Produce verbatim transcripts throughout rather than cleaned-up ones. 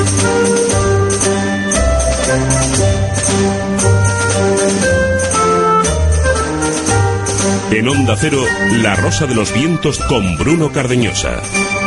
En Onda Cero, La Rosa de los Vientos con Bruno Cardeñosa.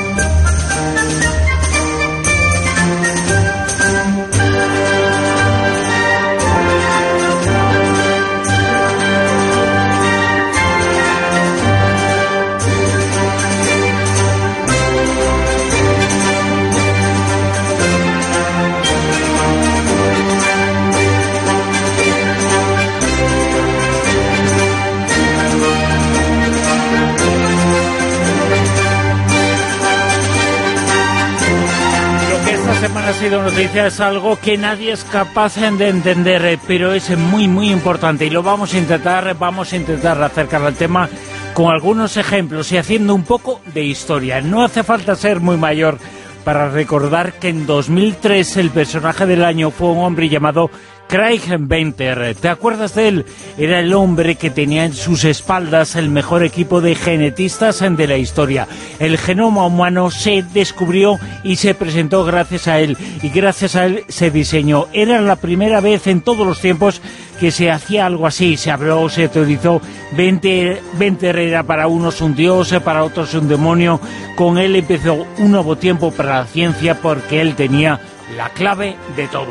Ha sido noticia, es algo que nadie es capaz de entender, pero es muy muy importante y lo vamos a intentar, vamos a intentar acercar al tema con algunos ejemplos y haciendo un poco de historia. No hace falta ser muy mayor para recordar que en dos mil tres el personaje del año fue un hombre llamado Craig Venter. ¿Te acuerdas de él? Era el hombre que tenía en sus espaldas el mejor equipo de genetistas de la historia. El genoma humano se descubrió y se presentó gracias a él, y gracias a él se diseñó. Era la primera vez en todos los tiempos que se hacía algo así. Se habló, se teorizó. Venter, Venter era para unos un dios, para otros un demonio. Con él empezó un nuevo tiempo para la ciencia porque él tenía la clave de todo.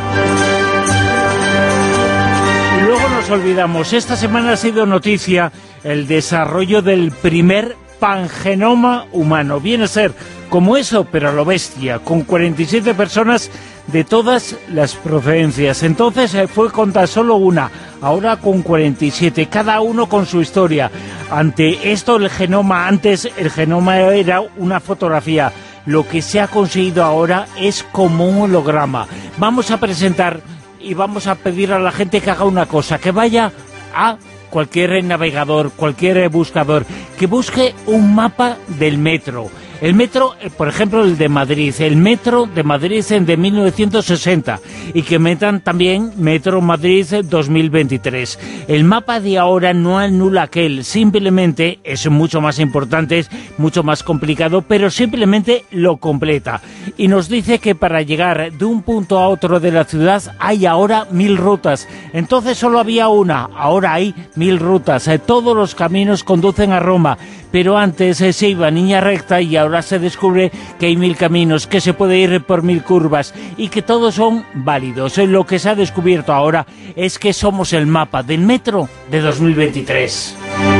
Y luego nos olvidamos, esta semana ha sido noticia el desarrollo del primer pangenoma humano. Viene a ser como eso, pero a lo bestia, con cuarenta y siete personas de todas las procedencias. Entonces fue con tan solo una, ahora con cuarenta y siete, cada uno con su historia. Ante esto, el genoma, antes el genoma era una fotografía. Lo que se ha conseguido ahora es como un holograma. Vamos a presentar y vamos a pedir a la gente que haga una cosa, que vaya a cualquier navegador, cualquier buscador, que busque un mapa del metro. El metro, por ejemplo, el de Madrid, el metro de Madrid de mil novecientos sesenta, y que metan también Metro Madrid dos mil veintitrés. El mapa de ahora no anula aquel, simplemente es mucho más importante, es mucho más complicado, pero simplemente lo completa. Y nos dice que para llegar de un punto a otro de la ciudad hay ahora mil rutas. Entonces solo había una, ahora hay mil rutas. Todos los caminos conducen a Roma, pero antes se iba en línea recta y ahora se descubre que hay mil caminos, que se puede ir por mil curvas y que todos son válidos. Lo que se ha descubierto ahora es que somos el mapa del metro de dos mil veintitrés.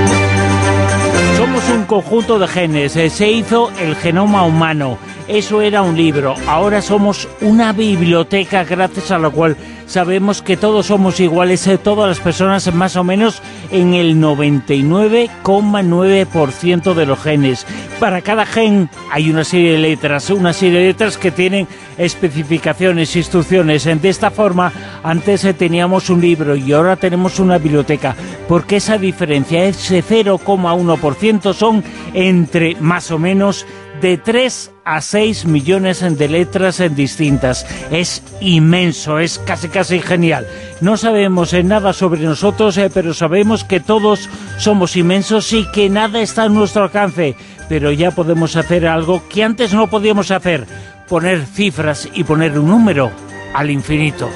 Somos un conjunto de genes, se hizo el genoma humano. Eso era un libro, ahora somos una biblioteca gracias a la cual sabemos que todos somos iguales, todas las personas más o menos en el noventa y nueve coma nueve por ciento de los genes. Para cada gen hay una serie de letras, una serie de letras que tienen especificaciones, instrucciones. De esta forma, antes teníamos un libro y ahora tenemos una biblioteca, porque esa diferencia, ese cero coma uno por ciento, son entre más o menos de tres a seis millones de letras distintas. Es inmenso, es casi casi genial. No sabemos nada sobre nosotros, eh, pero sabemos que todos somos inmensos y que nada está a nuestro alcance. Pero ya podemos hacer algo que antes no podíamos hacer: poner cifras y poner un número al infinito.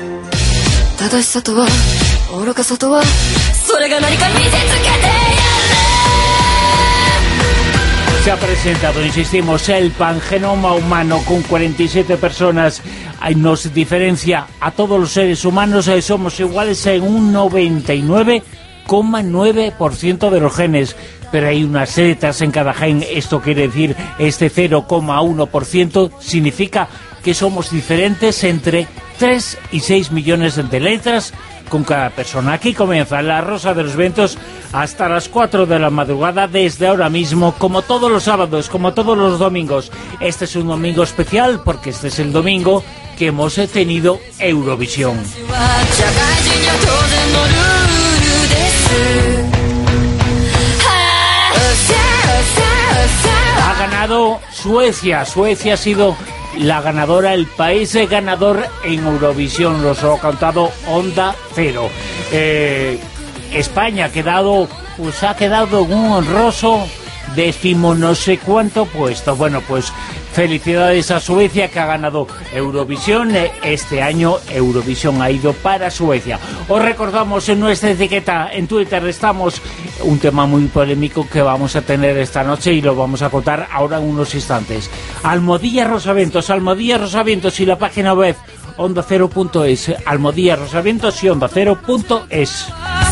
Se ha presentado, insistimos, el pangenoma humano con cuarenta y siete personas. Nos diferencia a todos los seres humanos, somos iguales en un noventa y nueve coma nueve por ciento de los genes, pero hay unas letras en cada gen. Esto quiere decir, este cero coma uno por ciento significa que somos diferentes entre tres y seis millones de letras con cada persona. Aquí comienza La Rosa de los Vientos hasta las cuatro de la madrugada, desde ahora mismo, como todos los sábados, como todos los domingos. Este es un domingo especial porque este es el domingo que hemos tenido Eurovisión. Ha ganado Suecia. Suecia ha sido la ganadora, el país ganador en Eurovisión. Los ha cantado Onda Cero. Eh, España ha quedado, pues ha quedado en un honroso décimo no sé cuánto puesto. Bueno, pues felicidades a Suecia, que ha ganado Eurovisión. Este año Eurovisión ha ido para Suecia. Os recordamos en nuestra etiqueta en Twitter, estamos un tema muy polémico que vamos a tener esta noche y lo vamos a contar ahora en unos instantes. Almodía Rosavientos, Almodía Rosavientos y la página web onda cero punto es, Almodía Rosavientos y onda cero punto es.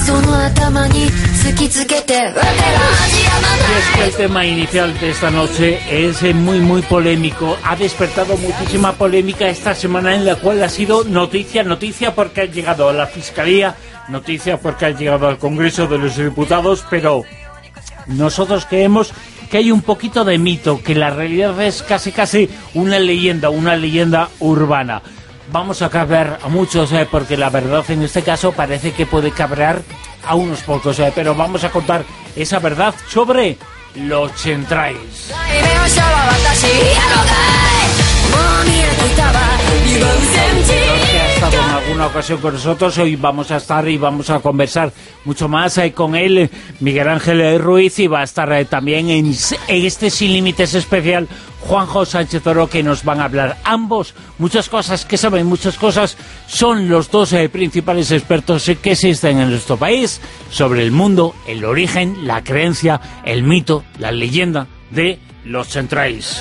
Y es que el tema inicial de esta noche es muy muy polémico, ha despertado muchísima polémica esta semana, en la cual ha sido noticia, noticia porque ha llegado a la Fiscalía, noticia porque ha llegado al Congreso de los Diputados, pero nosotros creemos que hay un poquito de mito, que la realidad es casi casi una leyenda, una leyenda urbana. Vamos a cabrear a muchos, eh, porque la verdad en este caso parece que puede cabrear a unos pocos, eh, pero vamos a contar esa verdad sobre los chemtrails. Que ha estado en alguna ocasión con nosotros, hoy vamos a estar y vamos a conversar mucho más eh, con él, Miguel Ángel Ruiz, y va a estar eh, también en, en este Sin Límites especial Juanjo Sánchez Oro, que nos van a hablar ambos muchas cosas, que saben muchas cosas, son los dos eh, principales expertos eh, que existen en nuestro país sobre el mundo, el origen, la creencia, el mito, la leyenda de los chemtrails.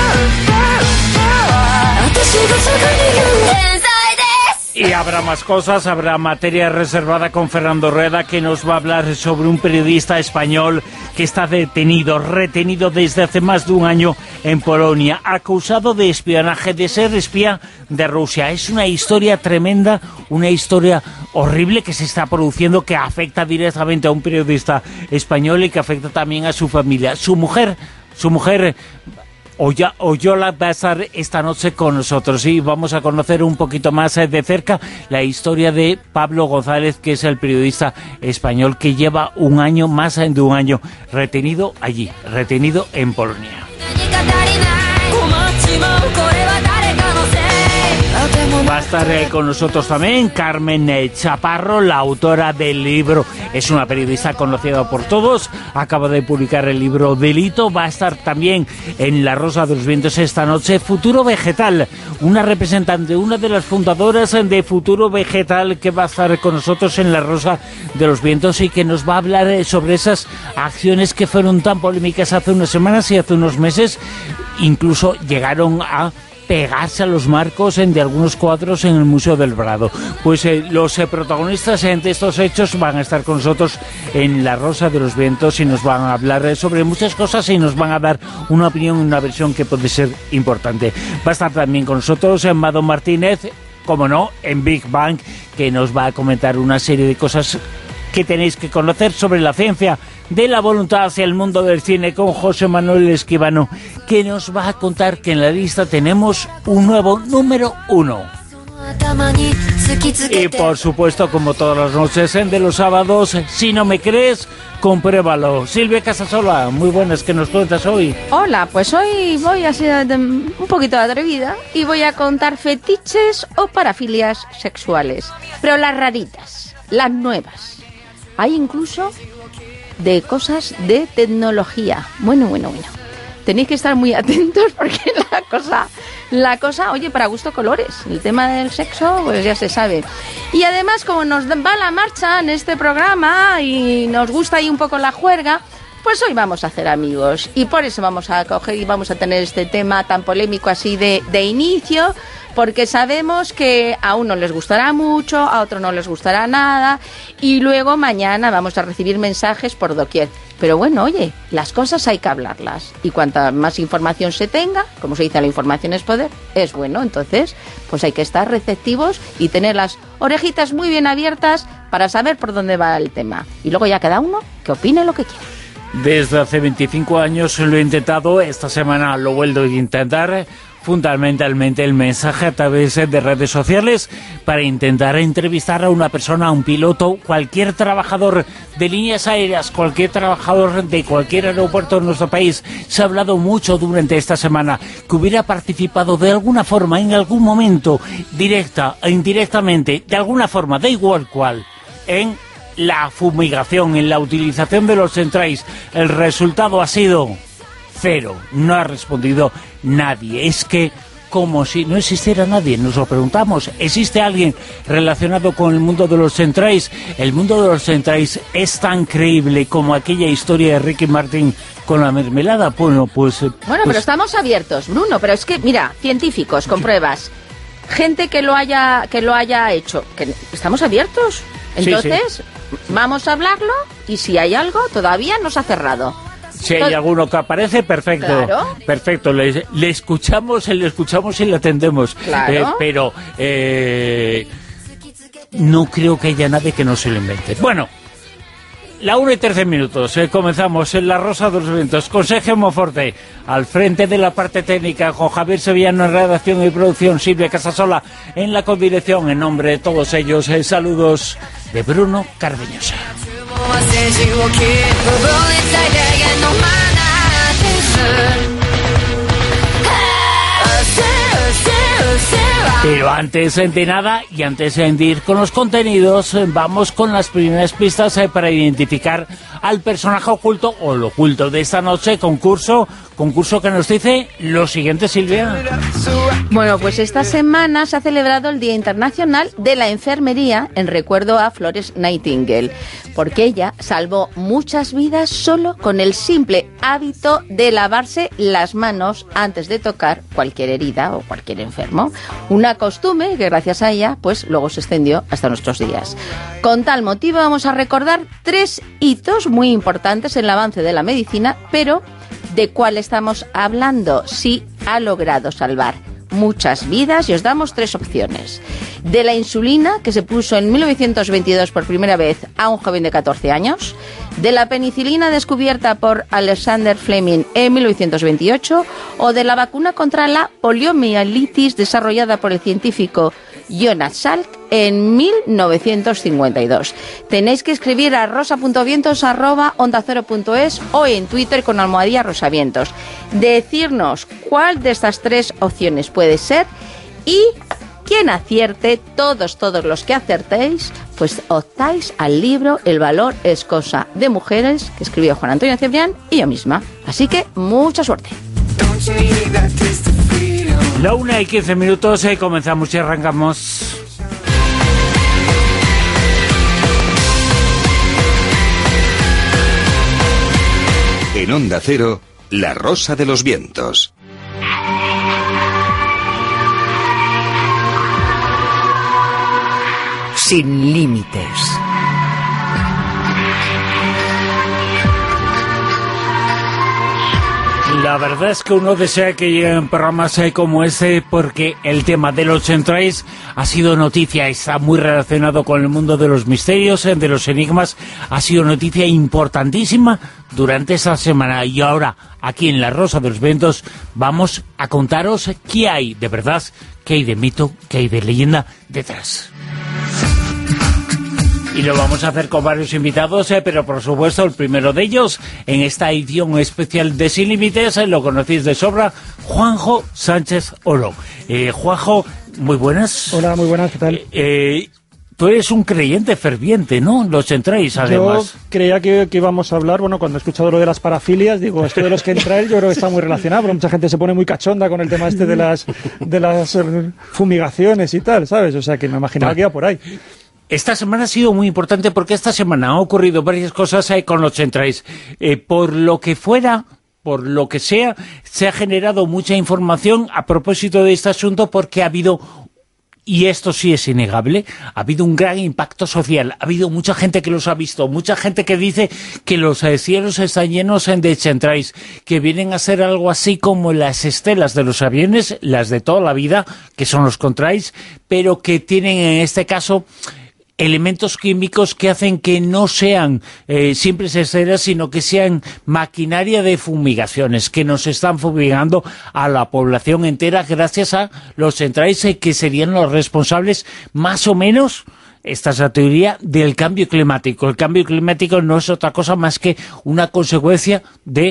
Y habrá más cosas, habrá materia reservada con Fernando Rueda, que nos va a hablar sobre un periodista español que está detenido, retenido desde hace más de un año en Polonia, acusado de espionaje, de ser espía de Rusia. Es una historia tremenda, una historia horrible que se está produciendo, que afecta directamente a un periodista español y que afecta también a su familia. Su mujer, su mujer... Oya, Oyola va a estar esta noche con nosotros y vamos a conocer un poquito más de cerca la historia de Pablo González, que es el periodista español que lleva un año, más de un año, retenido allí, retenido en Polonia. Va a estar eh, con nosotros también Carmen eh, Chaparro, la autora del libro, es una periodista conocida por todos, acaba de publicar el libro Delito. Va a estar también en La Rosa de los Vientos esta noche Futuro Vegetal, una representante, una de las fundadoras de Futuro Vegetal, que va a estar con nosotros en La Rosa de los Vientos y que nos va a hablar eh, sobre esas acciones que fueron tan polémicas hace unas semanas y hace unos meses, incluso llegaron a pegarse a los marcos en, de algunos cuadros en el Museo del Prado. Pues eh, los eh, protagonistas eh, de estos hechos van a estar con nosotros en La Rosa de los Vientos y nos van a hablar eh, sobre muchas cosas y nos van a dar una opinión, una versión que puede ser importante. Va a estar también con nosotros eh, Mado Martínez, como no, en Big Bang, que nos va a comentar una serie de cosas que tenéis que conocer sobre la ciencia de la voluntad hacia el mundo del cine, con José Manuel Esquivano, que nos va a contar que en la lista tenemos un nuevo número uno. Y por supuesto, como todas las noches en de los sábados, si no me crees, compruébalo. Silvia Casasola, muy buenas, ¿qué nos cuentas hoy? Hola, pues hoy voy a ser un poquito atrevida y voy a contar fetiches o parafilias sexuales, pero las raritas, las nuevas. Hay incluso de cosas de tecnología. Bueno, bueno, bueno. Tenéis que estar muy atentos porque la cosa, la cosa, oye, para gusto colores. El tema del sexo, pues ya se sabe. Y además, como nos va la marcha en este programa y nos gusta ahí un poco la juerga, pues hoy vamos a hacer amigos. Y por eso vamos a coger y vamos a tener este tema tan polémico así de, de inicio, porque sabemos que a unos les gustará mucho, a otros no les gustará nada, y luego mañana vamos a recibir mensajes por doquier. Pero bueno, oye, las cosas hay que hablarlas, y cuanta más información se tenga, como se dice, la información es poder, es bueno. Entonces, pues hay que estar receptivos y tener las orejitas muy bien abiertas para saber por dónde va el tema. Y luego ya cada uno que opine lo que quiera. Desde hace veinticinco años lo he intentado, esta semana lo vuelvo a intentar, fundamentalmente el mensaje a través de redes sociales para intentar entrevistar a una persona, a un piloto, cualquier trabajador de líneas aéreas, cualquier trabajador de cualquier aeropuerto en nuestro país. Se ha hablado mucho durante esta semana que hubiera participado de alguna forma, en algún momento, directa e indirectamente, de alguna forma, da igual cuál, en la fumigación, en la utilización de los Chemtrails, el resultado ha sido cero. No ha respondido nadie. Es que como si no existiera nadie, nos lo preguntamos. ¿Existe alguien relacionado con el mundo de los Chemtrails? El mundo de los Chemtrails es tan creíble como aquella historia de Ricky Martin con la mermelada. Bueno, pues... Bueno, pues... pero estamos abiertos, Bruno, pero es que, mira, científicos, con pruebas, gente que lo haya que lo haya hecho, que estamos abiertos. Entonces, sí, sí. Vamos a hablarlo y si hay algo, todavía no se ha cerrado. Si hay alguno que aparece, perfecto. Claro. Perfecto, le, le escuchamos, le escuchamos y le atendemos. Claro. Eh, pero eh, no creo que haya nadie que no se lo invente. Bueno, la una y trece minutos, eh, comenzamos en La Rosa de los Vientos, con Sergio Monforte, al frente de la parte técnica, con Javier Sevillano en redacción y producción, Silvia Casasola en la codirección. En nombre de todos ellos, eh, saludos de Bruno Cardeñosa. Pero antes de nada, y antes de ir con los contenidos, vamos con las primeras pistas para identificar al personaje oculto, o lo oculto de esta noche, concurso, concurso que nos dice lo siguiente, Silvia. Bueno, pues esta semana se ha celebrado el Día Internacional de la Enfermería en recuerdo a Florence Nightingale, porque ella salvó muchas vidas solo con el simple hábito de lavarse las manos antes de tocar cualquier herida o cualquier enfermo. Una costumbre que gracias a ella, pues luego se extendió hasta nuestros días. Con tal motivo vamos a recordar tres hitos muy importantes en el avance de la medicina, pero ¿de cuál estamos hablando? Sí, ha logrado salvar muchas vidas y os damos tres opciones. De la insulina, que se puso en mil novecientos veintidós por primera vez a un joven de catorce años, de la penicilina descubierta por Alexander Fleming en mil novecientos veintiocho, o de la vacuna contra la poliomielitis desarrollada por el científico Jonas Salk en mil novecientos cincuenta y dos. Tenéis que escribir a rosa.vientos arroba onda cero punto es o en Twitter con almohadilla rosavientos. Decirnos cuál de estas tres opciones puede ser y quien acierte, todos, todos los que acertéis, pues optáis al libro El valor es cosa de mujeres, que escribió Juan Antonio Cebrián y yo misma. Así que mucha suerte. La una y quince minutos, eh, comenzamos y arrancamos. En Onda Cero, La Rosa de los Vientos. Sin límites. La verdad es que uno desea que lleguen programas como este porque el tema de los Chemtrails ha sido noticia, está muy relacionado con el mundo de los misterios, de los enigmas, ha sido noticia importantísima durante esta semana y ahora aquí en La Rosa de los Vientos vamos a contaros qué hay de verdad, qué hay de mito, qué hay de leyenda detrás. Y lo vamos a hacer con varios invitados, eh, pero por supuesto el primero de ellos, en esta edición especial de Sin Límites, eh, lo conocéis de sobra, Juanjo Sánchez Oro. Eh, Juanjo, muy buenas. Hola, muy buenas, ¿qué tal? Eh, tú eres un creyente ferviente, ¿no? Los Chemtrails, además. Yo creía que, que íbamos a hablar, bueno, cuando he escuchado lo de las parafilias, digo, esto de los Chemtrails yo creo que está muy relacionado, pero mucha gente se pone muy cachonda con el tema este de las, de las eh, fumigaciones y tal, ¿sabes? O sea, que me imaginaba que iba por ahí. Esta semana ha sido muy importante porque esta semana han ocurrido varias cosas eh, con los Chemtrails. Eh, por lo que fuera, por lo que sea, se ha generado mucha información a propósito de este asunto porque ha habido, y esto sí es innegable, ha habido un gran impacto social. Ha habido mucha gente que los ha visto, mucha gente que dice que los eh, cielos están llenos eh, de Chemtrails, que vienen a ser algo así como las estelas de los aviones, las de toda la vida, que son los Chemtrails, pero que tienen en este caso elementos químicos que hacen que no sean eh, simples estelas, sino que sean maquinaria de fumigaciones, que nos están fumigando a la población entera gracias a los Chemtrails, eh, que serían los responsables más o menos, esta es la teoría, del cambio climático. El cambio climático no es otra cosa más que una consecuencia de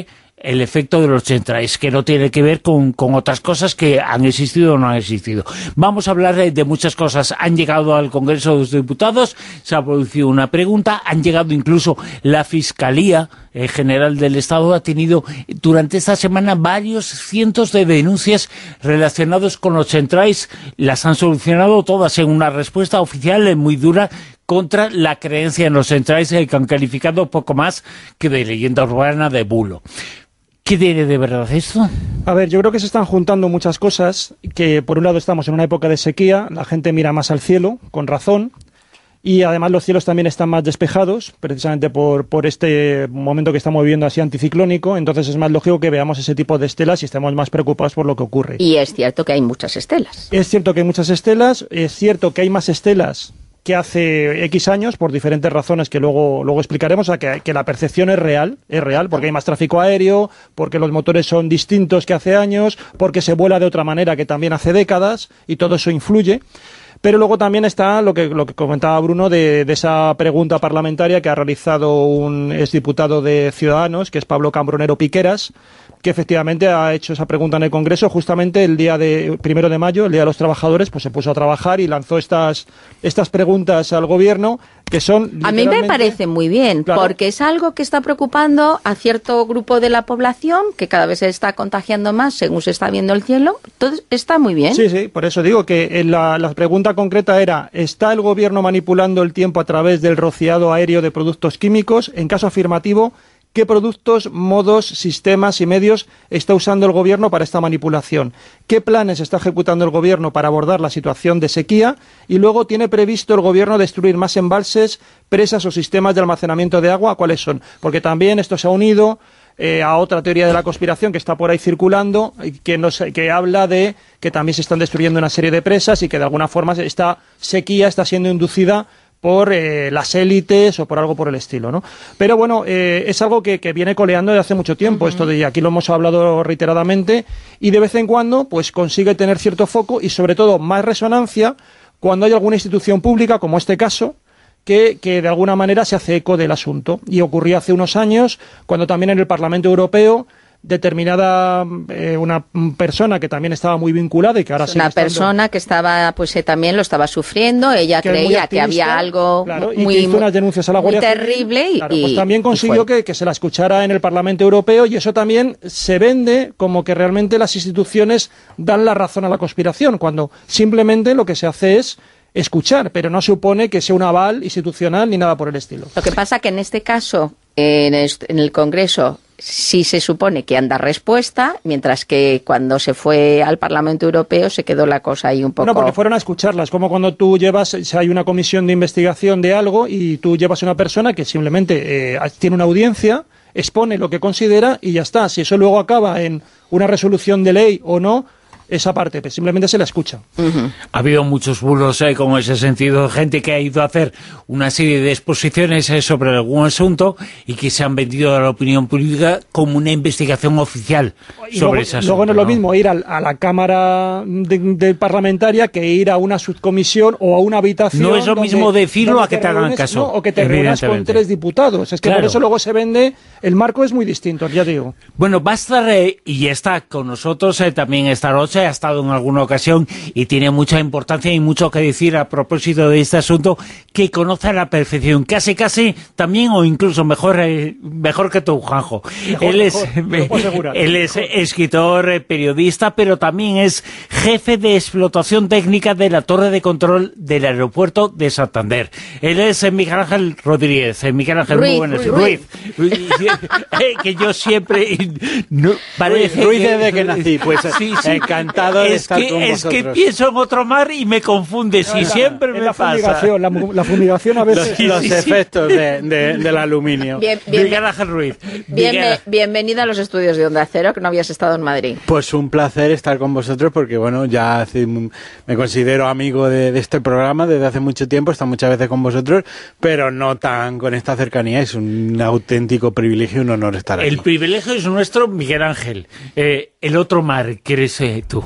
el efecto de los chemtrails, que no tiene que ver con, con otras cosas que han existido o no han existido. Vamos a hablar de, de muchas cosas. Han llegado al Congreso de los Diputados, se ha producido una pregunta, han llegado incluso la Fiscalía eh, General del Estado, ha tenido durante esta semana varios cientos de denuncias relacionadas con los chemtrails, las han solucionado todas en una respuesta oficial eh, muy dura contra la creencia en los chemtrails, eh, que han calificado poco más que de leyenda urbana, de bulo. ¿Qué tiene de verdad esto? A ver, yo creo que se están juntando muchas cosas, que por un lado estamos en una época de sequía, la gente mira más al cielo, con razón, y además los cielos también están más despejados, precisamente por, por este momento que estamos viviendo así anticiclónico, entonces es más lógico que veamos ese tipo de estelas y estemos más preocupados por lo que ocurre. Y es cierto que hay muchas estelas. Es cierto que hay muchas estelas, es cierto que hay más estelas que hace X años, por diferentes razones que luego, luego explicaremos, o sea, que, que la percepción es real, es real, porque hay más tráfico aéreo, porque los motores son distintos que hace años, porque se vuela de otra manera que también hace décadas, y todo eso influye. Pero luego también está lo que, lo que comentaba Bruno de, de esa pregunta parlamentaria que ha realizado un exdiputado de Ciudadanos, que es Pablo Cambronero Piqueras, que efectivamente ha hecho esa pregunta en el Congreso justamente el día de primero de mayo, el Día de los Trabajadores, pues se puso a trabajar y lanzó estas, estas preguntas al Gobierno, que son... A mí me parece muy bien, claro, porque es algo que está preocupando a cierto grupo de la población, que cada vez se está contagiando más según se está viendo el cielo. Entonces, está muy bien. Sí, sí, por eso digo que en la, la pregunta concreta era, ¿está el Gobierno manipulando el tiempo a través del rociado aéreo de productos químicos? En caso afirmativo, ¿qué productos, modos, sistemas y medios está usando el Gobierno para esta manipulación? ¿Qué planes está ejecutando el Gobierno para abordar la situación de sequía? Y luego, ¿tiene previsto el Gobierno destruir más embalses, presas o sistemas de almacenamiento de agua? ¿Cuáles son? Porque también esto se ha unido eh, a otra teoría de la conspiración que está por ahí circulando, que, nos, que habla de que también se están destruyendo una serie de presas y que de alguna forma esta sequía está siendo inducida por eh, las élites o por algo por el estilo, ¿no? Pero bueno, eh, es algo que, que viene coleando desde hace mucho tiempo, uh-huh. Esto de aquí lo hemos hablado reiteradamente, y de vez en cuando pues consigue tener cierto foco y sobre todo más resonancia cuando hay alguna institución pública, como este caso, que, que de alguna manera se hace eco del asunto. Y ocurrió hace unos años, cuando también en el Parlamento Europeo determinada eh, una persona que también estaba muy vinculada y que ahora es una persona que estaba pues eh, también lo estaba sufriendo, ella que creía que había algo claro, muy, y que hizo unas denuncias a la Guardia Civil, terrible y, claro, pues también consiguió que, que se la escuchara en el Parlamento Europeo, y eso también se vende como que realmente las instituciones dan la razón a la conspiración, cuando simplemente lo que se hace es escuchar, pero no supone que sea un aval institucional ni nada por el estilo. Lo que pasa que en este caso, en el, en el Congreso, sí se supone que han dado respuesta, mientras que cuando se fue al Parlamento Europeo se quedó la cosa ahí un poco... No, porque fueron a escucharlas, como cuando tú llevas, si hay una comisión de investigación de algo y tú llevas a una persona que simplemente eh, tiene una audiencia, expone lo que considera y ya está. Si eso luego acaba en una resolución de ley o no, esa parte, pues simplemente se la escucha. Uh-huh. Ha habido muchos bulos eh, con ese sentido, gente que ha ido a hacer una serie de exposiciones eh, sobre algún asunto y que se han vendido a la opinión pública como una investigación oficial y sobre luego, ese asunto. Luego no es lo mismo ir a, a la Cámara de, de parlamentaria que ir a una subcomisión o a una habitación. No es lo donde, mismo decirlo a que te, te reúnes, hagan caso. No, o que te reúnas con tres diputados. Es que claro, por eso luego se vende, el marco es muy distinto, ya digo. Bueno, va a estar eh, y está con nosotros eh, también esta noche, ha estado en alguna ocasión y tiene mucha importancia y mucho que decir a propósito de este asunto, que conoce a la perfección, casi casi también o incluso mejor eh, mejor que tú, Juanjo. Mejor, él es, mejor, él es escritor, eh, periodista, pero también es jefe de explotación técnica de la torre de control del aeropuerto de Santander. Él es eh, Miguel Ángel Rodríguez. Eh, Miguel Ángel, Ruiz, muy buenas. Ruiz. Ruiz. eh, que yo siempre... No, parece Ruiz que, desde que nací, pues sí, sí. Encantado de es estar que, con es vosotros. que pienso en otro mar y me confunde, si no, siempre es me la pasa. Fumigación, la, la fumigación a veces... Los, los sí, sí. efectos de, de, del aluminio. Bien, bien, Miguel Ángel Ruiz. bien, Miguel... bienvenida a los estudios de Onda Cero, que no habías estado en Madrid. Pues un placer estar con vosotros porque, bueno, ya hace, me considero amigo de, de este programa desde hace mucho tiempo, he estado muchas veces con vosotros, pero no tan con esta cercanía. Es un auténtico privilegio y un honor estar aquí. El privilegio es nuestro, Miguel Ángel. Eh, el otro mar, que eres eh, tú.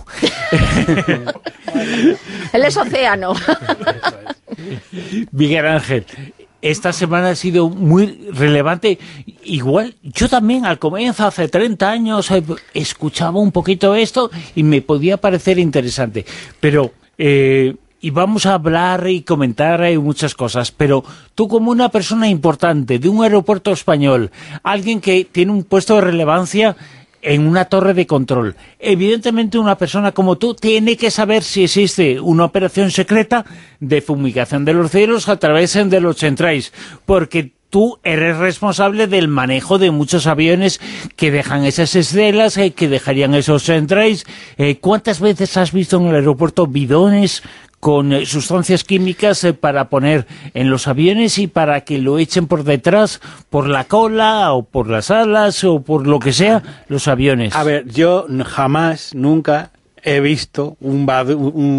Él es océano. Miguel Ángel, esta semana ha sido muy relevante. Igual, yo también al comienzo, hace treinta años, eh, escuchaba un poquito esto y me podía parecer interesante. Pero, eh, y vamos a hablar y comentar eh, muchas cosas, pero tú como una persona importante de un aeropuerto español, alguien que tiene un puesto de relevancia en una torre de control, evidentemente una persona como tú tiene que saber si existe una operación secreta de fumigación de los cielos a través de los chemtrails, porque tú eres responsable del manejo de muchos aviones que dejan esas estelas, eh, que dejarían esos chemtrails. Eh, ¿Cuántas veces has visto en el aeropuerto bidones con eh, sustancias químicas eh, para poner en los aviones y para que lo echen por detrás, por la cola o por las alas o por lo que sea, los aviones? A ver, yo jamás, nunca he visto un, un,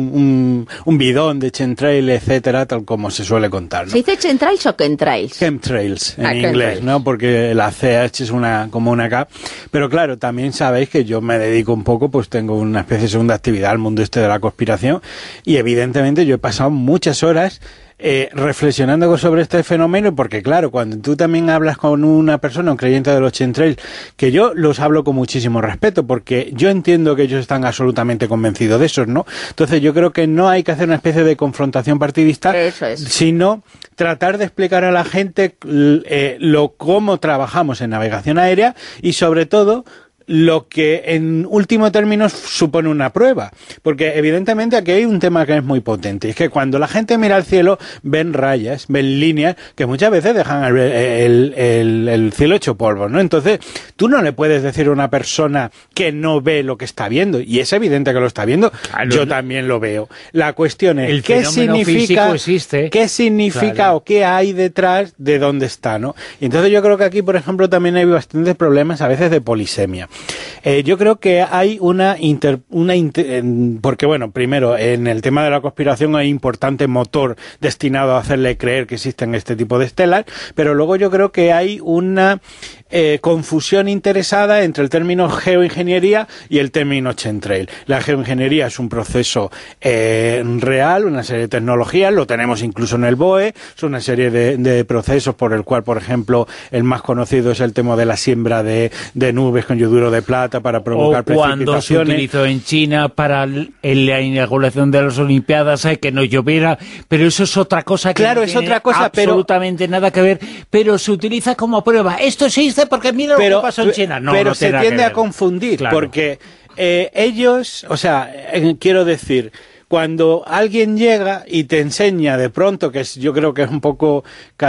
un, un bidón de chemtrail, etcétera, tal como se suele contar, ¿no? ¿Se dice chemtrails o chemtrails? Chemtrails, en ah, inglés, chemtrails. ¿no? Porque la C H es una como una K. Pero claro, también sabéis que yo me dedico un poco, pues tengo una especie de segunda actividad al mundo este de la conspiración, y evidentemente yo he pasado muchas horas Eh, reflexionando sobre este fenómeno, porque claro, cuando tú también hablas con una persona, un creyente de los chemtrails, que yo los hablo con muchísimo respeto, porque yo entiendo que ellos están absolutamente convencidos de eso, ¿no? Entonces yo creo que no hay que hacer una especie de confrontación partidista, Eso es. sino tratar de explicar a la gente eh, lo cómo trabajamos en navegación aérea y sobre todo lo que en último término supone una prueba, porque evidentemente aquí hay un tema que es muy potente, y es que cuando la gente mira al cielo ven rayas, ven líneas que muchas veces dejan el, el, el, el cielo hecho polvo, ¿no? Entonces tú no le puedes decir a una persona que no ve lo que está viendo, y es evidente que lo está viendo. Claro, yo no. también lo veo. La cuestión es, el ¿qué significa, existe, qué significa claro. o qué hay detrás de dónde está, ¿no? Y entonces yo creo que aquí, por ejemplo, también hay bastantes problemas a veces de polisemia. Eh, yo creo que hay una, inter, una inter, porque bueno, primero, en el tema de la conspiración hay un importante motor destinado a hacerle creer que existen este tipo de estelas, pero luego yo creo que hay una eh, confusión interesada entre el término geoingeniería y el término chemtrail. La geoingeniería es un proceso eh, real, una serie de tecnologías, lo tenemos incluso en el B O E, es una serie de, de procesos por el cual, por ejemplo, el más conocido es el tema de la siembra de, de nubes con yoduro de plata para provocar o cuando precipitaciones. Se utilizó en China para el, en la inauguración de las Olimpiadas, eh, que no lloviera, pero eso es otra cosa que claro, no es tiene otra cosa, absolutamente pero, nada que ver, pero se utiliza como prueba. Esto existe porque mira pero, lo que pasó en China. No, pero no se tiende a confundir, claro. porque eh, ellos, o sea, eh, quiero decir, cuando alguien llega y te enseña de pronto, que es, yo creo que es un poco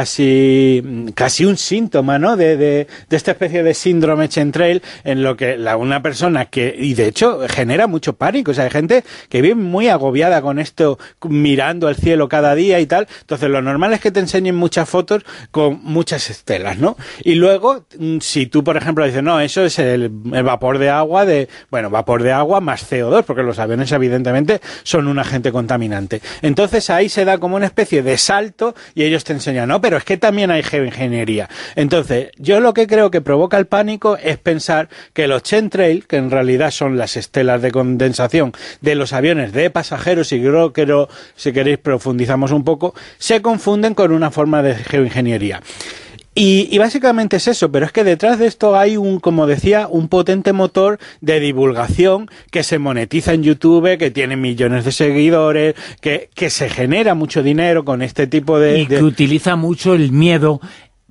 casi casi un síntoma, ¿no?, de, de, de esta especie de síndrome chemtrail, en lo que la, una persona que, y de hecho genera mucho pánico, o sea, hay gente que vive muy agobiada con esto, mirando al cielo cada día y tal, entonces lo normal es que te enseñen muchas fotos con muchas estelas, ¿no? Y luego, si tú, por ejemplo, dices, no, eso es el, el vapor de agua, de bueno, vapor de agua más C O dos, porque los aviones evidentemente son un agente contaminante. Entonces ahí se da como una especie de salto y ellos te enseñan, no, pero es que también hay geoingeniería. Entonces, yo lo que creo que provoca el pánico es pensar que los chemtrails, que en realidad son las estelas de condensación de los aviones de pasajeros, y creo que no, si queréis profundizamos un poco, se confunden con una forma de geoingeniería. Y, y básicamente es eso, pero es que detrás de esto hay un, como decía, un potente motor de divulgación que se monetiza en YouTube, que tiene millones de seguidores, que, que se genera mucho dinero con este tipo de... Y de... que utiliza mucho el miedo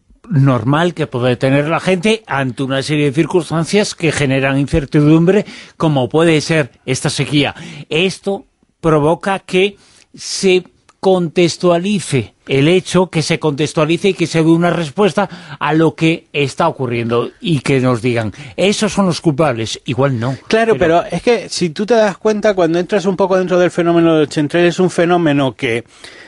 normal que puede tener la gente ante una serie de circunstancias que generan incertidumbre, como puede ser esta sequía. Esto provoca que se contextualice el hecho, que se contextualice y que se dé una respuesta a lo que está ocurriendo y que nos digan, esos son los culpables, igual no. Claro, pero, pero es que si tú te das cuenta, cuando entras un poco dentro del fenómeno del chemtrail, es un fenómeno que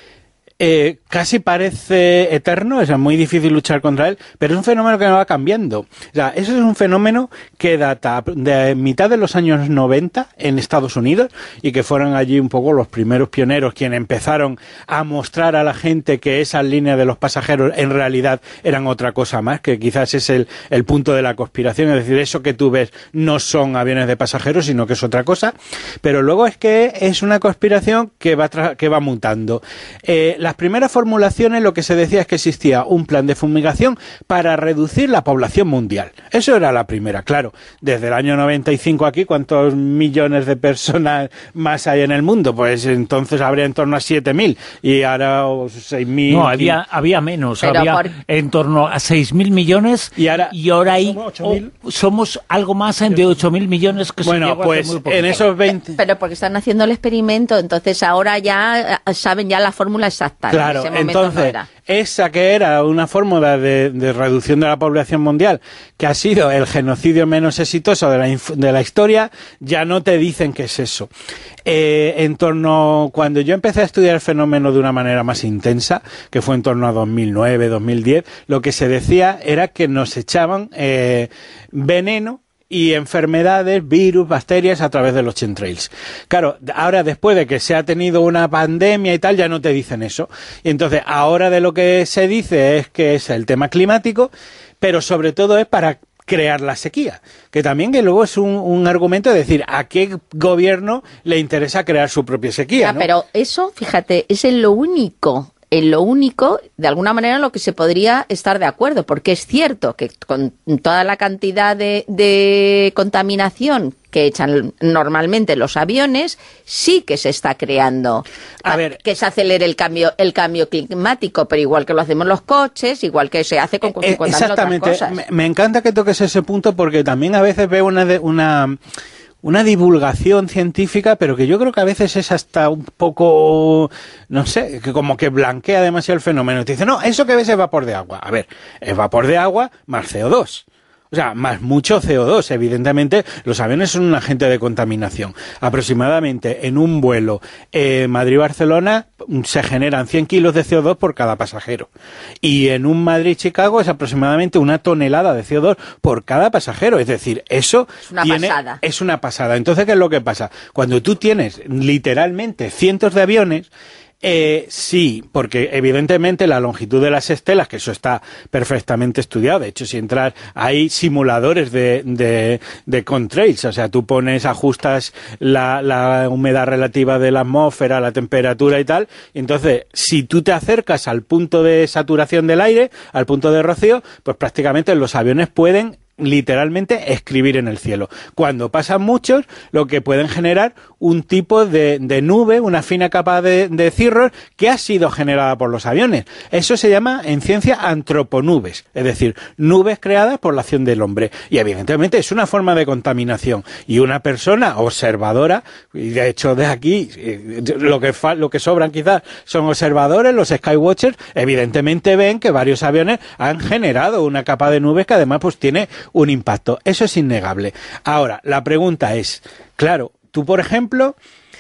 Eh, casi parece eterno, es muy difícil luchar contra él, pero es un fenómeno que no va cambiando. O sea, eso es un fenómeno que data de mitad de los años noventa en Estados Unidos, y que fueron allí un poco los primeros pioneros quienes empezaron a mostrar a la gente que esas líneas de los pasajeros en realidad eran otra cosa más, que quizás es el, el punto de la conspiración, es decir, eso que tú ves no son aviones de pasajeros, sino que es otra cosa, pero luego es que es una conspiración que va, tra- que va mutando. Eh, la las primeras formulaciones lo que se decía es que existía un plan de fumigación para reducir la población mundial. Eso era la primera, claro. Desde el año noventa y cinco aquí, ¿cuántos millones de personas más hay en el mundo? Pues entonces habría en torno a siete mil y ahora seis mil. No, había, había menos, Pero había por... en torno a seis mil millones y ahora, y ahora hay, somos, ocho mil. oh, somos algo más de ocho mil millones que bueno, se llegó pues hace muy poco. en esos veinte... Pero porque están haciendo el experimento, entonces ahora ya saben ya la fórmula exacta. Claro, en ese momento entonces, no era. esa que era una fórmula de, de reducción de la población mundial, que ha sido el genocidio menos exitoso de la, de la historia, ya no te dicen que es eso. Eh, en torno, cuando yo empecé a estudiar el fenómeno de una manera más intensa, que fue en torno a dos mil nueve, dos mil diez, lo que se decía era que nos echaban eh, veneno y enfermedades, virus, bacterias a través de los chemtrails. Claro, ahora después de que se ha tenido una pandemia y tal, ya no te dicen eso. Y entonces ahora de lo que se dice es que es el tema climático, pero sobre todo es para crear la sequía, que también que luego es un, un argumento de decir a qué gobierno le interesa crear su propia sequía, Ya, ¿no? pero eso, fíjate, es en lo único, en lo único, de alguna manera, en lo que se podría estar de acuerdo, porque es cierto que con toda la cantidad de, de contaminación que echan normalmente los aviones, sí que se está creando A ver, que se acelere el cambio el cambio climático, pero igual que lo hacemos los coches, igual que se hace con Eh, cincuenta mil otras exactamente. cosas. Me, me encanta que toques ese punto porque también a veces veo una, de, una una divulgación científica, pero que yo creo que a veces es hasta un poco, no sé, que como que blanquea demasiado el fenómeno. Te dice, no, eso que ves es vapor de agua. A ver, es vapor de agua más C O dos. O sea, más mucho C O dos. Evidentemente, los aviones son un agente de contaminación. Aproximadamente en un vuelo eh, Madrid-Barcelona se generan cien kilos de C O dos por cada pasajero. Y en un Madrid-Chicago es aproximadamente una tonelada de C O dos por cada pasajero. Es decir, eso Es una tiene, pasada. es una pasada. Entonces, ¿qué es lo que pasa? Cuando tú tienes literalmente cientos de aviones, Eh, sí, porque evidentemente la longitud de las estelas, que eso está perfectamente estudiado, de hecho si entras, hay simuladores de, de, de contrails, o sea, tú pones, ajustas la, la humedad relativa de la atmósfera, la temperatura y tal, y entonces si tú te acercas al punto de saturación del aire, al punto de rocío, pues prácticamente los aviones pueden literalmente escribir en el cielo. Cuando pasan muchos, lo que pueden generar un tipo de, de nube, una fina capa de, de cirros que ha sido generada por los aviones. Eso se llama en ciencia antroponubes, es decir, nubes creadas por la acción del hombre. Y evidentemente es una forma de contaminación. Y una persona observadora, y de hecho de aquí lo que, fa, lo que sobran quizás son observadores, los skywatchers, evidentemente ven que varios aviones han generado una capa de nubes que además pues tiene un impacto. Eso es innegable. Ahora, la pregunta es, claro, tú, por ejemplo,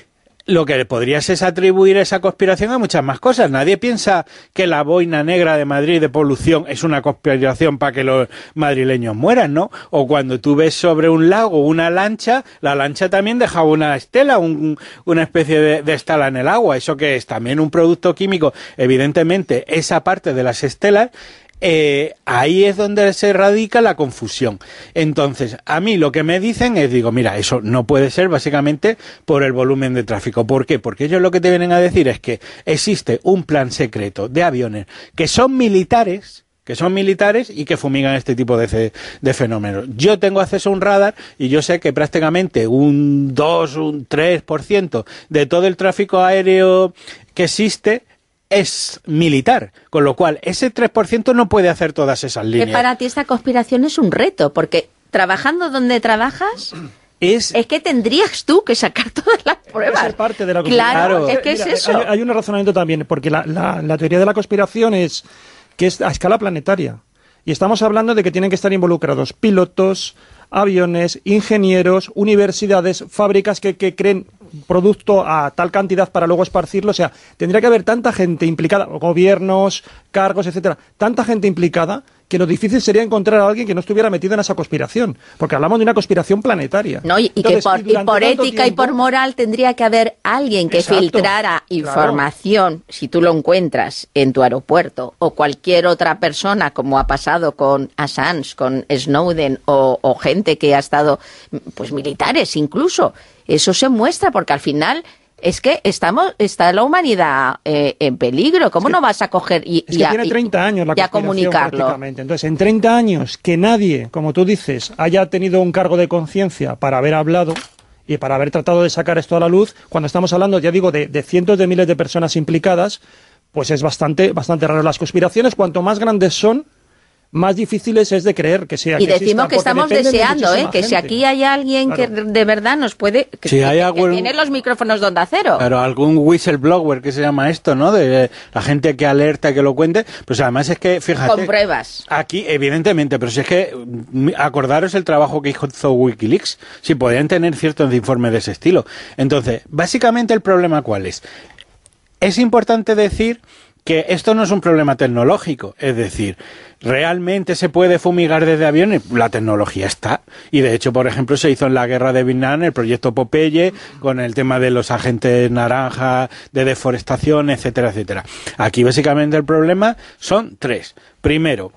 lo que le podrías es atribuir esa conspiración a muchas más cosas. Nadie piensa que la boina negra de Madrid de polución es una conspiración para que los madrileños mueran, ¿no? O cuando tú ves sobre un lago una lancha, la lancha también deja una estela, un, una especie de, de estela en el agua. ¿Eso que es? También un producto químico. Evidentemente, esa parte de las estelas, Eh, ahí es donde se radica la confusión. Entonces, a mí lo que me dicen es, digo, mira, eso no puede ser básicamente por el volumen de tráfico. ¿Por qué? Porque ellos lo que te vienen a decir es que existe un plan secreto de aviones que son militares, que son militares y que fumigan este tipo de, de fenómenos. Yo tengo acceso a un radar y yo sé que prácticamente un dos, un tres por ciento de todo el tráfico aéreo que existe es militar, con lo cual ese tres por ciento no puede hacer todas esas líneas. Que para ti esta conspiración es un reto, porque trabajando donde trabajas, es, es que tendrías tú que sacar todas las pruebas. Es parte de la Claro, Claro. es que es Mira, eso. Hay, hay un razonamiento también, porque la, la, la teoría de la conspiración es que es a escala planetaria. Y estamos hablando de que tienen que estar involucrados pilotos, aviones, ingenieros, universidades, fábricas que, que creen producto a tal cantidad para luego esparcirlo. O sea, tendría que haber tanta gente implicada, gobiernos, cargos, etcétera, tanta gente implicada, que lo difícil sería encontrar a alguien que no estuviera metido en esa conspiración, porque hablamos de una conspiración planetaria. No, y, y Entonces, que por, y y durante por tanto ética y tiempo- por moral tendría que haber alguien que Exacto, filtrara claro. información, si tú lo encuentras en tu aeropuerto, o cualquier otra persona, como ha pasado con Assange, con Snowden, o, o gente que ha estado, pues militares incluso. Eso se muestra, porque al final Es que estamos, está la humanidad eh, en peligro. ¿Cómo es que, no vas a coger y, es que y, a, tiene treinta años la y a comunicarlo? Prácticamente. Entonces, en treinta años que nadie, como tú dices, haya tenido un cargo de conciencia para haber hablado y para haber tratado de sacar esto a la luz, cuando estamos hablando, ya digo, de, de cientos de miles de personas implicadas, pues es bastante, bastante raro. Las conspiraciones, cuanto más grandes son, más difíciles es de creer que sea. Y que decimos exista, que estamos de deseando, ¿eh? Que gente. si aquí hay alguien Claro. que de verdad nos puede... Que, Si hay que, algún... que tiene los micrófonos de Onda Cero. Pero algún whistleblower que se llama esto, ¿no? De la gente que alerta, que lo cuente. Pues además es que, fíjate... Con pruebas. Aquí, evidentemente, pero si es que mm, acordaros el trabajo que hizo Wikileaks, si podían tener ciertos informes de ese estilo. Entonces, básicamente el problema ¿cuál es? Es importante decir que esto no es un problema tecnológico, es decir, ¿realmente se puede fumigar desde aviones? La tecnología está, y de hecho, por ejemplo, se hizo en la guerra de Vietnam el proyecto Popeye, con el tema de los agentes naranja, de deforestación, etcétera, etcétera. Aquí básicamente el problema son tres. Primero,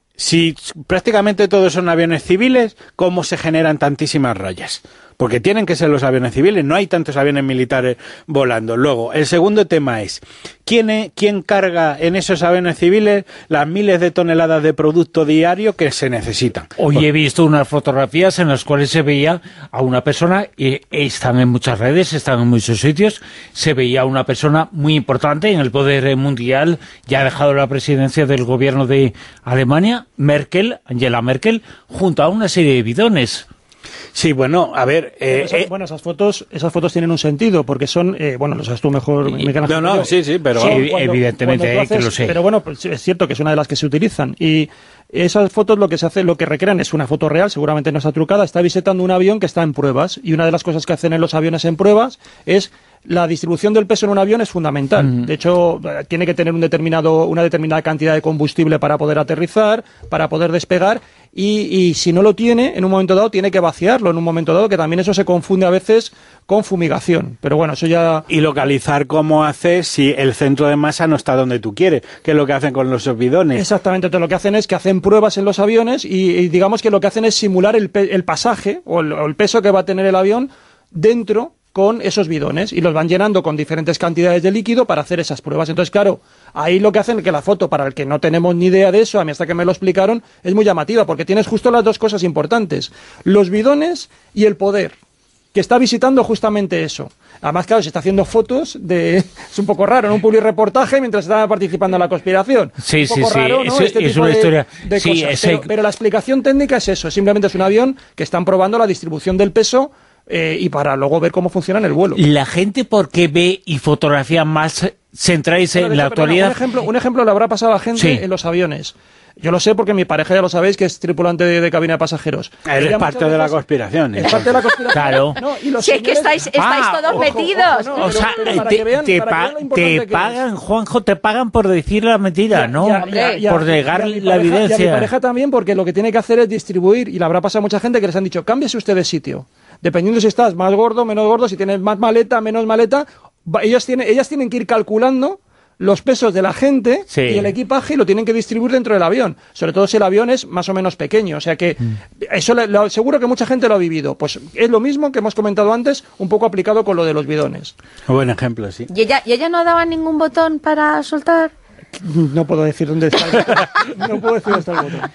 si prácticamente todos son aviones civiles, ¿cómo se generan tantísimas rayas? Porque tienen que ser los aviones civiles, no hay tantos aviones militares volando. Luego, el segundo tema es, ¿quién, es, quién carga en esos aviones civiles las miles de toneladas de producto diario que se necesitan? Hoy he visto unas fotografías en las cuales se veía a una persona, y están en muchas redes, están en muchos sitios, se veía a una persona muy importante en el poder mundial, ya ha dejado la presidencia del gobierno de Alemania, Merkel, Angela Merkel, junto a una serie de bidones. Sí, bueno, a ver... Eh, esas, eh, bueno, esas fotos esas fotos tienen un sentido, porque son... Eh, bueno, lo sabes tú mejor, Miguel Ángel. No, no, sí, sí, pero... Sí, Cuando- evidentemente, cuando tú haces- que lo sé. Pero bueno, pues es cierto que es una de las que se utilizan. Y esas fotos lo que se hace, lo que recrean es una foto real, seguramente no está trucada, está visitando un avión que está en pruebas. Y una de las cosas que hacen en los aviones en pruebas es... La distribución del peso en un avión es fundamental. Mm. De hecho, tiene que tener un determinado, una determinada cantidad de combustible para poder aterrizar, para poder despegar, y, y si no lo tiene, en un momento dado, tiene que vaciarlo en un momento dado, que también eso se confunde a veces con fumigación. Pero bueno, eso ya... Y localizar cómo haces si el centro de masa no está donde tú quieres, que es lo que hacen con los bidones. Exactamente, entonces lo que hacen es que hacen pruebas en los aviones y, y digamos que lo que hacen es simular el, pe el pasaje o el, o el peso que va a tener el avión dentro con esos bidones y los van llenando con diferentes cantidades de líquido para hacer esas pruebas. Entonces, claro, ahí lo que hacen es que la foto, para el que no tenemos ni idea de eso, a mí hasta que me lo explicaron, es muy llamativa, porque tienes justo las dos cosas importantes, los bidones y el poder, que está visitando justamente eso. Además, claro, se está haciendo fotos de... Es un poco raro, ¿no? Un publireportaje mientras está participando en la conspiración. Sí, un poco sí, raro, sí, ¿no? es, Este es tipo una de, historia... de sí, cosas. ese... Pero, pero la explicación técnica es eso, simplemente es un avión que están probando la distribución del peso eh, y para luego ver cómo funciona en el vuelo. La gente, ¿por qué ve y fotografía más centráis en la actualidad? Un ejemplo, un ejemplo le habrá pasado a la gente sí. en los aviones. Yo lo sé porque mi pareja, ya lo sabéis, que es tripulante de, de cabina de pasajeros. Eres parte de la conspiración. Es parte de la conspiración. Claro. No, y los si es que señores... estáis, estáis Ah, todos ojo, metidos. ojo, no, O sea, pero para te, que vean- te, para que pa vean lo importante te que pagan, es. Juanjo, te pagan por decir la mentira, Ya, ¿no? ya, ya, ya. Por negar Y a mi la pareja- evidencia. Y a mi pareja también, porque lo que tiene que hacer es distribuir, y le habrá pasado a mucha gente que les han dicho, cámbiese usted de sitio. Dependiendo si estás más gordo, menos gordo, si tienes más maleta, menos maleta, va- ellas tienen, ellas tienen que ir calculando los pesos de la gente sí. y el equipaje y lo tienen que distribuir dentro del avión, sobre todo si el avión es más o menos pequeño, o sea que mm. eso le, lo, seguro que mucha gente lo ha vivido, pues es lo mismo que hemos comentado antes, un poco aplicado con lo de los bidones. Buen ejemplo, sí. ¿Y ella, ¿Y ella no daba ningún botón para soltar? No puedo decir dónde está el botón. No puedo decir dónde está el botón.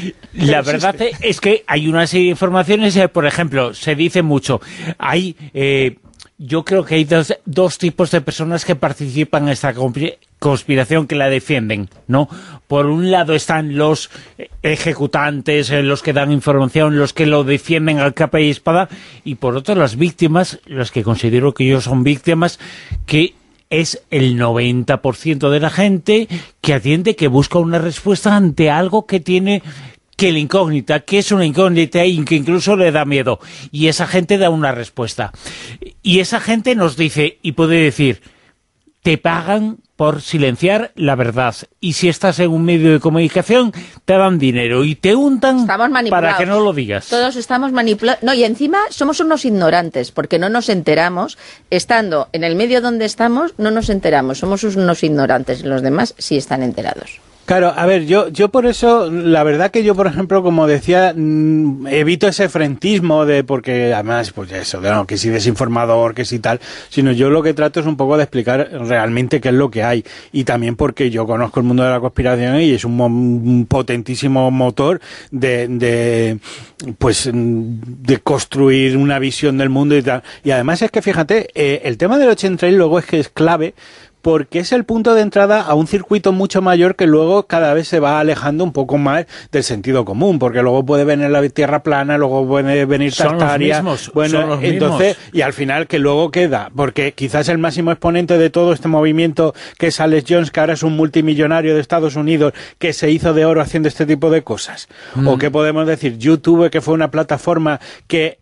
La Pero verdad existe. Es que hay una serie de informaciones, eh, por ejemplo, se dice mucho, hay... Eh, yo creo que hay dos, dos tipos de personas que participan en esta conspiración, que la defienden, ¿no? Por un lado están los ejecutantes, los que dan información, los que lo defienden al capa y espada, y por otro las víctimas, las que considero que ellos son víctimas, que es el noventa por ciento de la gente que atiende, que busca una respuesta ante algo que tiene... que la incógnita, que es una incógnita y que incluso le da miedo. Y esa gente da una respuesta. Y esa gente nos dice, y puede decir, te pagan por silenciar la verdad. Y si estás en un medio de comunicación, te dan dinero y te untan para que no lo digas. Todos estamos manipulados. No, y encima somos unos ignorantes, porque no nos enteramos. Estando en el medio donde estamos, no nos enteramos. Somos unos ignorantes. Los demás sí están enterados. Claro, a ver, yo yo por eso, la verdad que yo, por ejemplo, como decía, mmm, evito ese frentismo de, porque además, pues eso, de, no, que si desinformador, que si tal, sino yo lo que trato es un poco de explicar realmente qué es lo que hay, y también porque yo conozco el mundo de la conspiración y es un, mo- un potentísimo motor de, de, pues, de construir una visión del mundo y tal. Y además es que, fíjate, eh, el tema del ocho Trail luego es que es clave, porque es el punto de entrada a un circuito mucho mayor que luego cada vez se va alejando un poco más del sentido común, porque luego puede venir la tierra plana, luego puede venir Tartaria, son los mismos, bueno, son los entonces, mismos. y al final que luego queda, porque quizás el máximo exponente de todo este movimiento que es Alex Jones, que ahora es un multimillonario de Estados Unidos, que se hizo de oro haciendo este tipo de cosas, mm. o qué podemos decir, YouTube, que fue una plataforma que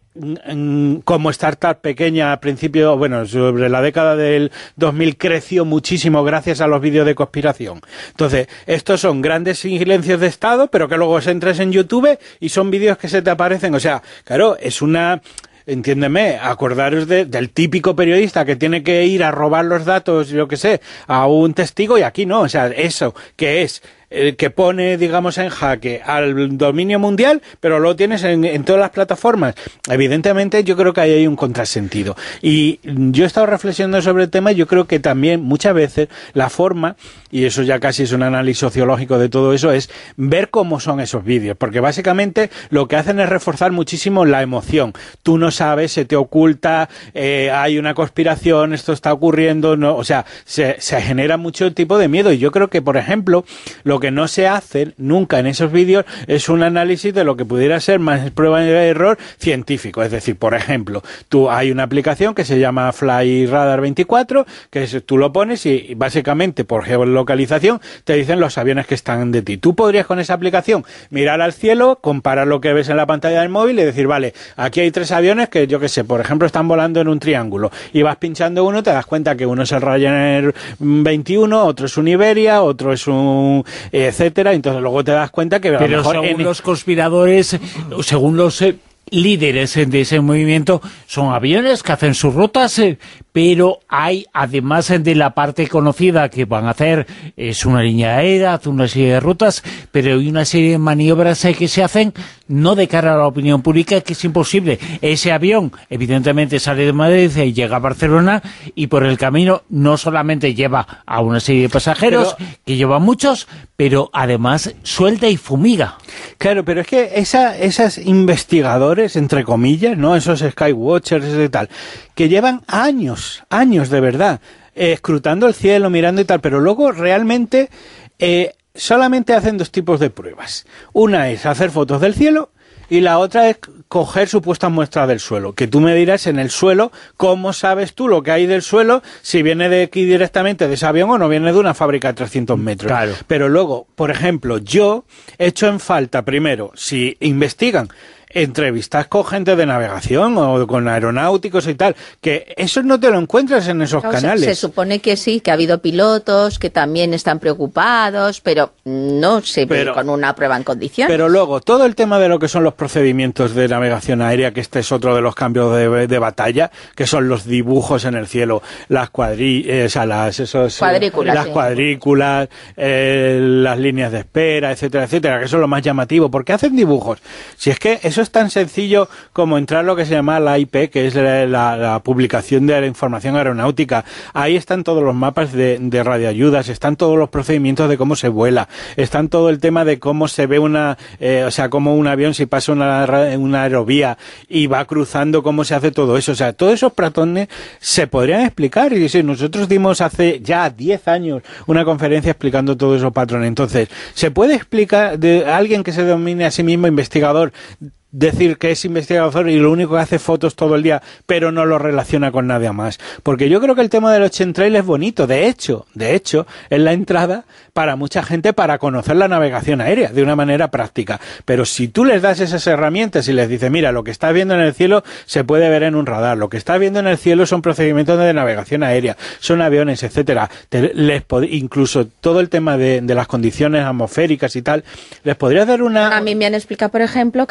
como startup pequeña a principio, bueno, sobre la década del dos mil creció muchísimo gracias a los vídeos de conspiración. Entonces, estos son grandes silencios de Estado, pero que luego se entres en YouTube y son vídeos que se te aparecen. O sea, claro, es una... Entiéndeme, acordaros de, del típico periodista que tiene que ir a robar los datos, yo qué sé, a un testigo, y aquí no. O sea, eso que es... Eh, que pone, digamos, en jaque al dominio mundial, pero lo tienes en, en todas las plataformas. Evidentemente, yo creo que ahí hay un contrasentido. Y yo he estado reflexionando sobre el tema y yo creo que también muchas veces la forma, y eso ya casi es un análisis sociológico de todo eso, es ver cómo son esos vídeos, porque básicamente lo que hacen es reforzar muchísimo la emoción. Tú no sabes, se te oculta, eh, hay una conspiración, esto está ocurriendo, no, o sea, se, se genera mucho tipo de miedo. Y yo creo que, por ejemplo, lo que no se hace nunca en esos vídeos es un análisis de lo que pudiera ser más prueba de error científico. Es decir, por ejemplo, tú hay una aplicación que se llama Fly Radar veinticuatro, que es, tú lo pones y básicamente por geolocalización te dicen los aviones que están de ti. Tú podrías con esa aplicación mirar al cielo, comparar lo que ves en la pantalla del móvil y decir, vale, aquí hay tres aviones que yo qué sé, por ejemplo, están volando en un triángulo, y vas pinchando uno, te das cuenta que uno es el Ryanair veintiuno, otro es un Iberia, otro es un etcétera, entonces luego te das cuenta que a Pero lo mejor según en... los conspiradores, según los eh, líderes de ese movimiento, son aviones que hacen sus rutas, eh, pero hay, además de la parte conocida que van a hacer, es una línea aérea, hace una serie de rutas, pero hay una serie de maniobras eh, que se hacen no de cara a la opinión pública, que es imposible. Ese avión, evidentemente, sale de Madrid y llega a Barcelona, y por el camino no solamente lleva a una serie de pasajeros, pero, que lleva muchos, pero además suelta y fumiga. Claro, pero es que esa, esas investigadores, entre comillas, ¿no? Esos Skywatchers y tal, que llevan años, años de verdad, eh, escrutando el cielo, mirando y tal, pero luego realmente... Eh, solamente hacen dos tipos de pruebas. Una es hacer fotos del cielo y la otra es coger supuestas muestras del suelo. Que tú me dirás en el suelo, ¿cómo sabes tú lo que hay del suelo? Si viene de aquí directamente de ese avión o no viene de una fábrica de trescientos metros. Claro. Pero luego, por ejemplo, yo echo en falta, primero, si investigan entrevistas con gente de navegación o con aeronáuticos y tal, que eso no te lo encuentras en esos no, canales. Se, se supone que sí, que ha habido pilotos que también están preocupados, pero no se pero, ve con una prueba en condiciones. Pero luego, todo el tema de lo que son los procedimientos de navegación aérea, que este es otro de los cambios de, de batalla, que son los dibujos en el cielo, las cuadrí, eh, o sea, las, esos, cuadrículas, las sí. cuadrículas, eh, las líneas de espera, etcétera, etcétera, que eso es lo más llamativo. ¿Por qué hacen dibujos? Si es que eso es tan sencillo como entrar lo que se llama la I P, que es la, la, la publicación de la información aeronáutica. Ahí están todos los mapas de, de radioayudas, están todos los procedimientos de cómo se vuela, están todo el tema de cómo se ve una, eh, o sea, cómo un avión si pasa una, una aerovía y va cruzando, cómo se hace todo eso. O sea, todos esos patrones se podrían explicar. Y si nosotros dimos hace ya diez años una conferencia explicando todos esos patrones. Entonces, ¿se puede explicar de alguien que se domine a sí mismo investigador, decir que es investigador y lo único que hace fotos todo el día, pero no lo relaciona con nadie más? Porque yo creo que el tema del ocho Trail es bonito. De hecho, de hecho, es la entrada para mucha gente para conocer la navegación aérea de una manera práctica. Pero si tú les das esas herramientas y les dices, mira, lo que estás viendo en el cielo se puede ver en un radar, lo que estás viendo en el cielo son procedimientos de navegación aérea, son aviones, etcétera. Te, les incluso todo el tema de, de las condiciones atmosféricas y tal, les podrías dar una... A mí me han explicado, por ejemplo, que cuando había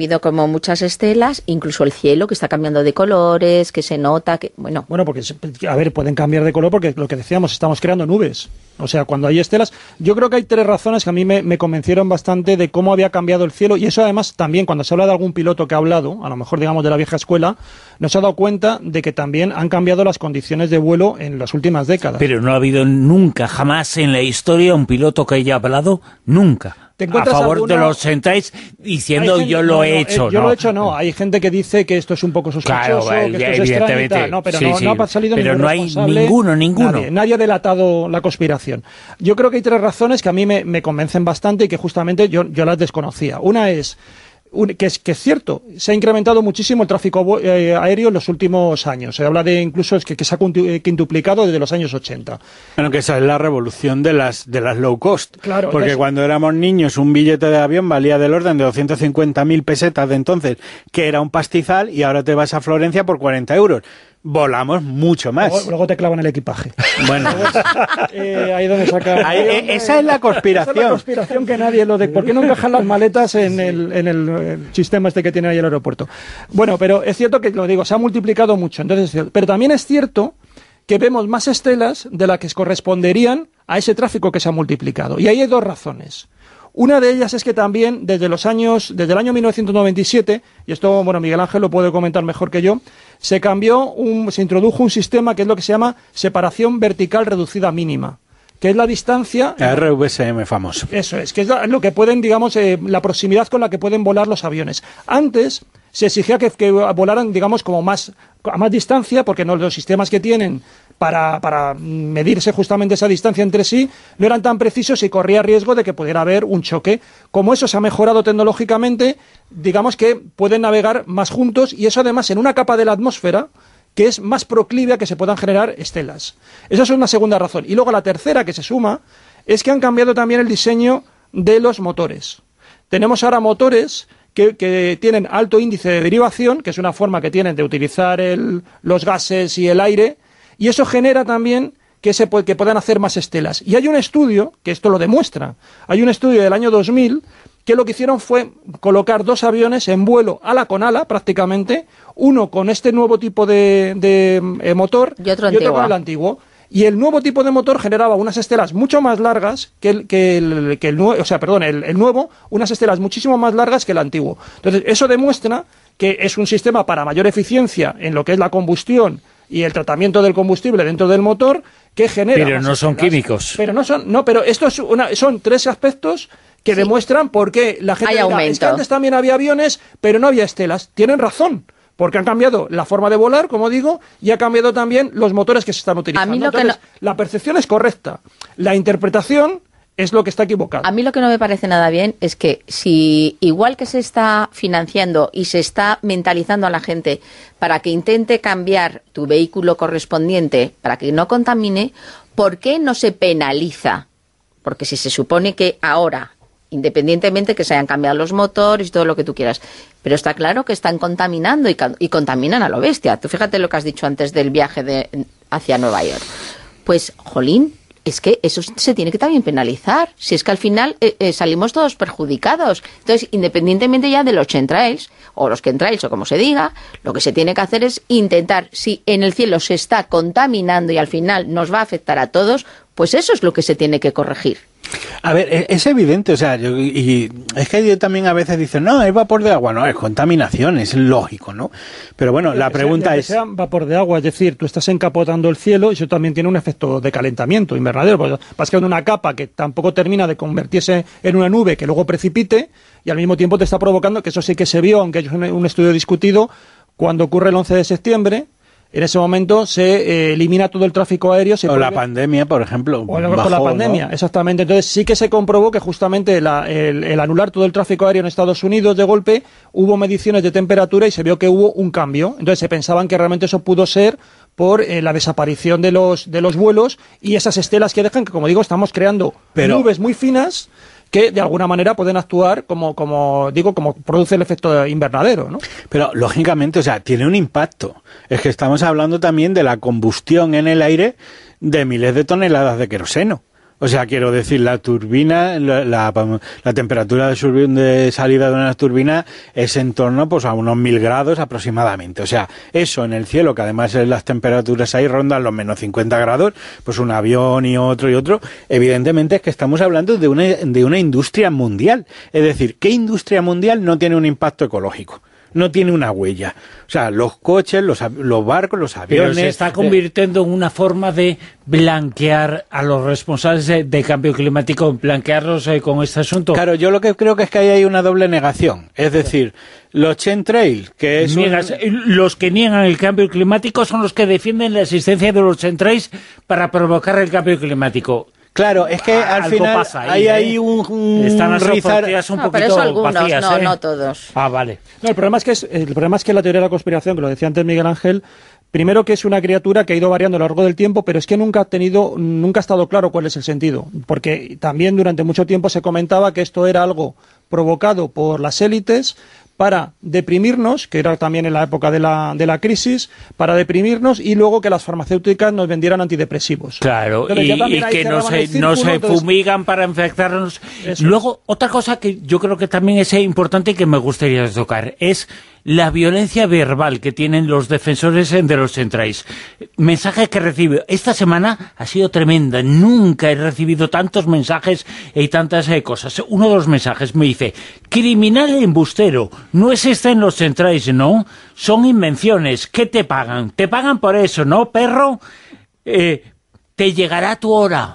habido como muchas estelas, incluso el cielo que está cambiando de colores, que se nota, que bueno... Bueno, porque, a ver, pueden cambiar de color porque lo que decíamos, estamos creando nubes. O sea, cuando hay estelas... Yo creo que hay tres razones que a mí me, me convencieron bastante de cómo había cambiado el cielo, y eso además también, cuando se habla de algún piloto que ha hablado, a lo mejor digamos de la vieja escuela, nos ha dado cuenta de que también han cambiado las condiciones de vuelo en las últimas décadas. Pero no ha habido nunca, jamás en la historia un piloto que haya hablado, nunca, a favor alguna... de los Sentais, diciendo gente, yo lo no, he hecho. Eh, yo no. lo he hecho, no. Hay gente que dice que esto es un poco sospechoso, claro, que esto es extraño y tal. No, pero sí, no, sí. no ha salido pero ningún no hay responsable. ninguno, ninguno. Nadie, nadie ha delatado la conspiración. Yo creo que hay tres razones que a mí me, me convencen bastante y que justamente yo, yo las desconocía. Una es... Que es, que es cierto, se ha incrementado muchísimo el tráfico eh, aéreo en los últimos años. Se habla de incluso es que, que se ha quintuplicado desde los años ochenta. Bueno, que esa es la revolución de las de las low cost. Claro, porque entonces, cuando éramos niños un billete de avión valía del orden de doscientas cincuenta mil pesetas de entonces, que era un pastizal, y ahora te vas a Florencia por cuarenta euros. Volamos mucho más. Luego, luego te clavan el equipaje. Bueno, eh, ahí donde saca. Ahí, eh, esa es la conspiración. Esa es la conspiración que nadie lo de. ¿Por qué no encajan las maletas en, el, en el, el sistema este que tiene ahí el aeropuerto? Bueno, pero es cierto que lo digo, se ha multiplicado mucho. Entonces, pero también es cierto que vemos más estelas de las que corresponderían a ese tráfico que se ha multiplicado. Y ahí hay dos razones. Una de ellas es que también desde los años, desde el año mil novecientos noventa y siete, y esto, bueno, Miguel Ángel lo puede comentar mejor que yo, se cambió, un, se introdujo un sistema que es lo que se llama separación vertical reducida mínima, que es la distancia... R V S M famoso. Eso es, que es lo que pueden, digamos, eh, la proximidad con la que pueden volar los aviones. Antes se exigía que, que volaran, digamos, como más, a más distancia, porque no, los sistemas que tienen para, para medirse justamente esa distancia entre sí no eran tan precisos y corría riesgo de que pudiera haber un choque. Como eso se ha mejorado tecnológicamente, digamos que pueden navegar más juntos, y eso además en una capa de la atmósfera que es más proclive a que se puedan generar estelas. Esa es una segunda razón. Y luego la tercera que se suma es que han cambiado también el diseño de los motores. Tenemos ahora motores que, que tienen alto índice de derivación, que es una forma que tienen de utilizar el, los gases y el aire, y eso genera también que, se, que puedan hacer más estelas. Y hay un estudio que esto lo demuestra. Hay un estudio del año dos mil que lo que hicieron fue colocar dos aviones en vuelo ala con ala, prácticamente, uno con este nuevo tipo de, de eh, motor y otro, y otro con el antiguo. Y el nuevo tipo de motor generaba unas estelas mucho más largas que el, que el, que el nuevo, o sea, perdón, el, el nuevo, unas estelas muchísimo más largas que el antiguo. Entonces, eso demuestra que es un sistema para mayor eficiencia en lo que es la combustión y el tratamiento del combustible dentro del motor, que genera... Pero no son estelas. químicos. Pero no son, no, pero esto es una, son tres aspectos que sí demuestran por qué la gente dirá, es que antes también había aviones, pero no había estelas. Tienen razón, porque han cambiado la forma de volar, como digo, y ha cambiado también los motores que se están utilizando. A mí lo Entonces, que no... la percepción es correcta, la interpretación es lo que está equivocado. A mí lo que no me parece nada bien es que si igual que se está financiando y se está mentalizando a la gente para que intente cambiar tu vehículo correspondiente para que no contamine, ¿por qué no se penaliza? Porque si se supone que ahora, independientemente que se hayan cambiado los motores y todo lo que tú quieras, pero está claro que están contaminando y, y contaminan a lo bestia. Tú fíjate lo que has dicho antes del viaje de, hacia Nueva York. Pues, jolín, es que eso se tiene que también penalizar. Si es que al final eh, eh, salimos todos perjudicados. Entonces, independientemente ya de los chemtrails, o los chemtrails, o como se diga, lo que se tiene que hacer es intentar, si en el cielo se está contaminando y al final nos va a afectar a todos, pues eso es lo que se tiene que corregir. A ver, es evidente, o sea, yo, y es que yo también a veces dicen, no, es vapor de agua, no, es contaminación, es lógico, ¿no? Pero bueno, la pregunta es... Que sea vapor de agua, es decir, tú estás encapotando el cielo y eso también tiene un efecto de calentamiento invernadero, porque vas creando una capa que tampoco termina de convertirse en una nube que luego precipite y al mismo tiempo te está provocando, que eso sí que se vio, aunque es un, un estudio discutido, cuando ocurre el once de septiembre. En ese momento se eh, elimina todo el tráfico aéreo. Se o puede... la pandemia, por ejemplo. O bajó, la pandemia, ¿no? Exactamente. Entonces sí que se comprobó que justamente la, el, el anular todo el tráfico aéreo en Estados Unidos de golpe, hubo mediciones de temperatura y se vio que hubo un cambio. Entonces se pensaban que realmente eso pudo ser por eh, la desaparición de los, de los vuelos y esas estelas que dejan, que como digo, estamos creando Pero... nubes muy finas que de alguna manera pueden actuar como, como digo, como produce el efecto invernadero, ¿no? Pero lógicamente, o sea, tiene un impacto. Es que estamos hablando también de la combustión en el aire de miles de toneladas de queroseno. O sea, quiero decir, la turbina, la, la, la temperatura de, sur, de salida de una turbina es en torno pues a unos mil grados aproximadamente. O sea, eso en el cielo, que además las temperaturas ahí rondan los menos cincuenta grados, pues un avión y otro y otro, evidentemente es que estamos hablando de una, de una industria mundial. Es decir, ¿qué industria mundial no tiene un impacto ecológico? No tiene una huella. O sea, los coches, los, los barcos, los aviones... Pero se está convirtiendo en una forma de blanquear a los responsables de, de cambio climático, blanquearlos eh, con este asunto. Claro, yo lo que creo que es que ahí hay una doble negación. Es decir, los chemtrails, que es Niegas, un... Los que niegan el cambio climático son los que defienden la existencia de los chemtrails para provocar el cambio climático. Claro, es que al Algo final pasa ahí, hay ¿eh? ahí un, un Están las rizar... fronteras un no, poquito pero eso algunos, vacías, no, ¿eh? no todos. Ah, vale. No, el problema es que es, el problema es que la teoría de la conspiración, que lo decía antes Miguel Ángel, primero que es una criatura que ha ido variando a lo largo del tiempo, pero es que nunca ha tenido, nunca ha estado claro cuál es el sentido, porque también durante mucho tiempo se comentaba que esto era algo provocado por las élites para deprimirnos, que era también en la época de la, de la crisis, para deprimirnos y luego que las farmacéuticas nos vendieran antidepresivos. Claro, Entonces, y, y que no se, círculo, no se entonces... fumigan para infectarnos. Eso luego, es. Otra cosa que yo creo que también es importante y que me gustaría tocar, es la violencia verbal que tienen los defensores de los chemtrails. Mensajes que recibo esta semana ha sido tremenda. Nunca he recibido tantos mensajes y tantas eh, cosas. Uno de los mensajes me dice: criminal e embustero, no existen los chemtrails, ¿no? Son invenciones. ¿Qué te pagan? Te pagan por eso, ¿no, perro? Eh, te llegará tu hora.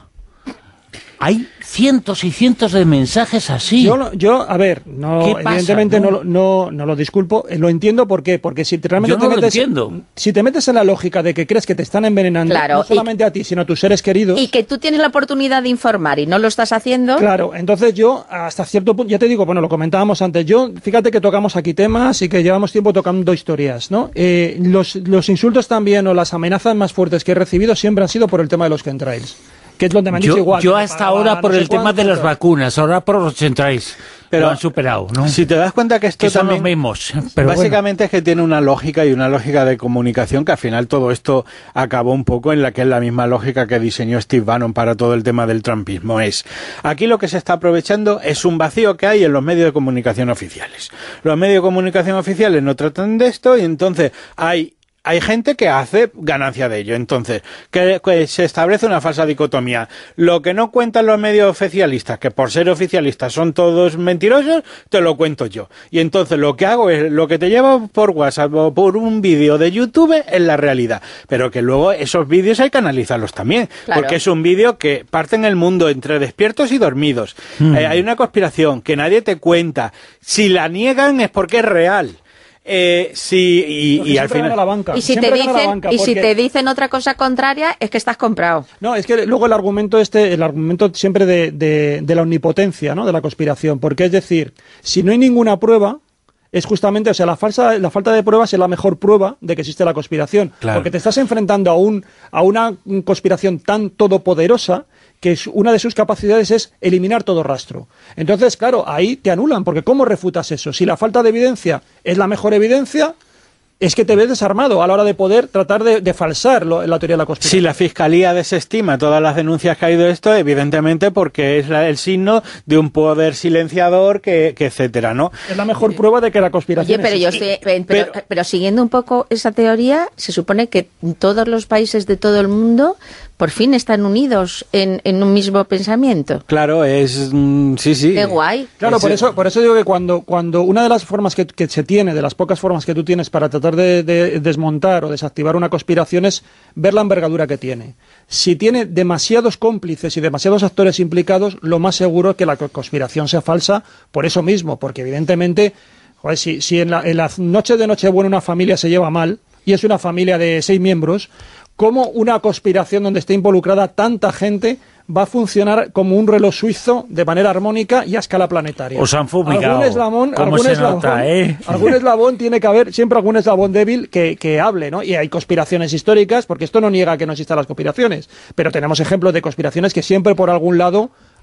Hay cientos y cientos de mensajes así. Yo, yo a ver, no, evidentemente ¿no? No, no, no lo disculpo, lo entiendo, ¿por qué? Porque si te, realmente yo no te metes, lo entiendo. Si te metes en la lógica de que crees que te están envenenando, claro, no solamente a ti, sino a tus seres queridos... Y que tú tienes la oportunidad de informar y no lo estás haciendo... Claro, entonces yo, hasta cierto punto, ya te digo, bueno, lo comentábamos antes, yo, fíjate que tocamos aquí temas y que llevamos tiempo tocando historias, ¿no? Eh, los, los insultos también o las amenazas más fuertes que he recibido siempre han sido por el tema de los chemtrails. Que es donde me han yo, dicho igual. Yo hasta ahora por no el tema cuánto, de las vacunas, ahora por los chemtrails. Pero lo han superado, ¿no? Si te das cuenta que esto que son también, los mismos. Pero básicamente bueno. Es que tiene una lógica y una lógica de comunicación que al final todo esto acabó un poco en la que es la misma lógica que diseñó Steve Bannon para todo el tema del trumpismo. Es, aquí lo que se está aprovechando es un vacío que hay en los medios de comunicación oficiales. Los medios de comunicación oficiales no tratan de esto y entonces hay Hay gente que hace ganancia de ello. Entonces, que, que se establece una falsa dicotomía. Lo que no cuentan los medios oficialistas, que por ser oficialistas son todos mentirosos, te lo cuento yo. Y entonces lo que hago es, lo que te llevo por WhatsApp o por un vídeo de YouTube es la realidad. Pero que luego esos vídeos hay que analizarlos también. Claro. Porque es un vídeo que parte en el mundo entre despiertos y dormidos. Mm. Eh, hay una conspiración que nadie te cuenta. Si la niegan es porque es real. Eh, sí, y, y al final... La banca. Y, si te, dicen, banca y porque... si te dicen otra cosa contraria, es que estás comprado. No, es que luego el argumento este, el argumento siempre de, de, de la omnipotencia, ¿no?, de la conspiración, porque es decir, si no hay ninguna prueba, es justamente, o sea, la falsa, la falta de pruebas es la mejor prueba de que existe la conspiración. Claro. Porque te estás enfrentando a, un, a una conspiración tan todopoderosa que es, una de sus capacidades es eliminar todo rastro. Entonces, claro, ahí te anulan, porque ¿cómo refutas eso? Si la falta de evidencia es la mejor evidencia, es que te ves desarmado a la hora de poder tratar de, de falsar lo, la teoría de la conspiración. Si la Fiscalía desestima todas las denuncias que ha ido esto, evidentemente porque es la, el signo de un poder silenciador, que, que etcétera, ¿no? Es la mejor prueba de que la conspiración... Oye, pero, yo estoy, pero, pero, pero, pero siguiendo un poco esa teoría, se supone que todos los países de todo el mundo por fin están unidos en, en un mismo pensamiento. Claro, es... Mm, sí, sí. Qué guay. Claro, es, por eso, por eso digo que cuando, cuando una de las formas que, que se tiene, de las pocas formas que tú tienes para tratar de, de desmontar o desactivar una conspiración es ver la envergadura que tiene. Si tiene demasiados cómplices y demasiados actores implicados, lo más seguro es que la conspiración sea falsa por eso mismo, porque evidentemente, joder, si, si en, la, en las noches de Nochebuena una familia se lleva mal, y es una familia de seis miembros, ¿cómo una conspiración donde esté involucrada tanta gente va a funcionar como un reloj suizo de manera armónica y a escala planetaria? Os han fumigado. Algún eslabón, algún se eslabón, nota, ¿eh? algún eslabón tiene que haber, siempre algún eslabón débil que, que hable, ¿no? Y hay conspiraciones históricas, porque esto no niega que no existan las conspiraciones, pero tenemos ejemplos de conspiraciones que siempre por algún lado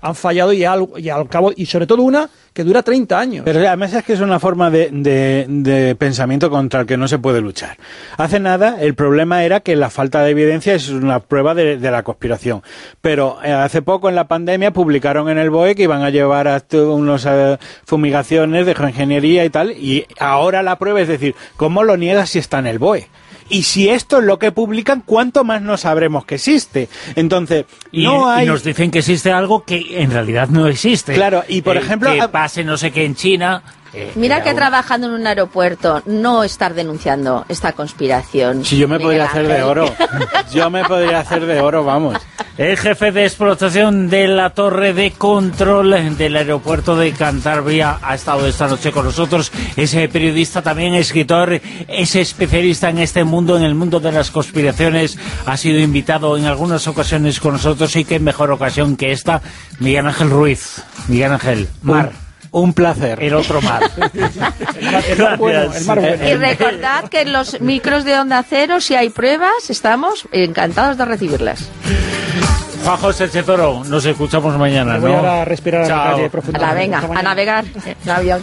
han fallado y al, y al cabo, y sobre todo una que dura treinta años. Pero además es que es una forma de, de, de pensamiento contra el que no se puede luchar. Hace nada el problema era que la falta de evidencia es una prueba de, de la conspiración. Pero eh, hace poco en la pandemia publicaron en el B O E que iban a llevar a unas uh, fumigaciones de geoingeniería y tal, y ahora la prueba es decir, ¿cómo lo niegas si está en el B O E? Y si esto es lo que publican, ¿cuánto más no sabremos que existe? Entonces, y, no hay... y nos dicen que existe algo que en realidad no existe. Claro, y por eh, ejemplo... Que pase no sé qué en China... Eh, Mira que una... trabajando en un aeropuerto, no estar denunciando esta conspiración. Si yo me Miguel podría hacer Ángel. de oro. Yo me podría hacer de oro, vamos. El jefe de explotación de la torre de control del aeropuerto de Cantabria ha estado esta noche con nosotros. Es periodista, también escritor, es especialista en este mundo, en el mundo de las conspiraciones. Ha sido invitado en algunas ocasiones con nosotros y qué mejor ocasión que esta. Miguel Ángel Ruiz. Miguel Ángel, Mar. Un placer. El otro mar. el, mar el mar bueno, el mar bueno. Y recordad que en los micros de Onda Cero, si hay pruebas, estamos encantados de recibirlas. Juan José Chetoro, nos escuchamos mañana, Me voy ¿no? ahora a respirar Chao. a la calle A profundamente. la venga, a navegar en avión.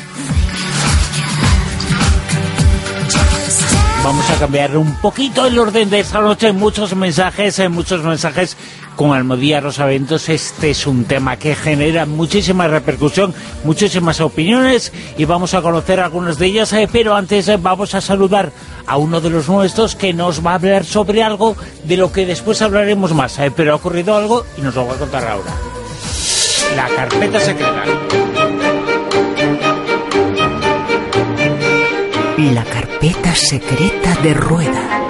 Vamos a cambiar un poquito el orden de esta noche. Muchos mensajes, eh, muchos mensajes con Almodía Rosaventos. Este es un tema que genera muchísima repercusión, muchísimas opiniones y vamos a conocer algunas de ellas, eh, pero antes eh, vamos a saludar a uno de los nuestros que nos va a hablar sobre algo de lo que después hablaremos más, eh, pero ha ocurrido algo y nos lo va a contar ahora. La carpeta secreta. La carpeta secreta de Rueda.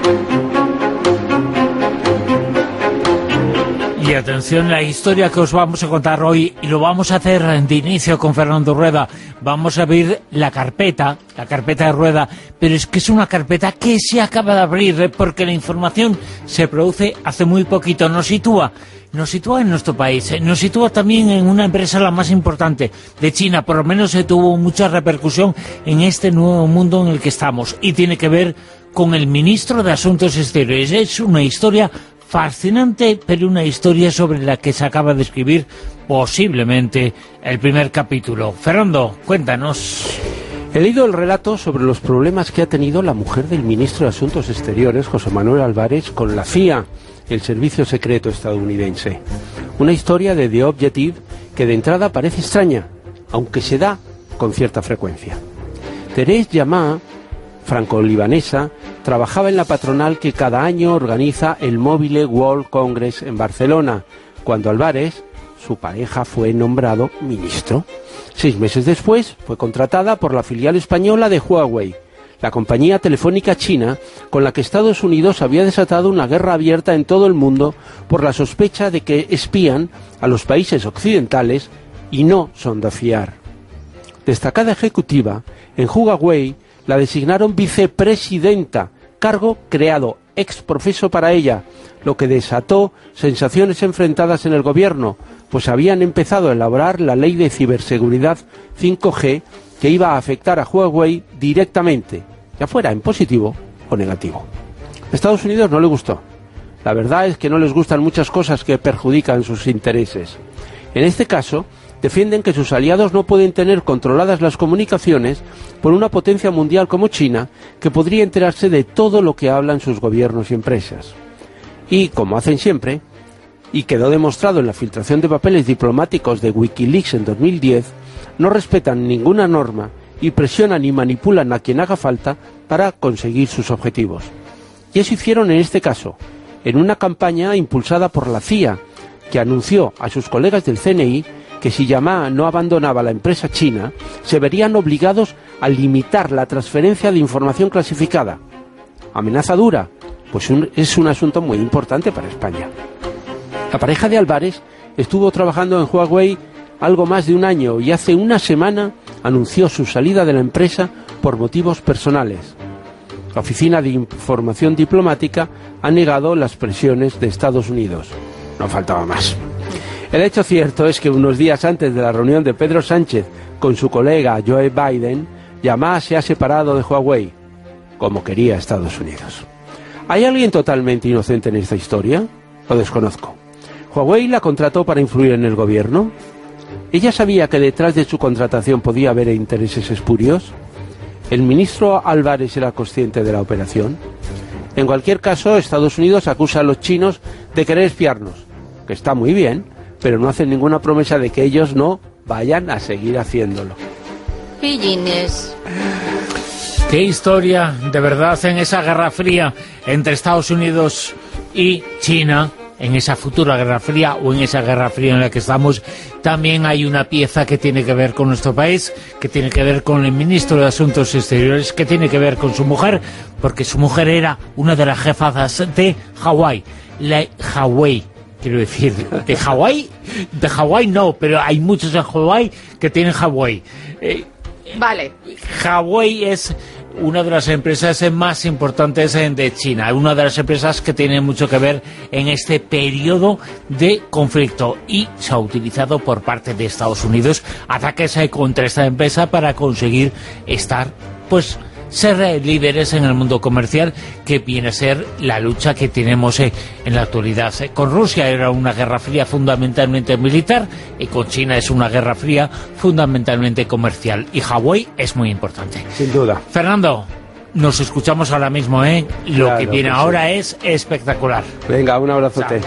Y atención, la historia que os vamos a contar hoy, y lo vamos a hacer de inicio con Fernando Rueda. Vamos a abrir la carpeta, la carpeta de Rueda, pero es que es una carpeta que se acaba de abrir, ¿eh? Porque la información se produce hace muy poquito. Nos sitúa, nos sitúa en nuestro país, ¿eh? Nos sitúa también en una empresa la más importante de China, por lo menos se tuvo mucha repercusión en este nuevo mundo en el que estamos, y tiene que ver con el ministro de Asuntos Exteriores. Es una historia fascinante, pero una historia sobre la que se acaba de escribir posiblemente el primer capítulo. Fernando, cuéntanos. He leído el relato sobre los problemas que ha tenido la mujer del ministro de Asuntos Exteriores, José Manuel Álvarez, con la C I A, el servicio secreto estadounidense. Una historia de The Objective que de entrada parece extraña, aunque se da con cierta frecuencia. Thérèse Llamas, franco-libanesa, trabajaba en la patronal que cada año organiza el Mobile World Congress en Barcelona, cuando Álvarez, su pareja, fue nombrado ministro. Seis meses después fue contratada por la filial española de Huawei, la compañía telefónica china con la que Estados Unidos había desatado una guerra abierta en todo el mundo por la sospecha de que espían a los países occidentales y no son de fiar. Destacada ejecutiva, en Huawei la designaron vicepresidenta, cargo creado ex profeso para ella, lo que desató sensaciones enfrentadas en el gobierno, pues habían empezado a elaborar la ley de ciberseguridad cinco G que iba a afectar a Huawei directamente, ya fuera en positivo o negativo. A Estados Unidos no le gustó. La verdad es que no les gustan muchas cosas que perjudican sus intereses. En este caso, defienden que sus aliados no pueden tener controladas las comunicaciones por una potencia mundial como China, que podría enterarse de todo lo que hablan sus gobiernos y empresas. Y, como hacen siempre, y quedó demostrado en la filtración de papeles diplomáticos de Wikileaks en dos mil diez, no respetan ninguna norma y presionan y manipulan a quien haga falta para conseguir sus objetivos. Y eso hicieron en este caso, en una campaña impulsada por la C I A, que anunció a sus colegas del C N I que si Llamas no abandonaba la empresa china, se verían obligados a limitar la transferencia de información clasificada. Amenaza dura, pues un, es un asunto muy importante para España. La pareja de Álvarez estuvo trabajando en Huawei algo más de un año y hace una semana anunció su salida de la empresa por motivos personales. La Oficina de Información Diplomática ha negado las presiones de Estados Unidos. No faltaba más. El hecho cierto es que unos días antes de la reunión de Pedro Sánchez con su colega Joe Biden, Llamas se ha separado de Huawei, como quería Estados Unidos. ¿Hay alguien totalmente inocente en esta historia? Lo desconozco. ¿Huawei la contrató para influir en el gobierno? ¿Ella sabía que detrás de su contratación podía haber intereses espurios? ¿El ministro Álvarez era consciente de la operación? En cualquier caso, Estados Unidos acusa a los chinos de querer espiarnos, que está muy bien, pero no hacen ninguna promesa de que ellos no vayan a seguir haciéndolo. Pillines. Qué historia, de verdad, en esa guerra fría entre Estados Unidos y China, en esa futura guerra fría o en esa guerra fría en la que estamos, también hay una pieza que tiene que ver con nuestro país, que tiene que ver con el ministro de Asuntos Exteriores, que tiene que ver con su mujer, porque su mujer era una de las jefazas de Hawái, la Hawái. Quiero decir, de Hawái, de Hawái no, pero hay muchos en Hawái que tienen Hawái. Eh, Vale. Hawái es una de las empresas más importantes de China, una de las empresas que tiene mucho que ver en este periodo de conflicto, y se ha utilizado por parte de Estados Unidos ataques contra esta empresa para conseguir estar, pues, ser líderes en el mundo comercial, que viene a ser la lucha que tenemos eh, en la actualidad. Eh, con Rusia era una guerra fría fundamentalmente militar, y con China es una guerra fría fundamentalmente comercial, y Hawái es muy importante. Sin duda. Fernando, nos escuchamos ahora mismo, ¿eh? Lo Claro que viene que ahora sí. es espectacular. Venga, un abrazote.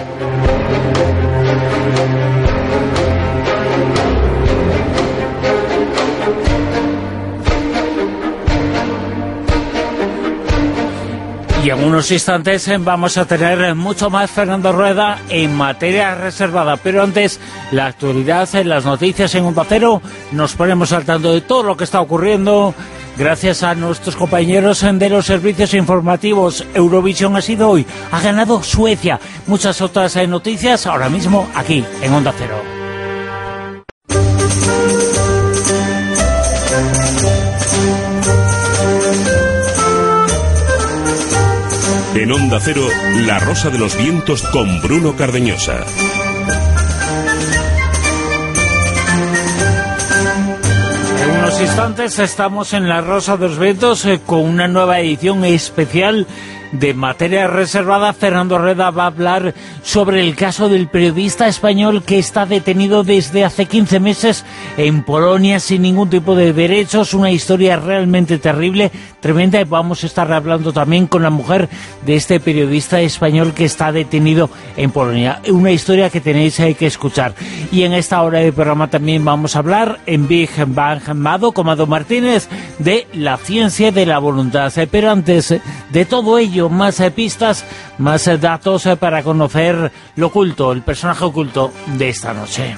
Y en unos instantes vamos a tener mucho más Fernando Rueda en materia reservada. Pero antes, la actualidad, las noticias en Onda Cero. Nos ponemos al tanto de todo lo que está ocurriendo gracias a nuestros compañeros de los servicios informativos. Eurovisión ha sido hoy, ha ganado Suecia. Muchas otras noticias ahora mismo aquí en Onda Cero. En Onda Cero, La Rosa de los Vientos con Bruno Cardeñosa. En unos instantes estamos en La Rosa de los Vientos eh, con una nueva edición especial de Materia Reservada. Fernando Rueda va a hablar sobre el caso del periodista español que está detenido desde hace quince meses en Polonia sin ningún tipo de derechos. Una historia realmente terrible, tremenda. Y vamos a estar hablando también con la mujer de este periodista español que está detenido en Polonia. Una historia que tenéis que escuchar. Y en esta hora de programa también vamos a hablar en Big Bang Mado con Mado Martínez de la ciencia de la voluntad. Pero antes de todo ello, más eh, pistas, más eh, datos eh, para conocer lo oculto, el personaje oculto de esta noche.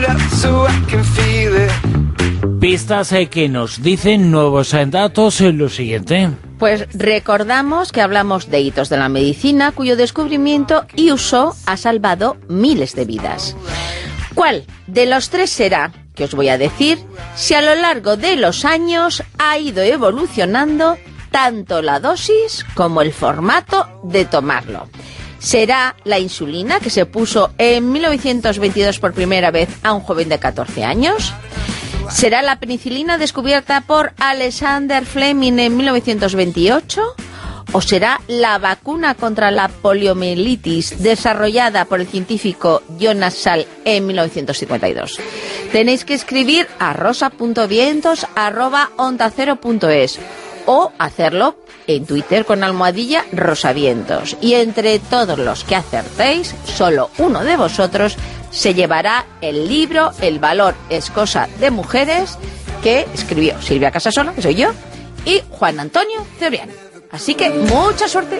Pistas eh, que nos dicen nuevos eh, datos, eh, lo siguiente. Pues recordamos que hablamos de hitos de la medicina cuyo descubrimiento y uso ha salvado miles de vidas. ¿Cuál de los tres será? Que os voy a decir si a lo largo de los años ha ido evolucionando tanto la dosis como el formato de tomarlo. ¿Será la insulina, que se puso en mil novecientos veintidós por primera vez a un joven de catorce años? ¿Será la penicilina descubierta por Alexander Fleming en mil novecientos veintiocho? ¿O será la vacuna contra la poliomielitis desarrollada por el científico Jonas Salk en mil novecientos cincuenta y dos? Tenéis que escribir a rosa.vientos arroba onda cero punto es o hacerlo en Twitter con almohadilla rosavientos. Y entre todos los que acertéis, solo uno de vosotros se llevará el libro El valor es cosa de mujeres, que escribió Silvia Casasola, que soy yo, y Juan Antonio Cebrián. Así que mucha suerte.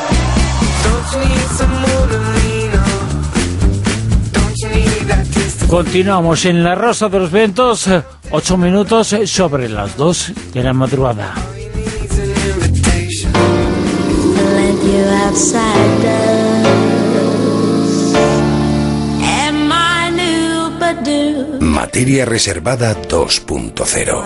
Continuamos en La Rosa de los Vientos, ocho minutos sobre las dos de la madrugada. Materia reservada dos punto cero.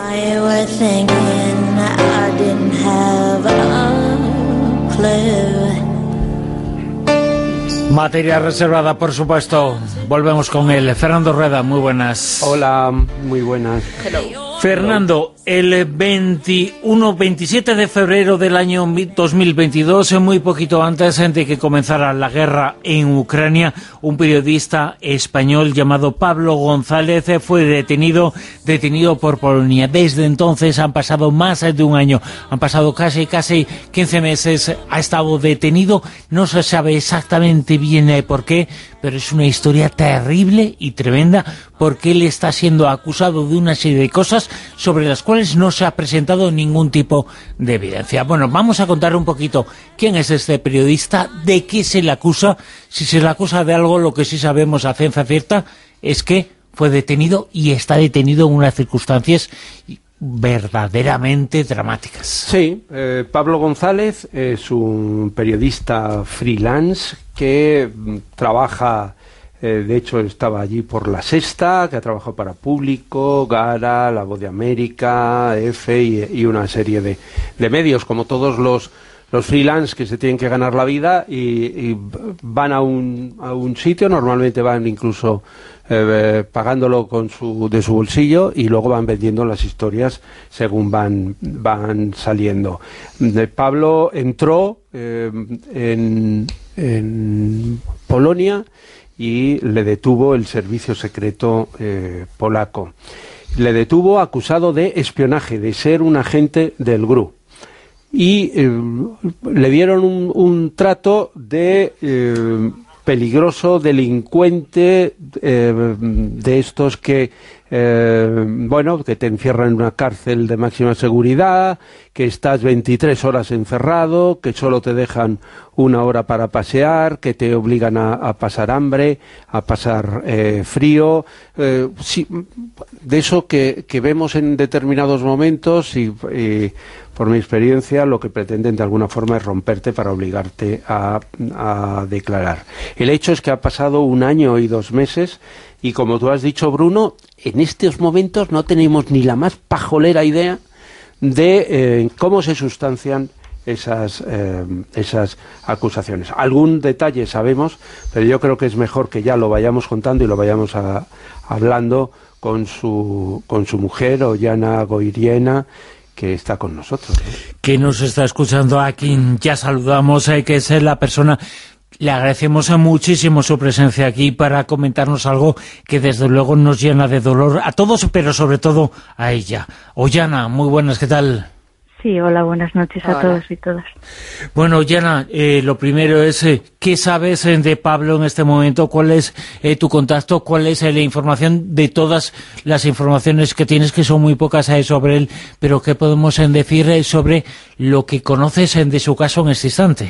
Materia reservada, por supuesto. Volvemos con él. Fernando Rueda, muy buenas. Hola, muy buenas. Hello. Fernando, el veintiuno, veintisiete de febrero del año dos mil veintidós, muy poquito antes de que comenzara la guerra en Ucrania, un periodista español llamado Pablo González fue detenido, detenido por Polonia. Desde entonces han pasado más de un año, han pasado casi, casi quince meses, ha estado detenido, no se sabe exactamente bien por qué, pero es una historia terrible y tremenda, porque él está siendo acusado de una serie de cosas sobre las cuales no se ha presentado ningún tipo de evidencia. Bueno, vamos a contar un poquito quién es este periodista, de qué se le acusa. Si se le acusa de algo, lo que sí sabemos a ciencia cierta es que fue detenido y está detenido en unas circunstancias verdaderamente dramáticas. Sí, eh, Pablo González es un periodista freelance que trabaja, eh, de hecho estaba allí por La Sexta, que ha trabajado para Público, Gara, La Voz de América, EFE y, y una serie de, de medios, como todos los, los freelance que se tienen que ganar la vida y, y van a un, a un sitio, normalmente van incluso Eh, pagándolo con su, de su bolsillo, y luego van vendiendo las historias según van, van saliendo. De Pablo entró eh, en, en Polonia y le detuvo el servicio secreto eh, polaco. Le detuvo acusado de espionaje, de ser un agente del G R U. Y eh, le dieron un, un trato de Eh, peligroso, delincuente, eh, de estos que, eh, bueno, que te encierran en una cárcel de máxima seguridad, que estás veintitrés horas encerrado, que solo te dejan una hora para pasear, que te obligan a, a pasar hambre, a pasar eh, frío, eh, sí, de eso que, que vemos en determinados momentos y, y por mi experiencia, lo que pretenden de alguna forma es romperte para obligarte a, a declarar. El hecho es que ha pasado un año y dos meses y, como tú has dicho, Bruno, en estos momentos no tenemos ni la más pajolera idea de eh, cómo se sustancian esas, eh, esas acusaciones. Algún detalle sabemos, pero yo creo que es mejor que ya lo vayamos contando y lo vayamos a, hablando con su, con su mujer, Ollana Goiriena, que está con nosotros, ¿no? Que nos está escuchando, a quien ya saludamos, eh, que es la persona. Le agradecemos muchísimo su presencia aquí para comentarnos algo que desde luego nos llena de dolor a todos, pero sobre todo a ella. Ollana, muy buenas, ¿qué tal? Sí, hola, buenas noches a Hola. todos y todas. Bueno, Ollana, eh, lo primero es, eh, ¿qué sabes eh, de Pablo en este momento? ¿Cuál es eh, tu contacto? ¿Cuál es eh, la información de todas las informaciones que tienes, que son muy pocas eh, sobre él? Pero ¿qué podemos eh, decir eh, sobre lo que conoces eh, de su caso en este instante?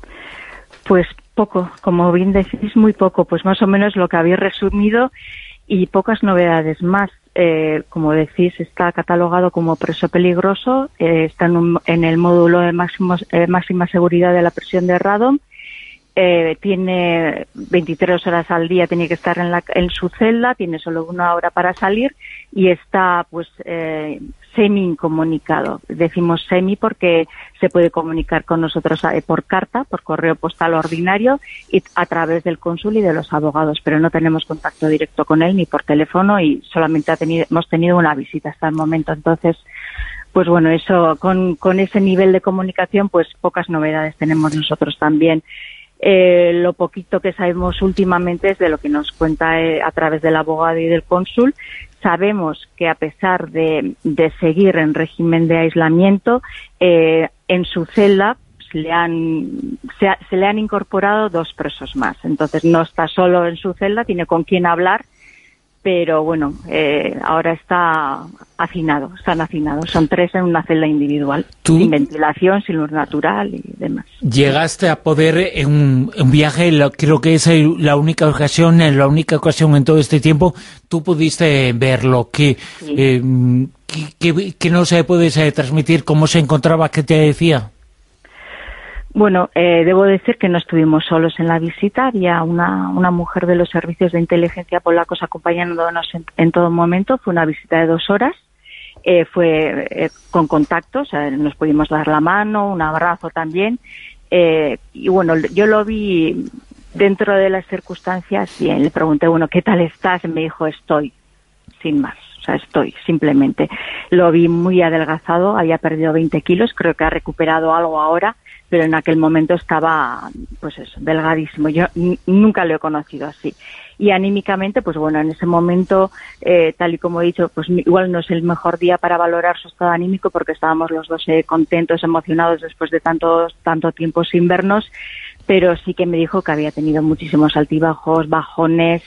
Pues poco, como bien decís, muy poco, pues más o menos lo que habéis resumido y pocas novedades más. Eh, como decís, está catalogado como preso peligroso, eh, está en, un, en el módulo de máximos, eh, máxima seguridad de la prisión de Radom, eh, tiene veintitrés horas al día, tiene que estar en, la, en su celda, tiene solo una hora para salir y está pues eh, semi-incomunicado. Decimos semi porque se puede comunicar con nosotros eh, por carta, por correo postal ordinario y a través del cónsul y de los abogados, pero no tenemos contacto directo con él ni por teléfono y solamente ha tenido, hemos tenido una visita hasta el momento. Entonces, pues bueno, eso con, con ese nivel de comunicación, pues pocas novedades tenemos nosotros también. Eh, lo poquito que sabemos últimamente es de lo que nos cuenta eh, a través del abogado y del cónsul. Sabemos que a pesar de, de seguir en régimen de aislamiento, eh, en su celda pues, le han, se, ha, se le han incorporado dos presos más. Entonces no está solo en su celda, tiene con quién hablar, pero bueno, eh, ahora está hacinado, están hacinados. Son tres en una celda individual, ¿Tú? Sin ventilación, sin luz natural y demás. Llegaste a poder en un, un viaje, lo, creo que es la única ocasión, la única ocasión en todo este tiempo, tú pudiste verlo, que, Sí. eh, que, que, que no se puede eh, transmitir, cómo se encontraba, qué te decía. Bueno, eh, debo decir que no estuvimos solos en la visita, había una, una mujer de los servicios de inteligencia polacos acompañándonos en, en todo momento. Fue una visita de dos horas, eh, fue eh, con contacto, o sea, nos pudimos dar la mano, un abrazo también, eh, y bueno, yo lo vi dentro de las circunstancias bien. Le pregunté, bueno, ¿qué tal estás? Y me dijo, estoy, sin más. O sea, estoy, simplemente. Lo vi muy adelgazado, había perdido veinte kilos, creo que ha recuperado algo ahora, pero en aquel momento estaba, pues eso, delgadísimo. Yo n- nunca lo he conocido así. Y anímicamente, pues bueno, en ese momento, eh, tal y como he dicho, pues igual no es el mejor día para valorar su estado anímico, porque estábamos los dos eh, contentos, emocionados después de tanto, tanto tiempo sin vernos, pero sí que me dijo que había tenido muchísimos altibajos, bajones,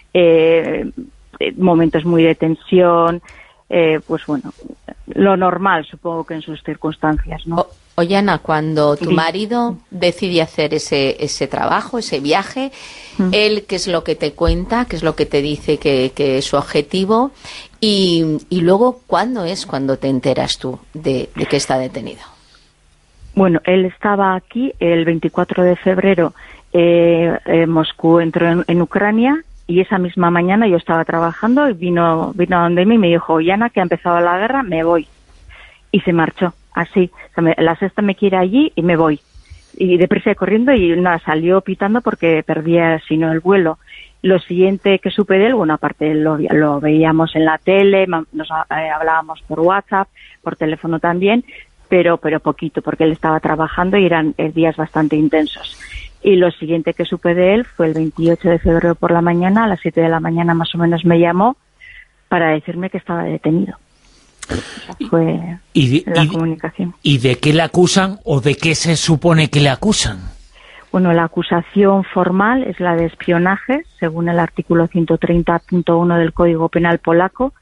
eh, momentos muy de tensión, eh, pues bueno, lo normal, supongo que en sus circunstancias, ¿no? O, Ollana, cuando tu Sí. marido decide hacer ese, ese trabajo, ese viaje, Mm. él, ¿qué es lo que te cuenta? ¿Qué es lo que te dice que, que es su objetivo? Y, y luego, ¿cuándo es cuando te enteras tú de, de que está detenido? Bueno, él estaba aquí el veinticuatro de febrero, eh, eh, Moscú entró en, en Ucrania, y esa misma mañana yo estaba trabajando y vino, vino a donde mí y me dijo, Ollana, que ha empezado la guerra, me voy. Y se marchó, así. O sea, me, la sexta me quiere allí y me voy. Y deprisa corriendo y nada, salió pitando porque perdía, si no, el vuelo. Lo siguiente que supe de él, bueno, aparte lo, lo veíamos en la tele, nos eh, hablábamos por WhatsApp, por teléfono también, pero pero poquito, porque él estaba trabajando y eran eh, días bastante intensos. Y lo siguiente que supe de él fue el veintiocho de febrero por la mañana, a las siete de la mañana más o menos me llamó para decirme que estaba detenido. O sea, fue ¿Y de, la y, comunicación. ¿Y de qué le acusan o de qué se supone que le acusan? Bueno, la acusación formal es la de espionaje, según el artículo ciento treinta punto uno del Código Penal polaco,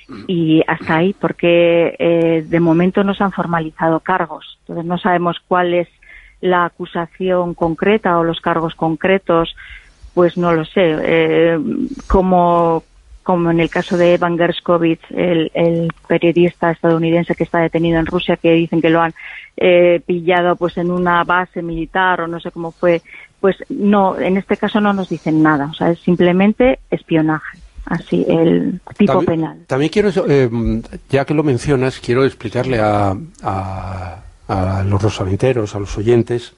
y hasta ahí, porque eh, de momento no se han formalizado cargos. Entonces no sabemos cuál es la acusación concreta o los cargos concretos, pues no lo sé. Eh, como, como en el caso de Evan Gershkovich, el, el periodista estadounidense que está detenido en Rusia, que dicen que lo han eh, pillado pues en una base militar o no sé cómo fue, pues no, en este caso no nos dicen nada, o sea, es simplemente espionaje. Así, el tipo también, penal. También quiero, eh, ya que lo mencionas, quiero explicarle a, a, a los rosaventeros, a los oyentes,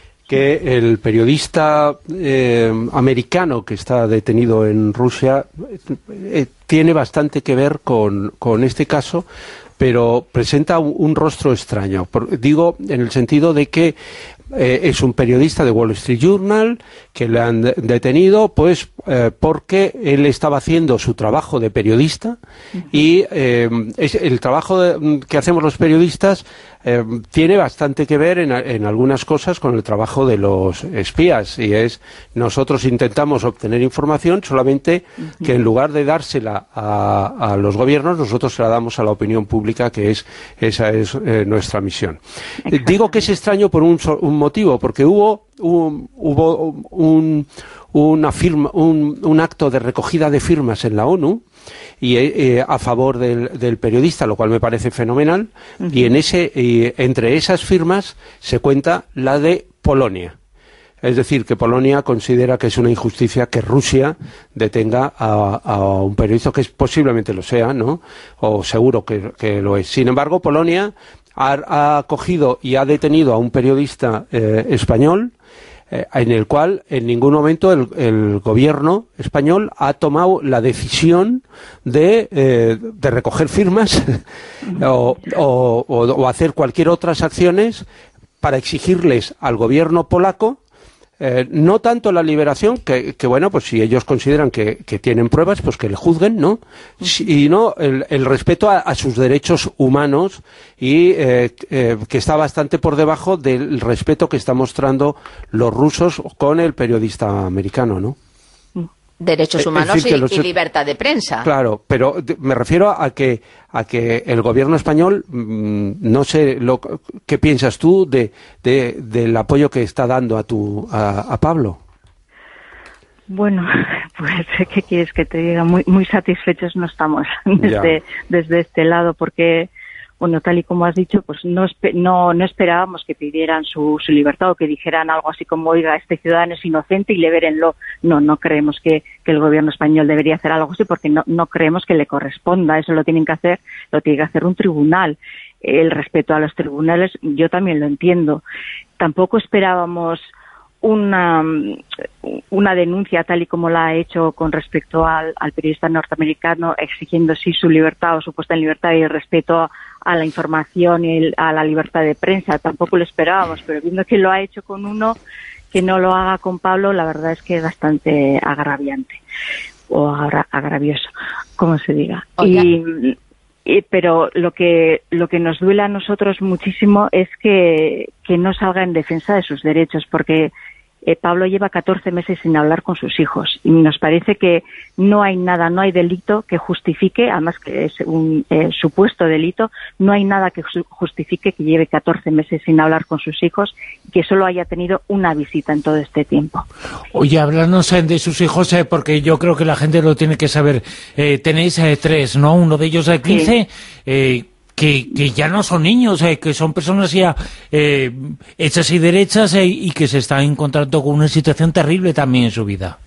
que el periodista eh, americano que está detenido en Rusia eh, tiene bastante que ver con, con este caso, pero presenta un, un rostro extraño. Por, digo, en el sentido de que eh, es un periodista de Wall Street Journal que le han de detenido pues eh, porque él estaba haciendo su trabajo de periodista. Uh-huh. Y eh, es, el trabajo de, que hacemos los periodistas eh, tiene bastante que ver en, en algunas cosas con el trabajo de los espías, y es, nosotros intentamos obtener información, solamente uh-huh. que en lugar de dársela a, a los gobiernos, nosotros se la damos a la opinión pública, que es esa es eh, nuestra misión. Digo que es extraño por un, un motivo, porque hubo un, hubo un, una firma, un, un acto de recogida de firmas en la ONU y eh, a favor del, del periodista, lo cual me parece fenomenal. Uh-huh. Y en ese eh, entre esas firmas se cuenta la de Polonia. Es decir, que Polonia considera que es una injusticia que Rusia detenga a, a un periodista, que es, posiblemente lo sea, ¿no? O seguro que, que lo es. Sin embargo, Polonia ha, ha cogido y ha detenido a un periodista eh, español, eh, en el cual en ningún momento el, el gobierno español ha tomado la decisión de, eh, de recoger firmas o, o, o, o hacer cualquier otras acciones para exigirles al gobierno polaco Eh, no tanto la liberación, que, que bueno, pues si ellos consideran que, que tienen pruebas, pues que le juzguen, ¿no? Y no el, el respeto a, a sus derechos humanos, y eh, eh, que está bastante por debajo del respeto que están mostrando los rusos con el periodista americano, ¿no? Derechos humanos en fin, y, los... y libertad de prensa. Claro, pero me refiero a que a que el gobierno español, mmm, no sé lo qué piensas tú de, de del apoyo que está dando a tu a, a Pablo. Bueno, pues qué quieres que te diga, muy muy satisfechos no estamos desde desde este lado, porque bueno, tal y como has dicho, pues no no no esperábamos que pidieran su, su libertad o que dijeran algo así como, oiga, este ciudadano es inocente y libérenlo. No, no creemos que, que el gobierno español debería hacer algo así, porque no, no creemos que le corresponda. Eso lo tienen que hacer, lo tiene que hacer un tribunal. El respeto a los tribunales, yo también lo entiendo. Tampoco esperábamos una, una denuncia tal y como la ha hecho con respecto al, al periodista norteamericano, exigiendo sí su libertad o su puesta en libertad y el respeto a la información y el, a la libertad de prensa. Tampoco lo esperábamos, pero viendo que lo ha hecho con uno, que no lo haga con Pablo, la verdad es que es bastante agraviante o agra, agravioso, como se diga. Y, y, pero lo que lo que nos duele a nosotros muchísimo es que, que no salga en defensa de sus derechos, porque Eh, Pablo lleva catorce meses sin hablar con sus hijos y nos parece que no hay nada, no hay delito que justifique, además que es un eh, supuesto delito, no hay nada que justifique que lleve catorce meses sin hablar con sus hijos y que solo haya tenido una visita en todo este tiempo. Oye, háblanos eh, de sus hijos, eh, porque yo creo que la gente lo tiene que saber. Eh, tenéis eh, tres, ¿no? Uno de ellos de quince... Sí. Eh, Que, que ya no son niños, eh, que son personas ya eh, hechas y derechas eh, y que se están encontrando con una situación terrible también en su vida.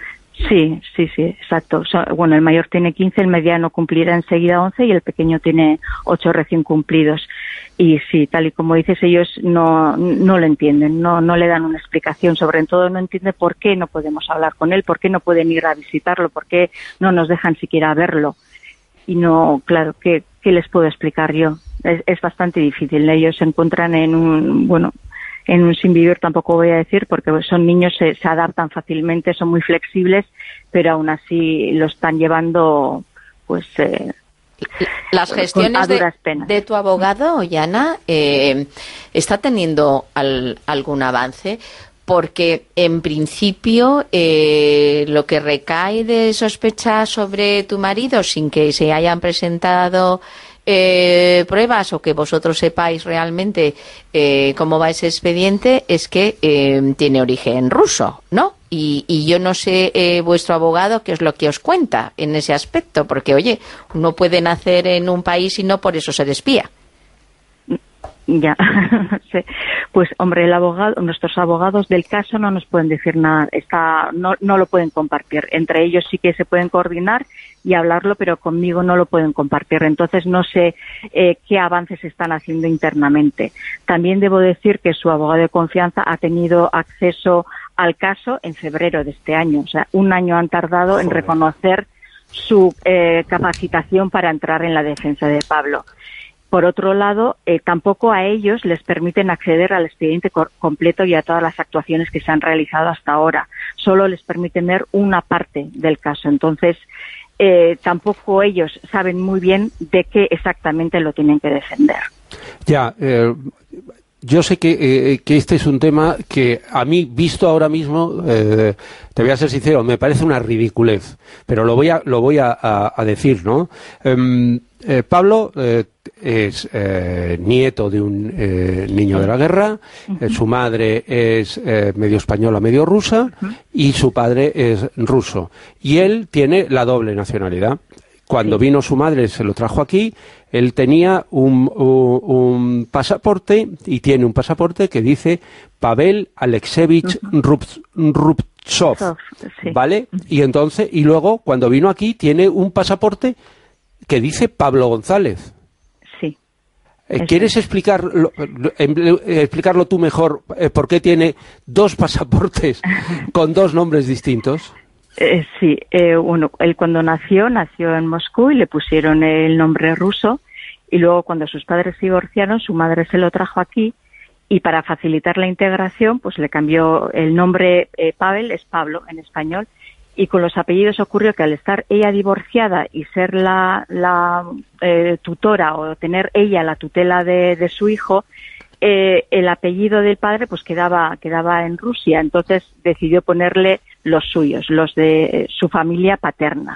Sí, sí, sí, exacto. So, bueno, el mayor tiene quince, el mediano cumplirá enseguida once y el pequeño tiene ocho recién cumplidos. Y sí, tal y como dices, ellos no, no lo entienden, no, no le dan una explicación. Sobre todo no entienden por qué no podemos hablar con él, por qué no pueden ir a visitarlo, por qué no nos dejan siquiera verlo. Y no, claro, ¿qué, qué les puedo explicar yo? Es, es bastante difícil. Ellos se encuentran en un, bueno, en un sin vivir, tampoco voy a decir, porque son niños, se, se adaptan fácilmente, son muy flexibles, pero aún así lo están llevando, pues, eh, las gestiones de, de tu abogado, Yana, eh, ¿está teniendo al, algún avance? Porque en principio eh, lo que recae de sospecha sobre tu marido, sin que se hayan presentado eh, pruebas o que vosotros sepáis realmente eh, cómo va ese expediente, es que eh, tiene origen ruso, ¿no? Y, y yo no sé, eh, vuestro abogado, qué es lo que os cuenta en ese aspecto, porque, oye, uno puede nacer en un país y no por eso ser espía. Ya, sí. Pues hombre, el abogado, nuestros abogados del caso no nos pueden decir nada, está, no, no lo pueden compartir. Entre ellos sí que se pueden coordinar y hablarlo, pero conmigo no lo pueden compartir. Entonces no sé eh, qué avances están haciendo internamente. También debo decir que su abogado de confianza ha tenido acceso al caso en febrero de este año. O sea, un año han tardado Joder. en reconocer su eh, capacitación para entrar en la defensa de Pablo. Por otro lado, eh, tampoco a ellos les permiten acceder al expediente completo y a todas las actuaciones que se han realizado hasta ahora. Solo les permiten ver una parte del caso. Entonces, eh, tampoco ellos saben muy bien de qué exactamente lo tienen que defender. Ya, eh, yo sé que, eh, que este es un tema que a mí, visto ahora mismo, eh, te voy a ser sincero, me parece una ridiculez, pero lo voy a, lo voy a, a, a decir, ¿no? Eh, eh, Pablo eh, es eh, nieto de un eh, niño de la guerra, uh-huh. eh, su madre es eh, medio española, medio rusa, uh-huh. y su padre es ruso. Y él tiene la doble nacionalidad. Cuando sí. vino su madre, se lo trajo aquí, él tenía un, un, un pasaporte, y tiene un pasaporte que dice Pavel Alexeyevich uh-huh. Rubtsov, sí. ¿vale? Y entonces, y luego, cuando vino aquí, tiene un pasaporte que dice Pablo González. Sí. ¿Quieres explicarlo, explicarlo tú mejor, eh, por qué tiene dos pasaportes con dos nombres distintos? Eh, sí, eh, bueno, él cuando nació, nació en Moscú y le pusieron el nombre ruso, y luego cuando sus padres se divorciaron, su madre se lo trajo aquí, y para facilitar la integración, pues le cambió el nombre, eh, Pavel, es Pablo en español, y con los apellidos ocurrió que al estar ella divorciada y ser la, la eh, tutora o tener ella la tutela de, de su hijo, eh, el apellido del padre pues quedaba, quedaba en Rusia, entonces decidió ponerle los suyos, los de eh, su familia paterna,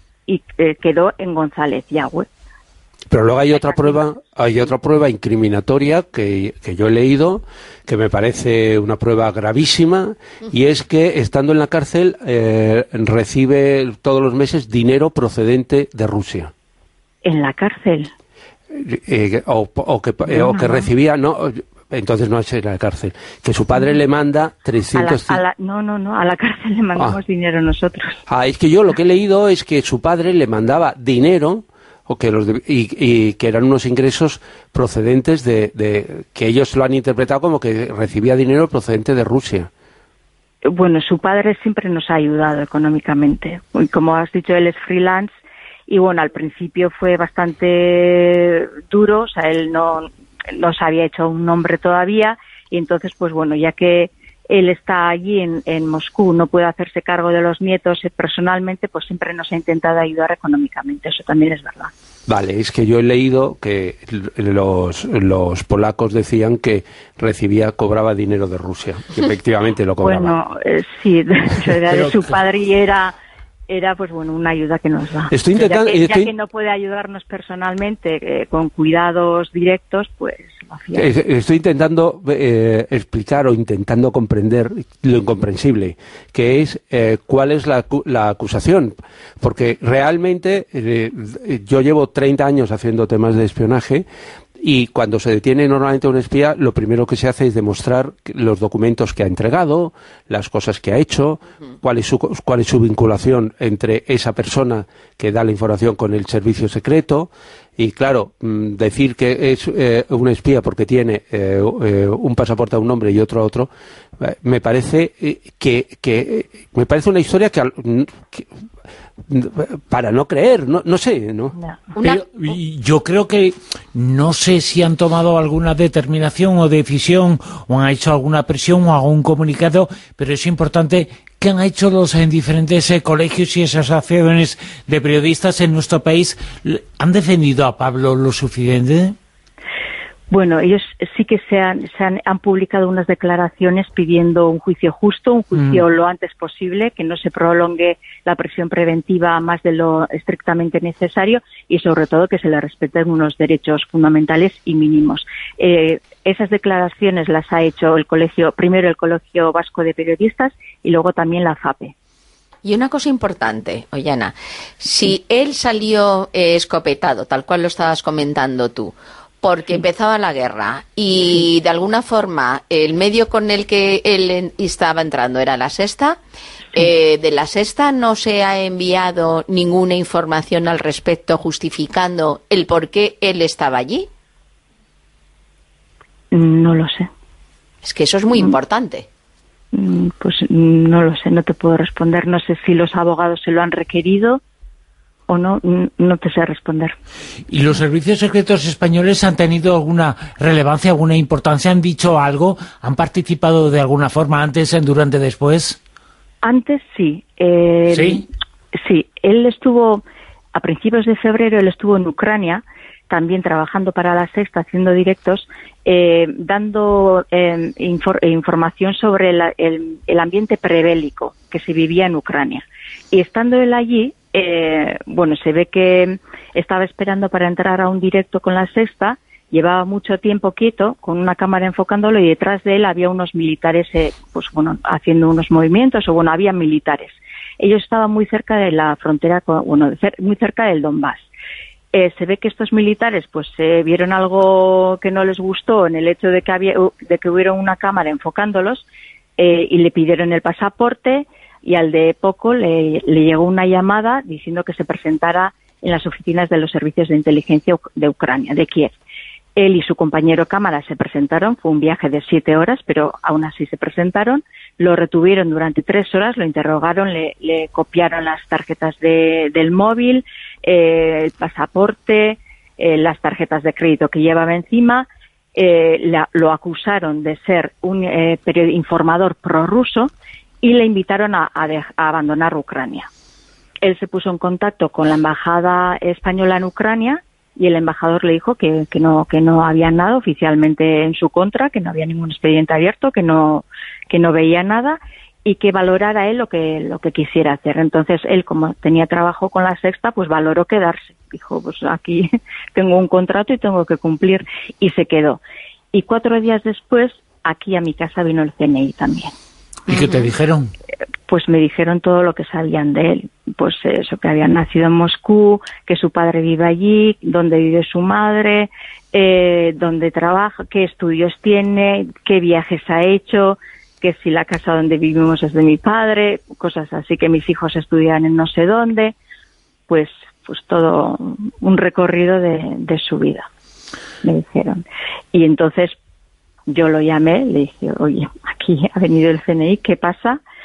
y eh, quedó en González Yagüe. Pero luego hay otra prueba, hay otra prueba incriminatoria que, que yo he leído, que me parece una prueba gravísima, y es que estando en la cárcel eh, recibe todos los meses dinero procedente de Rusia. ¿En la cárcel? Eh, o, o que, eh, o que recibía, no, entonces no es en la cárcel, que su padre no. le manda trescientos... A la, a la, no, no, no, a la cárcel le mandamos ah. dinero nosotros. Ah, es que yo lo que he leído es que su padre le mandaba dinero, o que los de, y, y que eran unos ingresos procedentes de, de... que ellos lo han interpretado como que recibía dinero procedente de Rusia. bueno, su padre siempre nos ha ayudado económicamente. Y como has dicho, él es freelance y bueno, al principio fue bastante duro, o sea, él no, no se había hecho un nombre todavía y entonces, pues bueno, ya que él está allí en, en Moscú, no puede hacerse cargo de los nietos personalmente, pues siempre nos ha intentado ayudar económicamente, eso también es verdad. Vale, es que yo he leído que los, los polacos decían que recibía, cobraba dinero de Rusia, que efectivamente lo cobraba. Bueno, eh, sí, de, de su padre y era... era pues bueno una ayuda que nos da. Estoy intentando, ya, que, estoy... ya que no puede ayudarnos personalmente eh, con cuidados directos, pues lo hacía. Estoy intentando eh, explicar o intentando comprender lo incomprensible, que es eh, cuál es la, la acusación, porque realmente eh, yo llevo treinta años haciendo temas de espionaje. Y cuando se detiene normalmente a un espía, lo primero que se hace es demostrar los documentos que ha entregado, las cosas que ha hecho, cuál es su, cuál es su vinculación entre esa persona que da la información con el servicio secreto. Y claro, decir que es eh, un espía porque tiene eh, eh, un pasaporte a un nombre y otro a otro, eh, me parece que, que me parece una historia que, que para no creer, no, no sé, ¿no? Pero yo creo que no sé si han tomado alguna determinación o decisión o han hecho alguna presión o algún comunicado, pero es importante que han hecho los en diferentes eh, colegios y asociaciones de periodistas en nuestro país. ¿Han defendido a Pablo lo suficiente? Bueno, ellos sí que se han, se han, han publicado unas declaraciones pidiendo un juicio justo, un juicio mm. lo antes posible, que no se prolongue la prisión preventiva más de lo estrictamente necesario y sobre todo que se le respeten unos derechos fundamentales y mínimos. Eh, esas declaraciones las ha hecho el colegio, primero el Colegio Vasco de Periodistas y luego también la FAPE. Y una cosa importante, Ollana, si él salió eh, escopetado, tal cual lo estabas comentando tú, porque empezaba la guerra y de alguna forma el medio con el que él estaba entrando era La Sexta, eh, de La Sexta no se ha enviado ninguna información al respecto justificando el por qué él estaba allí. No lo sé. Es que eso es muy importante. Pues no lo sé, no te puedo responder. No sé si los abogados se lo han requerido o no, no te sé responder. ¿Y los servicios secretos españoles han tenido alguna relevancia, alguna importancia? ¿Han dicho algo? ¿Han participado de alguna forma antes, durante, después? Antes sí. Eh, ¿Sí? Sí, él estuvo, a principios de febrero, él estuvo en Ucrania, también trabajando para La Sexta, haciendo directos, eh, dando eh, infor información sobre el, el, el ambiente prebélico que se vivía en Ucrania. Y estando él allí, eh, bueno, se ve que estaba esperando para entrar a un directo con La Sexta, llevaba mucho tiempo quieto, con una cámara enfocándolo, y detrás de él había unos militares, eh, pues bueno, haciendo unos movimientos, o bueno, había militares. Ellos estaban muy cerca de la frontera, con, bueno, muy cerca del Donbass. Eh, se ve que estos militares pues eh, vieron algo que no les gustó en el hecho de que había de que hubiera una cámara enfocándolos eh, y le pidieron el pasaporte, y al de poco le, le llegó una llamada diciendo que se presentara en las oficinas de los servicios de inteligencia de Ucrania, de Kiev. Él y su compañero cámara se presentaron, fue un viaje de siete horas, pero aún así se presentaron, lo retuvieron durante tres horas, lo interrogaron, le, le copiaron las tarjetas de, del móvil, eh, el pasaporte, eh, las tarjetas de crédito que llevaba encima, eh, la, lo acusaron de ser un eh, informador prorruso y le invitaron a, a, de, a abandonar Ucrania. Él se puso en contacto con la embajada española en Ucrania, y el embajador le dijo que, que no que no había nada oficialmente en su contra, que no había ningún expediente abierto, que no que no veía nada y que valorara él lo que lo que quisiera hacer. Entonces él, como tenía trabajo con La Sexta, pues valoró quedarse. Dijo, pues aquí tengo un contrato y tengo que cumplir, y se quedó. Y cuatro días después, aquí a mi casa vino el C N I también. ¿Y qué te dijeron? Pues me dijeron todo lo que sabían de él. Pues eso, que había nacido en Moscú, que su padre vive allí, donde vive su madre, eh, donde trabaja, qué estudios tiene, qué viajes ha hecho, que si la casa donde vivimos es de mi padre, cosas así, que mis hijos estudian en no sé dónde. Pues, pues todo un recorrido de, de su vida, me dijeron. Y entonces yo lo llamé, le dije, oye, aquí ha venido el C N I, ¿qué pasa?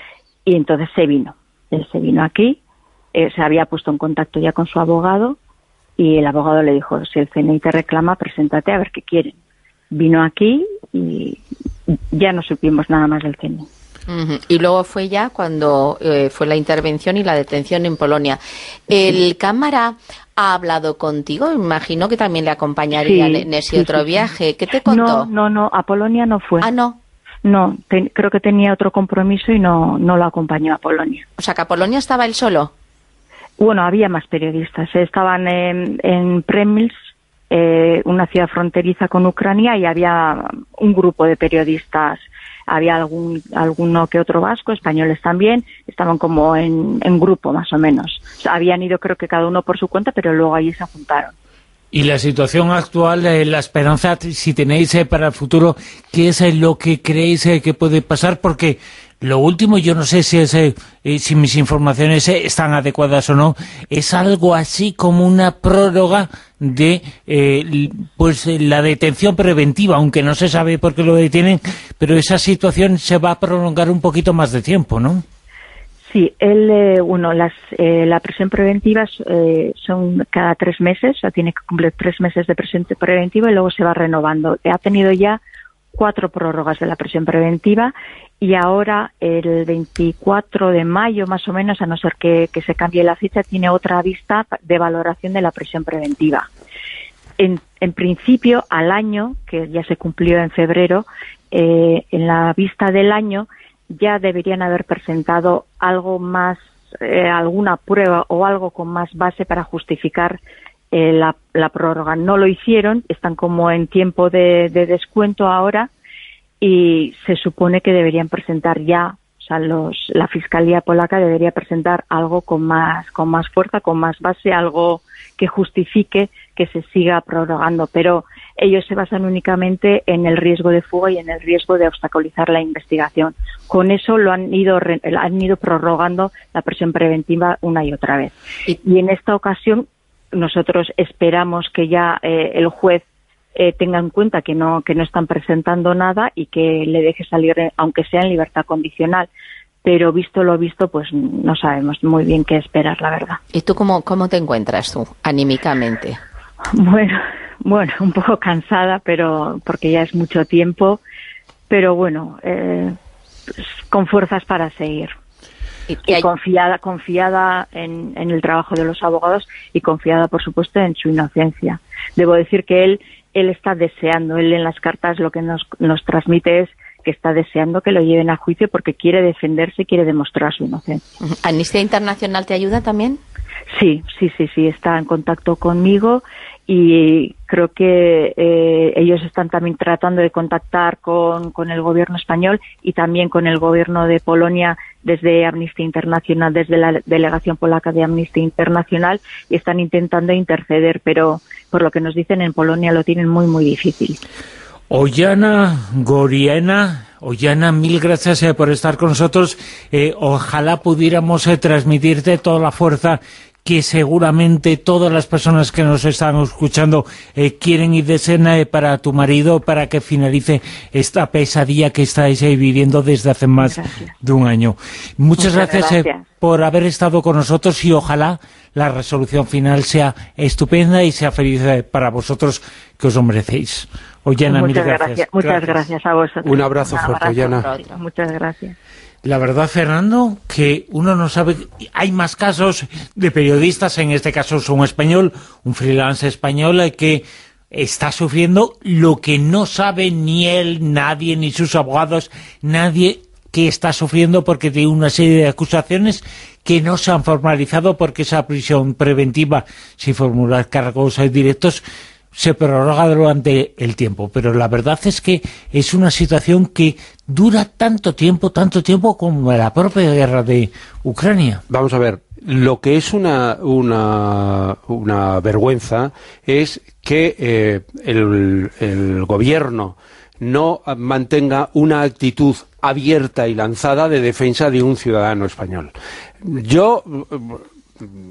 y entonces se vino. Él se vino aquí, eh, se había puesto en contacto ya con su abogado y el abogado le dijo, si el C N I te reclama, preséntate a ver qué quieren. Vino aquí y ya no supimos nada más del C N I. Uh-huh. Y luego fue ya cuando eh, fue la intervención y la detención en Polonia. ¿El cámara ha hablado contigo? Imagino que también le acompañaría sí, en ese sí, otro sí, viaje. ¿Qué te contó? No, no, no, a Polonia no fue. Ah, no. No, te, creo que tenía otro compromiso y no, no lo acompañó a Polonia. O sea, que a Polonia estaba él solo. Bueno, había más periodistas. Estaban en, en Przemyśl, eh, una ciudad fronteriza con Ucrania, y había un grupo de periodistas. Había algún alguno que otro vasco, españoles también, estaban como en, en grupo más o menos. O sea, habían ido creo que cada uno por su cuenta, pero luego allí se juntaron. Y la situación actual, eh, la esperanza, si tenéis eh, para el futuro, ¿qué es eh, lo que creéis eh, que puede pasar? Porque lo último, yo no sé si es, eh, si mis informaciones eh, están adecuadas o no, es algo así como una prórroga de eh, pues la detención preventiva, aunque no se sabe por qué lo detienen, pero esa situación se va a prolongar un poquito más de tiempo, ¿no? Sí, él, eh, bueno, las, eh, la prisión preventiva eh, son cada tres meses, o sea, tiene que cumplir tres meses de prisión preventiva y luego se va renovando. Ha tenido ya cuatro prórrogas de la prisión preventiva y ahora el veinticuatro de mayo más o menos, a no ser que, que se cambie la fecha, tiene otra vista de valoración de la prisión preventiva. En, en principio, al año, que ya se cumplió en febrero, eh, en la vista del año ya deberían haber presentado algo más, eh, alguna prueba o algo con más base para justificar eh, la, la prórroga. No lo hicieron, están como en tiempo de, de descuento ahora y se supone que deberían presentar ya, o sea, los, la Fiscalía polaca debería presentar algo con más, con más fuerza, con más base, algo que justifique que se siga prorrogando, pero ellos se basan únicamente en el riesgo de fuga y en el riesgo de obstaculizar la investigación. Con eso lo han ido han ido prorrogando la prisión preventiva una y otra vez. Y, y en esta ocasión nosotros esperamos que ya eh, el juez eh, tenga en cuenta que no que no están presentando nada y que le deje salir, aunque sea en libertad condicional. Pero visto lo visto, pues no sabemos muy bien qué esperar, la verdad. ¿Y tú cómo, cómo te encuentras tú, anímicamente? Bueno, bueno, un poco cansada, pero porque ya es mucho tiempo, pero bueno, eh, pues, con fuerzas para seguir. Y, y hay... confiada, confiada en, en el trabajo de los abogados y confiada, por supuesto, en su inocencia. Debo decir que él, él está deseando, él en las cartas lo que nos, nos transmite es que está deseando que lo lleven a juicio porque quiere defenderse y quiere demostrar su inocencia. ¿Amnistía Internacional te ayuda también? Sí, sí, sí, sí, está en contacto conmigo y creo que eh, ellos están también tratando de contactar con, con el gobierno español y también con el gobierno de Polonia desde Amnistía Internacional, desde la delegación polaca de Amnistía Internacional, y están intentando interceder, pero por lo que nos dicen en Polonia lo tienen muy, muy difícil. Ollana Goriena, Ollana, mil gracias eh, por estar con nosotros. Eh, ojalá pudiéramos eh, transmitirte toda la fuerza que seguramente todas las personas que nos están escuchando eh, quieren y desean eh, para tu marido, para que finalice esta pesadilla que estáis eh, viviendo desde hace más gracias. de un año. Muchas, Muchas gracias, gracias. Eh, por haber estado con nosotros y ojalá la resolución final sea estupenda y sea feliz eh, para vosotros, que os lo merecéis. Ollana, muchas mil gracias. gracias. Muchas gracias. gracias a vosotros. Un abrazo Un fuerte, Ollana. Muchas gracias. La verdad, Fernando, que uno no sabe... Hay más casos de periodistas, en este caso es un español, un freelance español, que está sufriendo lo que no sabe ni él, nadie, ni sus abogados, nadie que está sufriendo porque tiene una serie de acusaciones que no se han formalizado porque esa prisión preventiva, sin formular cargos directos, se prorroga durante el tiempo, pero la verdad es que es una situación que dura tanto tiempo, tanto tiempo como la propia guerra de Ucrania. Vamos a ver, lo que es una, una, una vergüenza es que eh, el, el gobierno no mantenga una actitud abierta y lanzada de defensa de un ciudadano español. Yo...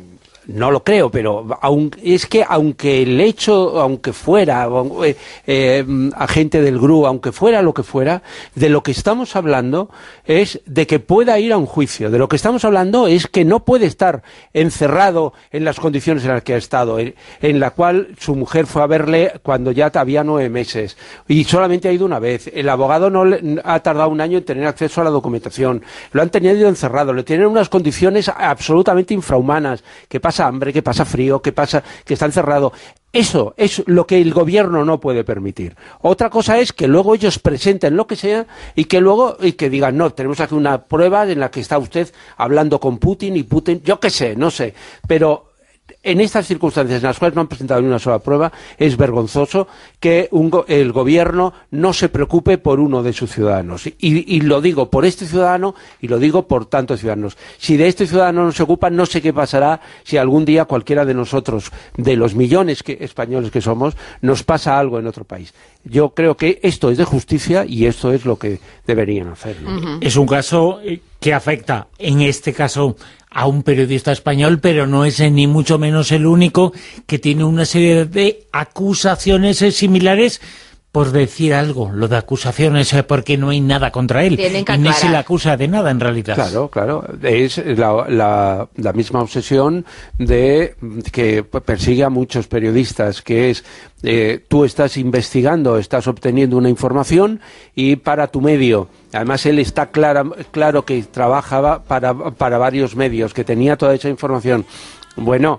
no lo creo, pero aun, es que aunque el hecho, aunque fuera eh, eh, agente del G R U, aunque fuera lo que fuera, de lo que estamos hablando es de que pueda ir a un juicio. De lo que estamos hablando es que no puede estar encerrado en las condiciones en las que ha estado, en, en la cual su mujer fue a verle cuando ya había nueve meses y solamente ha ido una vez. El abogado no le, ha tardado un año en tener acceso a la documentación. Lo han tenido encerrado, le tienen unas condiciones absolutamente infrahumanas, que pasa hambre, que pasa frío, que pasa que está encerrado. Eso es lo que el gobierno no puede permitir. Otra cosa es que luego ellos presenten lo que sea y que luego y que digan, no, tenemos aquí una prueba en la que está usted hablando con Putin y Putin, yo qué sé, no sé, pero en estas circunstancias en las cuales no han presentado ni una sola prueba, es vergonzoso que un go el gobierno no se preocupe por uno de sus ciudadanos. Y, y lo digo por este ciudadano y lo digo por tantos ciudadanos. Si de este ciudadano no se ocupa, no sé qué pasará si algún día cualquiera de nosotros, de los millones que, españoles que somos, nos pasa algo en otro país. Yo creo que esto es de justicia y esto es lo que deberían hacer, ¿no? Uh-huh. Es un caso que afecta, en este caso, a un periodista español, pero no es ni mucho menos el único, que tiene una serie de acusaciones similares, por decir algo, lo de acusaciones, porque no hay nada contra él, y ni se le acusa de nada en realidad. Claro, claro, es la, la, la misma obsesión de que persigue a muchos periodistas, que es, eh, tú estás investigando, estás obteniendo una información y para tu medio. Además, él está clara, claro que trabajaba para, para varios medios, que tenía toda esa información. Bueno,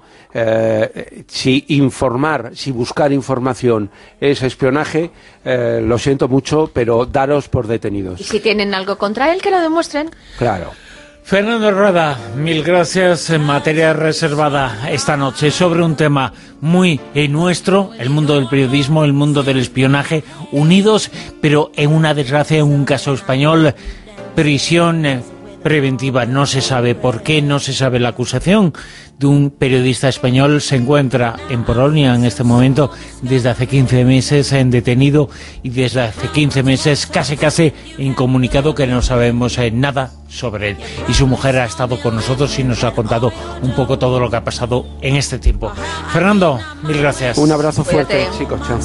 eh, si informar, si buscar información es espionaje, eh, lo siento mucho, pero daros por detenidos. Y si tienen algo contra él, que lo demuestren. Claro. Fernando Rueda, mil gracias. En materia reservada esta noche sobre un tema muy eh, nuestro, el mundo del periodismo, el mundo del espionaje, unidos, pero en una desgracia, en un caso español, prisión eh, preventiva. No se sabe por qué, no se sabe la acusación de un periodista español. Se encuentra en Polonia en este momento desde hace quince meses en detenido y desde hace quince meses casi casi incomunicado, que no sabemos eh, nada sobre él. Y su mujer ha estado con nosotros y nos ha contado un poco todo lo que ha pasado en este tiempo. Fernando, mil gracias. Un abrazo fuerte, Cuídate. chicos, chao.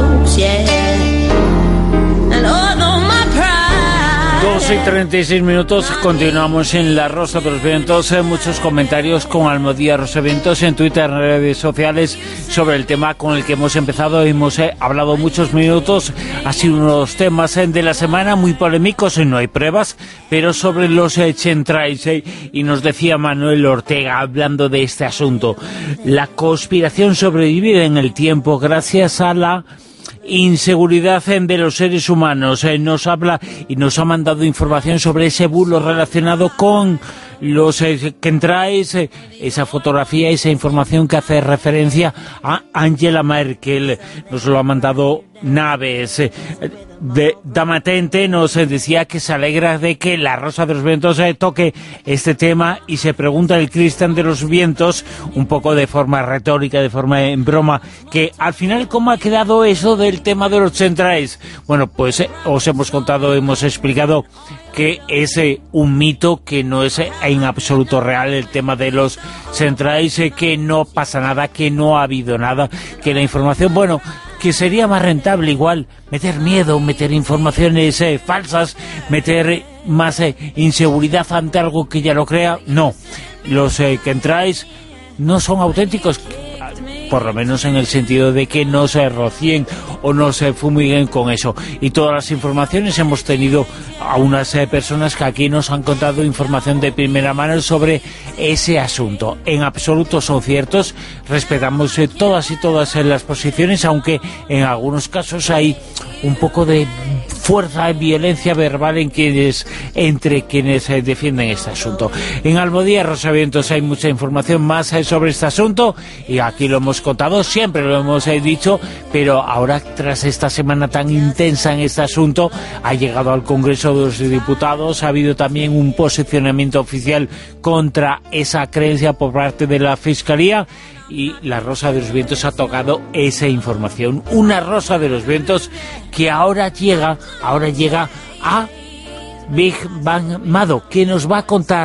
dos y treinta y seis minutos, continuamos en La Rosa de los Vientos. Eh, muchos comentarios con Almodía Rosa Vientos en Twitter, en redes sociales, sobre el tema con el que hemos empezado. Hemos eh, hablado muchos minutos, ha sido uno de los temas eh, de la semana, muy polémicos, y no hay pruebas, pero sobre los eh, chemtrails, eh, y nos decía Manuel Ortega, hablando de este asunto, la conspiración sobrevive en el tiempo gracias a la inseguridad de los seres humanos. Eh, nos habla y nos ha mandado información sobre ese bulo relacionado con los eh, chemtrails, eh, esa fotografía, esa información que hace referencia a Angela Merkel. Nos lo ha mandado Naves. Eh, de Damatente nos eh, decía que se alegra de que La Rosa de los Vientos eh, toque este tema, y se pregunta el Cristian de los Vientos, un poco de forma retórica, de forma en broma, que al final ¿cómo ha quedado eso del tema de los chemtrails? Bueno, pues eh, os hemos contado, hemos explicado que es eh, un mito, que no es eh, en absoluto real el tema de los chemtrails, eh, que no pasa nada, que no ha habido nada, que la información, bueno, que sería más rentable igual meter miedo, meter informaciones eh, falsas, meter eh, más eh, inseguridad ante algo que ya lo crea. No, los eh, chemtrails no son auténticos, por lo menos en el sentido de que no se rocien o no se fumiguen con eso. Y todas las informaciones, hemos tenido a unas eh, personas que aquí nos han contado información de primera mano sobre ese asunto. En absoluto son ciertos, respetamos eh, todas y todas eh, las posiciones, aunque en algunos casos hay un poco de fuerza y violencia verbal en quienes, entre quienes eh, defienden este asunto. En Almodía Rosa Vientos hay mucha información más eh, sobre este asunto, y aquí lo hemos contado, siempre lo hemos eh, dicho, pero ahora, tras esta semana tan intensa en este asunto, ha llegado al Congreso de los Diputados, ha habido también un posicionamiento oficial contra esa creencia por parte de la Fiscalía, y La Rosa de los Vientos ha tocado esa información. Una Rosa de los Vientos que ahora llega, ahora llega a Big Bang Mado, que nos va a contar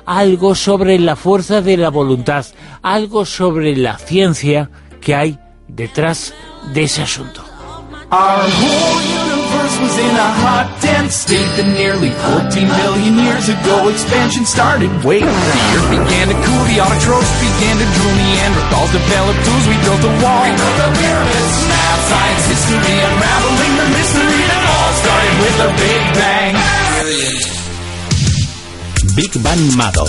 algo sobre la fuerza de la voluntad, algo sobre la ciencia que hay detrás de ese asunto. Our whole universe was in a hot, dense state that nearly fourteen billion years ago expansion started. Wait, the earth began to cool, the autotrophs began to drool, Neanderthals developed tools, we built a wall. We built the pyramids, math, science, history, unraveling the mystery that all started with a Big Bang. Brilliant. Big Bang Mado.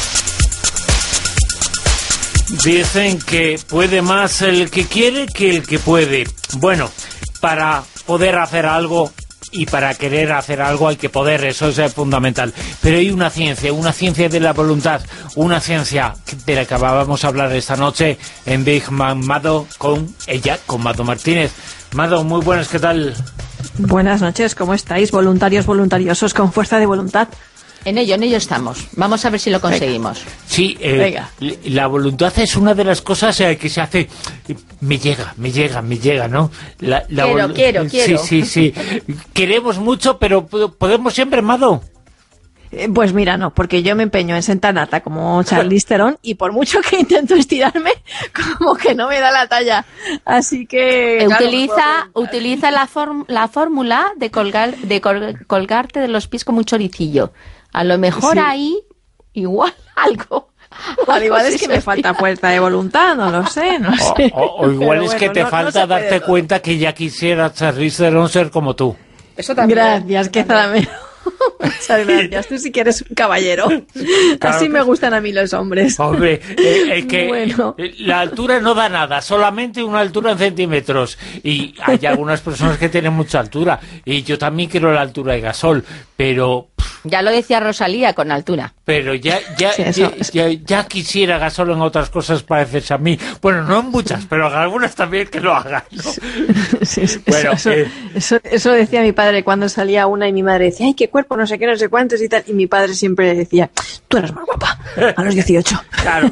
Dicen que puede más el que quiere que el que puede. Bueno, para poder hacer algo y para querer hacer algo hay que poder, eso es fundamental. Pero hay una ciencia, una ciencia de la voluntad, una ciencia de la que vamos a hablar esta noche en Big Bang Mado con ella, con Mado Martínez. Mado, muy buenas, ¿qué tal? Buenas noches, ¿cómo estáis? Voluntarios, voluntariosos, con fuerza de voluntad. En ello, en ello estamos. Vamos a ver si lo conseguimos. Venga. Sí, eh, la voluntad es una de las cosas eh, que se hace... Me llega, me llega, me llega, ¿no? La, la quiero, vol... quiero, quiero. Sí, sí, sí. Queremos mucho, pero ¿podemos siempre, Mado? Eh, pues mira, no, porque yo me empeño en sentar nata como Charlize Theron y por mucho que intento estirarme, como que no me da la talla. Así que... Utiliza, claro, utiliza la, form, la fórmula de, colgar, de col, colgarte de los pies como un choricillo. A lo mejor sí. Ahí, igual algo. Al igual es que me falta fuerza de voluntad, no lo sé, no sé. O, o, o igual Pero es bueno, que te no, falta no darte cuenta que ya quisiera Charlize Theron ser como tú. Eso también. Gracias, que zalamero. Muchas gracias, tú sí que eres un caballero. Claro. Así me gustan a mí los hombres. Hombre, eh, eh, que bueno. La altura no da nada, solamente una altura en centímetros. Y hay algunas personas que tienen mucha altura. Y yo también quiero la altura de Gasol, pero... Ya lo decía Rosalía, con altura. Pero ya ya, sí, ya, ya, ya quisiera Gasol en otras cosas parecerse a mí. Bueno, no en muchas, pero en algunas también que lo hagan, ¿no? Sí, sí, bueno, eso, eh... eso, eso decía mi padre cuando salía una y mi madre decía, ¡ay, qué cuerpo, no sé qué, no sé cuántos y tal! Y mi padre siempre decía, tú eres más guapa, a los dieciocho. Claro.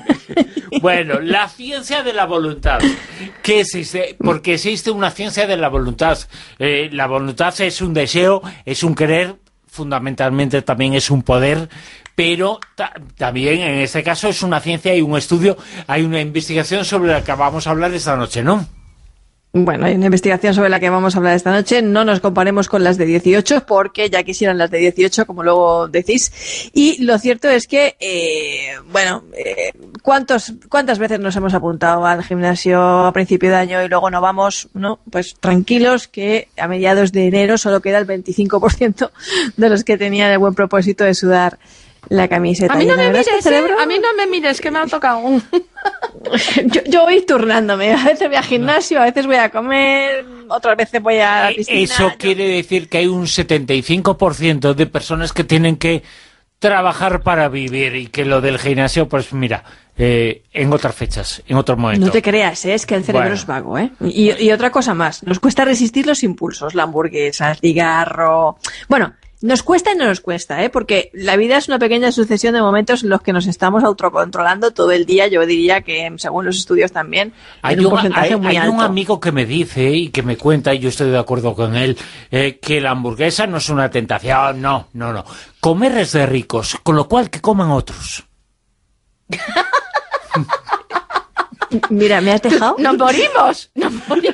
Bueno, la ciencia de la voluntad. ¿Qué existe? Porque existe una ciencia de la voluntad. Eh, la voluntad es un deseo, es un querer, fundamentalmente también es un poder, pero ta también en este caso es una ciencia y un estudio, hay una investigación sobre la que vamos a hablar esta noche, ¿no? Bueno, hay una investigación sobre la que vamos a hablar esta noche. No nos comparemos con las de dieciocho, porque ya quisieran las de dieciocho, como luego decís. Y lo cierto es que, eh, bueno, eh, ¿cuántos, ¿cuántas veces nos hemos apuntado al gimnasio a principio de año y luego no vamos, no? Pues tranquilos, que a mediados de enero solo queda el veinticinco por ciento de los que tenían el buen propósito de sudar la camiseta. A mí no me mires, ¿eh? A mí no me mires, que me ha tocado un... yo, yo voy turnándome. A veces voy al gimnasio, a veces voy a comer, otras veces voy a la piscina. Eso yo... quiere decir que hay un setenta y cinco por ciento de personas que tienen que trabajar para vivir y que lo del gimnasio, pues mira, eh, en otras fechas, en otros momentos. No te creas, ¿eh? Es que el cerebro bueno. es vago, ¿eh? Y, y otra cosa más, nos cuesta resistir los impulsos, la hamburguesa, el cigarro... Bueno... Nos cuesta y no nos cuesta, ¿eh? Porque la vida es una pequeña sucesión de momentos en los que nos estamos autocontrolando todo el día. Yo diría que, según los estudios también, hay en un, un porcentaje hay, muy hay alto. Hay un amigo que me dice y que me cuenta, y yo estoy de acuerdo con él, eh, que la hamburguesa no es una tentación. No, no, no. Comer es de ricos, con lo cual que coman otros. Mira, ¿me has dejado? ¡Nos morimos! ¡Nos morimos!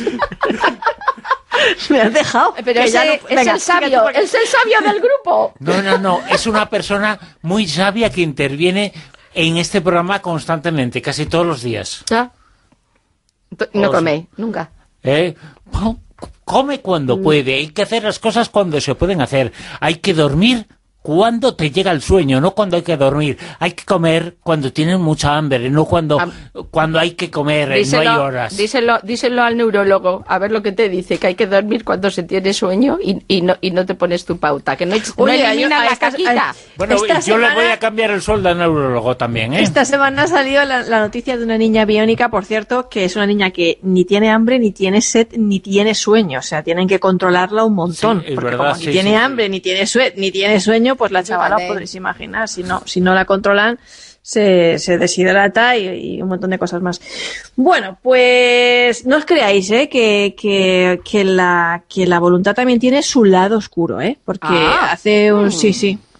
Me has dejado. Pero ese, no... es Venga, el sabio, porque... es el sabio del grupo. No, no, no, es una persona muy sabia que interviene en este programa constantemente, casi todos los días. ¿Ah? No come, nunca. ¿Eh? Come cuando mm. puede, hay que hacer las cosas cuando se pueden hacer, hay que dormir cuando te llega el sueño, no cuando hay que dormir. Hay que comer cuando tienes mucha hambre, no cuando, ah, cuando hay que comer, díselo, no hay horas. Díselo, díselo al neurólogo, a ver lo que te dice, que hay que dormir cuando se tiene sueño y, y, no, y no te pones tu pauta, que no, Oye, no elimina yo, la esta, caquita. Bueno, yo semana, le voy a cambiar el sueldo al neurólogo también, ¿eh? Esta semana ha salido la, la noticia de una niña biónica, por cierto, que es una niña que ni tiene hambre, ni tiene sed, ni tiene sueño. O sea, tienen que controlarla un montón. Sí, porque verdad, como sí, ni tiene sí, hambre, sí. ni tiene sed, ni tiene sueño, pues la chavala os podréis imaginar, si no, si no la controlan, se, se deshidrata y, y un montón de cosas más. Bueno, pues no os creáis, ¿eh? que, que, que, la, que la voluntad también tiene su lado oscuro, ¿eh? Porque ah, hace un... Mm. Sí, sí.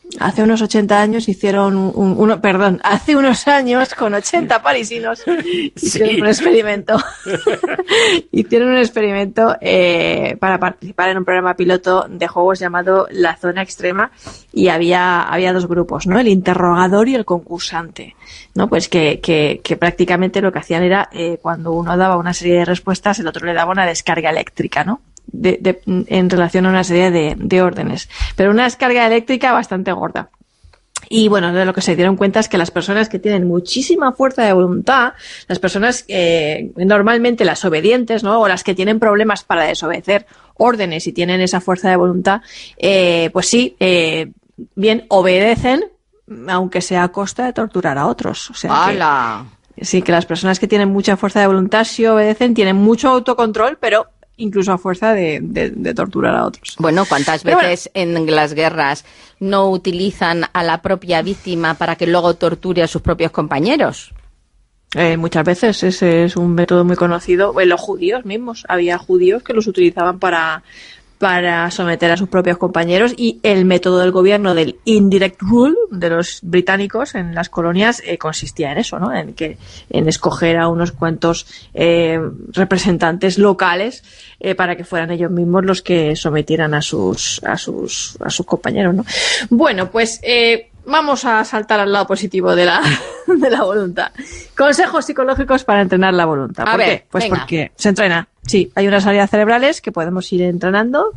Hace unos ochenta años hicieron un, un, uno, perdón, hace unos años con ochenta parisinos hicieron sí. un experimento. hicieron un experimento eh, para participar en un programa piloto de juegos llamado La Zona Extrema y había había dos grupos, ¿no? El interrogador y el concursante, ¿no? Pues que que, que prácticamente lo que hacían era eh, cuando uno daba una serie de respuestas, el otro le daba una descarga eléctrica, ¿no? De, de, en relación a una serie de, de órdenes, pero una descarga eléctrica bastante gorda. Y bueno, de lo que se dieron cuenta es que las personas que tienen muchísima fuerza de voluntad, las personas eh, normalmente las obedientes, ¿no? O las que tienen problemas para desobedecer órdenes y tienen esa fuerza de voluntad, eh, pues sí, eh, bien obedecen, aunque sea a costa de torturar a otros. O sea, ¡hala! Que, sí, que las personas que tienen mucha fuerza de voluntad sí obedecen, tienen mucho autocontrol, pero incluso a fuerza de, de, de torturar a otros. Bueno, ¿cuántas veces bueno. en las guerras no utilizan a la propia víctima para que luego torture a sus propios compañeros? Eh, muchas veces ese es un método muy conocido. En los judíos mismos, había judíos que los utilizaban para, para someter a sus propios compañeros, y el método del gobierno del indirect rule de los británicos en las colonias eh, consistía en eso, ¿no? En que en escoger a unos cuantos eh, representantes locales eh, para que fueran ellos mismos los que sometieran a sus a sus a sus compañeros, ¿no? Bueno, pues eh, vamos a saltar al lado positivo de la de la voluntad. Consejos psicológicos para entrenar la voluntad. A ¿Por ver, qué? Pues venga. porque se entrena. Sí, hay unas áreas cerebrales que podemos ir entrenando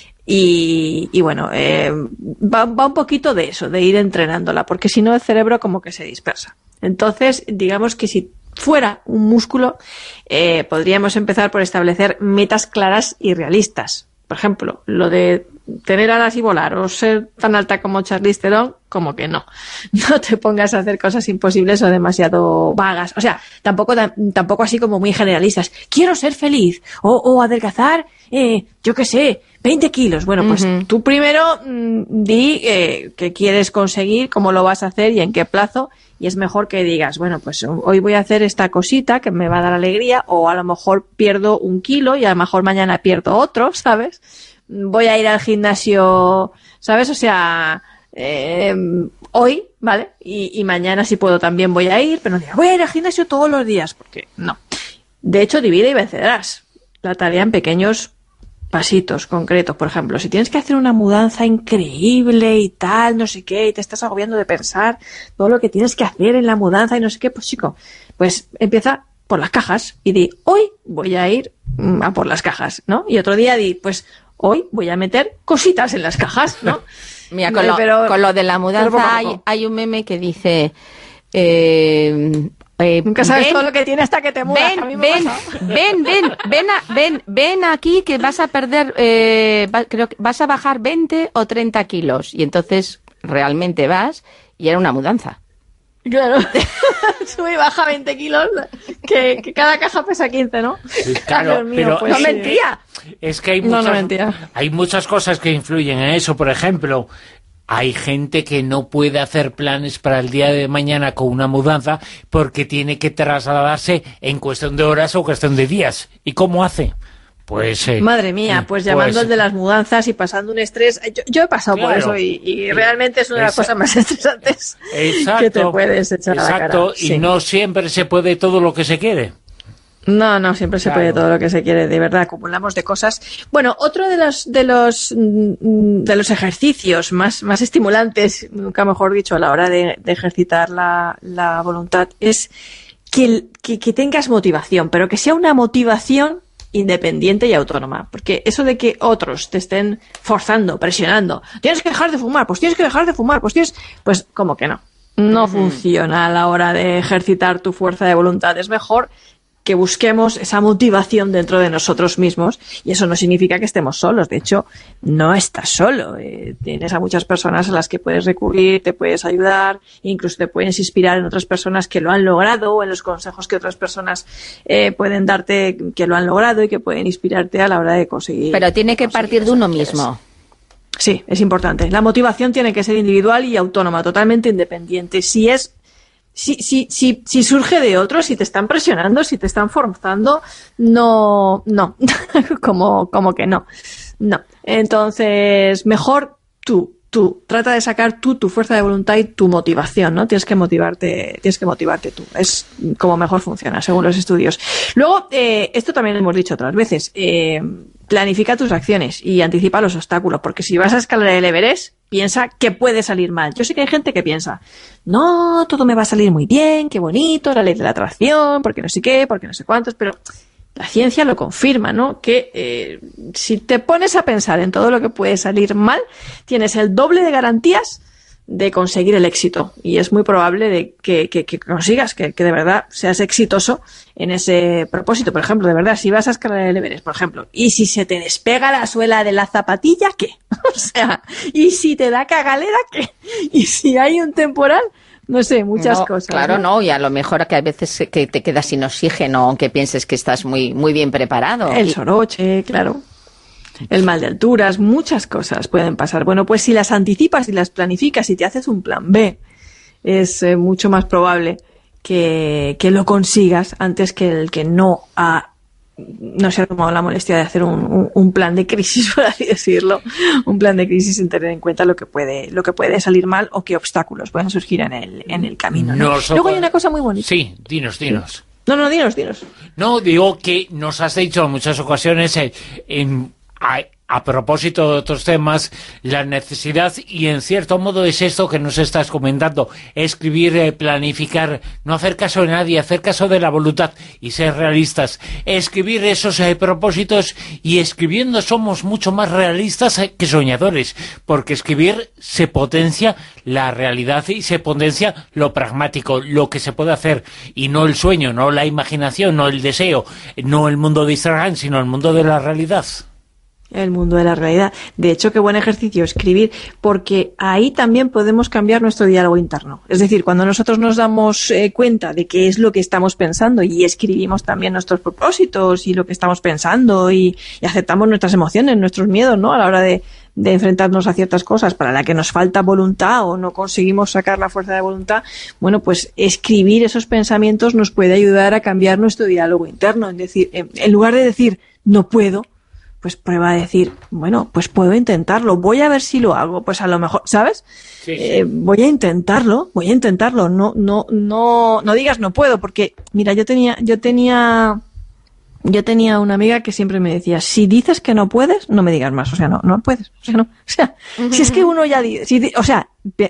y, y bueno, eh, va, va un poquito de eso, de ir entrenándola, porque si no el cerebro como que se dispersa. Entonces, digamos que si fuera un músculo, eh, podríamos empezar por establecer metas claras y realistas. Por ejemplo, lo de tener alas y volar o ser tan alta como Charlize Theron, como que no. No te pongas a hacer cosas imposibles o demasiado vagas. O sea, tampoco tampoco así como muy generalistas. Quiero ser feliz o, o adelgazar, eh, yo qué sé, veinte kilos. Bueno, pues uh-huh. tú primero mmm, di eh, qué quieres conseguir, cómo lo vas a hacer y en qué plazo. Y es mejor que digas, bueno, pues hoy voy a hacer esta cosita que me va a dar alegría, o a lo mejor pierdo un kilo y a lo mejor mañana pierdo otro, ¿sabes? Voy a ir al gimnasio, ¿sabes? O sea, eh, hoy, ¿vale? Y, y mañana si puedo también voy a ir, pero no digas, voy a ir al gimnasio todos los días, porque no. De hecho, divide y vencerás la tarea en pequeños pasitos concretos. Por ejemplo, si tienes que hacer una mudanza increíble y tal, no sé qué, y te estás agobiando de pensar todo lo que tienes que hacer en la mudanza y no sé qué, pues chico, pues empieza por las cajas y di, hoy voy a ir a por las cajas, ¿no? Y otro día di, pues hoy voy a meter cositas en las cajas, ¿no? Mira, con lo, pero, con lo de la mudanza poco poco. Hay, hay un meme que dice... Eh, Eh, Nunca sabes ven, todo lo que tiene hasta que te mudas. Ven, a mí me ven, ven, ven, ven, a, ven, ven aquí que vas a perder, eh, va, creo que vas a bajar veinte o treinta kilos. Y entonces realmente vas y era una mudanza. Claro, sube y baja veinte kilos, que, que cada caja pesa quince, ¿no? Sí, claro, mío, pero pues, no mentía. Es que hay no, muchas, no mentía. hay muchas cosas que influyen en eso. Por ejemplo, hay gente que no puede hacer planes para el día de mañana con una mudanza porque tiene que trasladarse en cuestión de horas o cuestión de días. ¿Y cómo hace? Pues eh, madre mía, pues llamando pues, al de las mudanzas y pasando un estrés. Yo, yo he pasado claro, por eso y, y realmente es una de las cosas más estresantes exacto, que te puedes echar exacto, a la cara. Y sí. no siempre se puede todo lo que se quiere. No, no, siempre se claro. puede todo lo que se quiere, de verdad, acumulamos de cosas. Bueno, otro de los de los de los ejercicios más más estimulantes, nunca mejor dicho, a la hora de, de ejercitar la, la voluntad es que, que, que tengas motivación, pero que sea una motivación independiente y autónoma, porque eso de que otros te estén forzando, presionando, tienes que dejar de fumar, pues tienes que dejar de fumar, pues tienes, pues como que no, no uh-huh. funciona a la hora de ejercitar tu fuerza de voluntad. Es mejor que busquemos esa motivación dentro de nosotros mismos, y eso no significa que estemos solos. De hecho, no estás solo. Eh, tienes a muchas personas a las que puedes recurrir, te puedes ayudar, incluso te puedes inspirar en otras personas que lo han logrado, o en los consejos que otras personas eh, pueden darte que lo han logrado y que pueden inspirarte a la hora de conseguir. Pero tiene que partir de uno mismo. Sí, es importante. La motivación tiene que ser individual y autónoma, totalmente independiente. Si es Si, si, si, si surge de otros, si te están presionando, si te están forzando, no, no, como, como que no, no. Entonces, mejor tú, tú, trata de sacar tú tu fuerza de voluntad y tu motivación, ¿no? Tienes que motivarte, tienes que motivarte tú. Es como mejor funciona, según los estudios. Luego, eh, esto también lo hemos dicho otras veces, eh, planifica tus acciones y anticipa los obstáculos, porque si vas a escalar el Everest, piensa que puede salir mal. Yo sé que hay gente que piensa, no, todo me va a salir muy bien, qué bonito, la ley de la atracción, porque no sé qué, porque no sé cuántos, pero la ciencia lo confirma, ¿no? Que eh, si te pones a pensar en todo lo que puede salir mal, tienes el doble de garantías de conseguir el éxito. Y es muy probable de que, que, que consigas, que, que de verdad seas exitoso en ese propósito. Por ejemplo, de verdad, si vas a escalar el Everest, por ejemplo, y si se te despega la suela de la zapatilla, ¿qué? O sea, y si te da cagalera, ¿qué? Y si hay un temporal, no sé, muchas no, cosas. Claro, ¿no? no, y a lo mejor que a veces que te quedas sin oxígeno, aunque pienses que estás muy, muy bien preparado. El y... soroche, claro. El mal de alturas, muchas cosas pueden pasar. Bueno, pues si las anticipas y las planificas y te haces un plan B, es eh, mucho más probable que, que lo consigas antes que el que no ha no se ha tomado la molestia de hacer un, un, un plan de crisis, por así decirlo, un plan de crisis sin tener en cuenta lo que puede, lo que puede salir mal o qué obstáculos pueden surgir en el, en el camino, ¿no? Nosotros... Luego hay una cosa muy bonita. Sí, dinos, dinos. Sí. No, no, dinos, dinos. No, digo que nos has dicho en muchas ocasiones, eh, en, a, a propósito de otros temas, la necesidad, y en cierto modo es esto que nos estás comentando, escribir, eh, planificar, no hacer caso de nadie, hacer caso de la voluntad y ser realistas, escribir esos eh, propósitos, y escribiendo somos mucho más realistas eh, que soñadores, porque escribir se potencia la realidad y se potencia lo pragmático, lo que se puede hacer, y no el sueño, no la imaginación, no el deseo, no el mundo de Instagram, sino el mundo de la realidad. El mundo de la realidad. De hecho, qué buen ejercicio escribir, porque ahí también podemos cambiar nuestro diálogo interno. Es decir, cuando nosotros nos damos eh, cuenta de qué es lo que estamos pensando y escribimos también nuestros propósitos y lo que estamos pensando y, y aceptamos nuestras emociones, nuestros miedos, ¿no? A la hora de, de enfrentarnos a ciertas cosas para la que nos falta voluntad o no conseguimos sacar la fuerza de voluntad, bueno, pues escribir esos pensamientos nos puede ayudar a cambiar nuestro diálogo interno. Es decir, en, en lugar de decir, no puedo, pues prueba a decir, bueno, pues puedo intentarlo, voy a ver si lo hago, pues a lo mejor, ¿sabes? Sí, sí. Eh, voy a intentarlo, voy a intentarlo, no, no, no, no digas no puedo, porque, mira, yo tenía, yo tenía, yo tenía una amiga que siempre me decía, si dices que no puedes, no me digas más, o sea, no, no puedes, o sea, no, o sea, uh-huh. Si es que uno ya dice, si, o sea,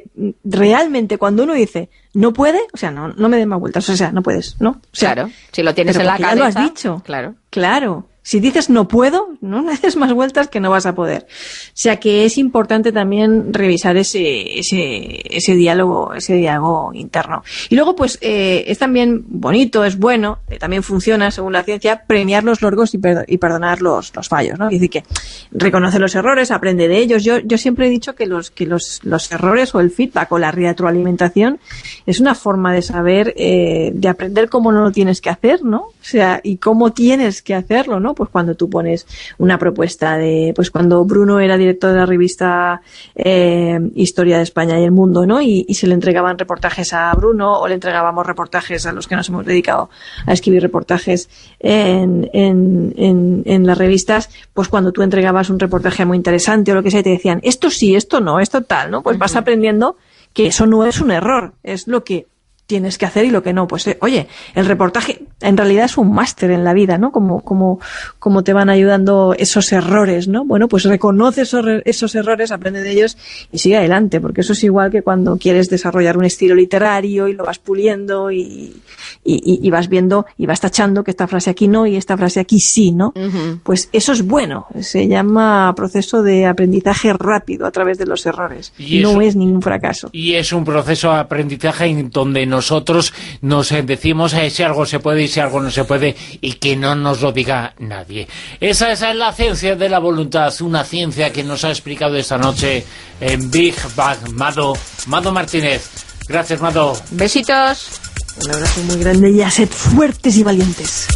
realmente cuando uno dice no puede, o sea, no, no me des más vueltas, o sea, no puedes, ¿no? O sea, claro, si lo tienes en la cabeza, ya lo has dicho, claro, claro. Si dices no puedo, no le des más vueltas que no vas a poder. O sea que es importante también revisar ese ese ese diálogo, ese diálogo interno. Y luego, pues, eh, es también bonito, es bueno, eh, también funciona, según la ciencia, premiar los logros y, perd- y perdonar los, los fallos, ¿no? Es decir, que reconoce los errores, aprende de ellos. Yo yo siempre he dicho que los que los los errores o el feedback o la retroalimentación es una forma de saber, eh, de aprender cómo no lo tienes que hacer, ¿no? O sea, y cómo tienes que hacerlo, ¿no? Pues cuando tú pones una propuesta de, pues cuando Bruno era director de la revista eh, Historia de España y el Mundo, ¿no? Y, y se le entregaban reportajes a Bruno o le entregábamos reportajes a los que nos hemos dedicado a escribir reportajes en, en, en, en las revistas, pues cuando tú entregabas un reportaje muy interesante o lo que sea, te decían, esto sí, esto no, esto tal, ¿no? Pues vas aprendiendo que eso no es un error, es lo que tienes que hacer y lo que no. Pues, eh, oye, el reportaje en realidad es un máster en la vida, ¿no? Como, como, como te van ayudando esos errores, ¿no? Bueno, pues reconoce esos, esos errores, aprende de ellos y sigue adelante, porque eso es igual que cuando quieres desarrollar un estilo literario y lo vas puliendo y, y, y vas viendo y vas tachando que esta frase aquí no y esta frase aquí sí, ¿no? Uh-huh. Pues eso es bueno. Se llama proceso de aprendizaje rápido a través de los errores. Y no es, es ningún fracaso. Y es un proceso de aprendizaje en donde nosotros nos decimos eh, si algo se puede y si algo no se puede y que no nos lo diga nadie. Esa, esa es la ciencia de la voluntad, una ciencia que nos ha explicado esta noche en Big Bang Mado, Mado Martínez. Gracias, Mado. Besitos. Un abrazo muy grande y a sed fuertes y valientes.